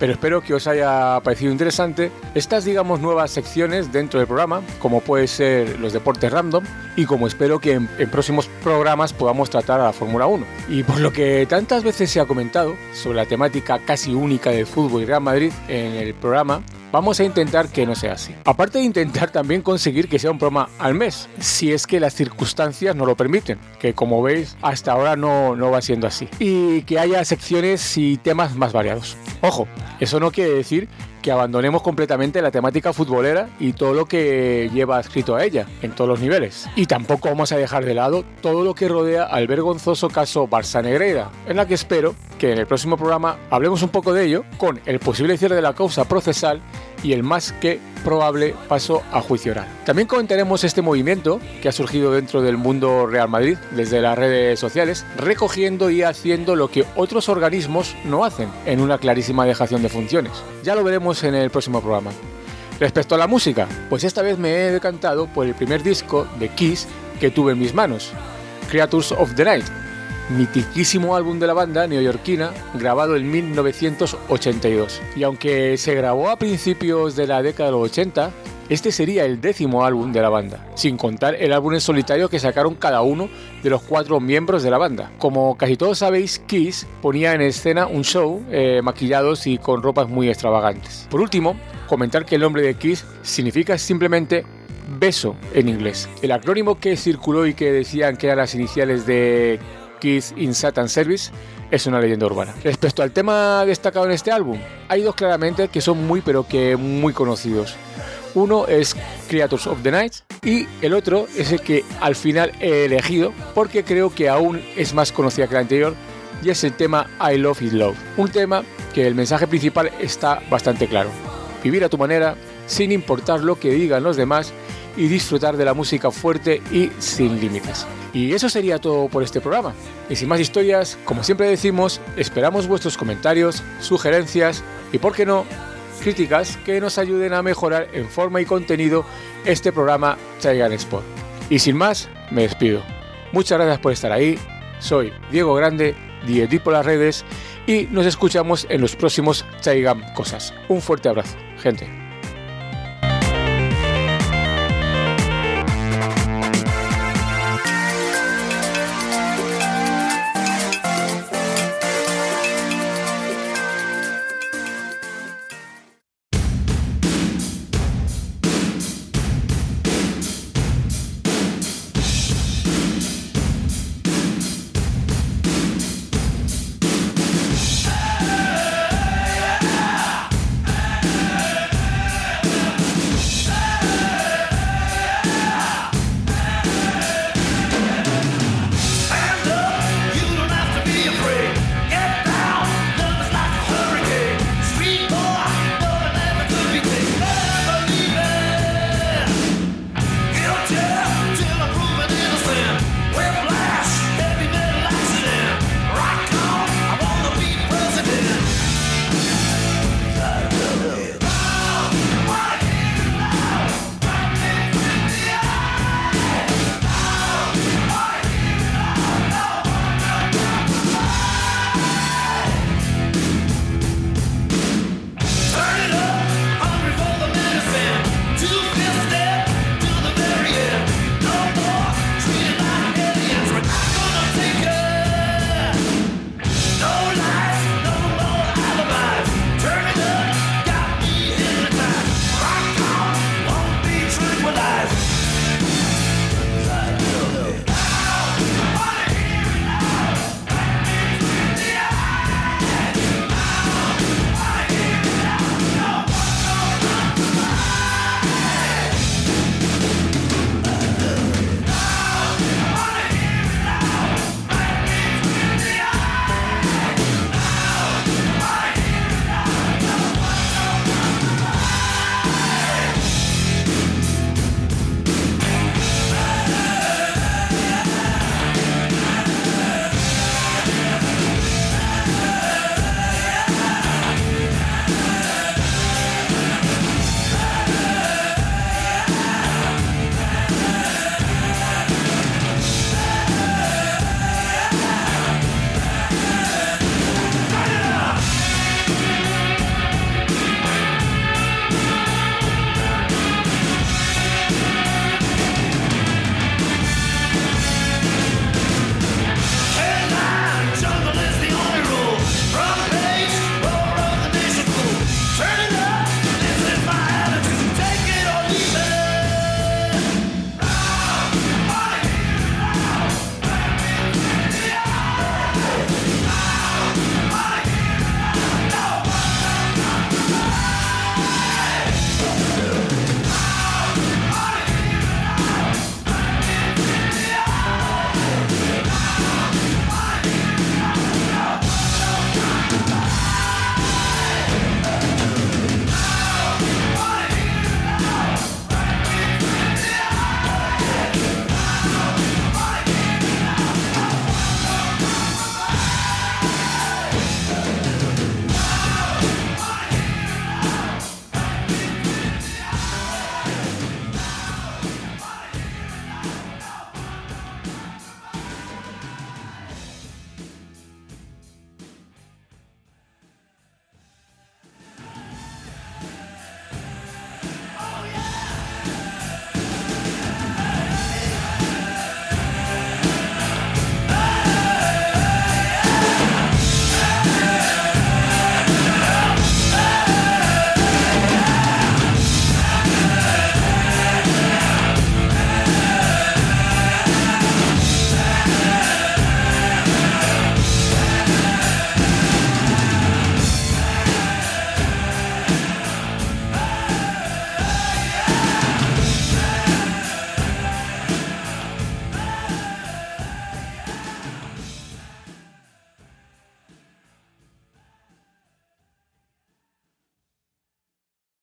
pero espero que os haya parecido interesante estas, digamos, nuevas secciones dentro del programa, como puede ser los deportes random, y como espero que en, en próximos programas podamos tratar a la Fórmula uno. Y por lo que tantas veces se ha comentado sobre la temática casi única del fútbol y Real Madrid en el programa, vamos a intentar que no sea así. Aparte de intentar también conseguir que sea un programa al mes, si es que las circunstancias nos lo permiten, que como veis hasta ahora no, no va siendo así. Y que haya secciones y temas más variados. Ojo, eso no quiere decir que abandonemos completamente la temática futbolera y todo lo que lleva escrito a ella, en todos los niveles. Y tampoco vamos a dejar de lado todo lo que rodea al vergonzoso caso Barça Negreira, en la que espero que en el próximo programa hablemos un poco de ello, con el posible cierre de la causa procesal y el más que probable paso a juicio oral. También comentaremos este movimiento que ha surgido dentro del mundo Real Madrid desde las redes sociales, recogiendo y haciendo lo que otros organismos no hacen, en una clarísima dejación de funciones. Ya lo veremos en el próximo programa. Respecto a la música, pues esta vez me he decantado por el primer disco de Kiss que tuve en mis manos, Creatures of the Night, mitiquísimo álbum de la banda neoyorquina grabado en mil novecientos ochenta y dos. Y aunque se grabó a principios de la década de los ochenta, este sería el décimo álbum de la banda, sin contar el álbum en solitario que sacaron cada uno de los cuatro miembros de la banda. Como casi todos sabéis, Kiss ponía en escena un show eh, maquillados y con ropas muy extravagantes. Por último, comentar que el nombre de Kiss significa simplemente beso en inglés. El acrónimo que circuló y que decían que eran las iniciales de Kiss in Satan's Service es una leyenda urbana. Respecto al tema destacado en este álbum, hay dos claramente que son muy pero que muy conocidos. Uno es Creatures of the Night y el otro es el que al final he elegido porque creo que aún es más conocida que el anterior, y es el tema I Love Is Love. Un tema que el mensaje principal está bastante claro: vivir a tu manera, sin importar lo que digan los demás, y disfrutar de la música fuerte y sin límites. Y eso sería todo por este programa. Y sin más historias, como siempre decimos, esperamos vuestros comentarios, sugerencias y, por qué no, críticas que nos ayuden a mejorar en forma y contenido este programa Chaigan Sport. Y sin más, me despido. Muchas gracias por estar ahí. Soy Diego Grande, D J por las redes, y nos escuchamos en los próximos Chaigan Cosas. Un fuerte abrazo, gente.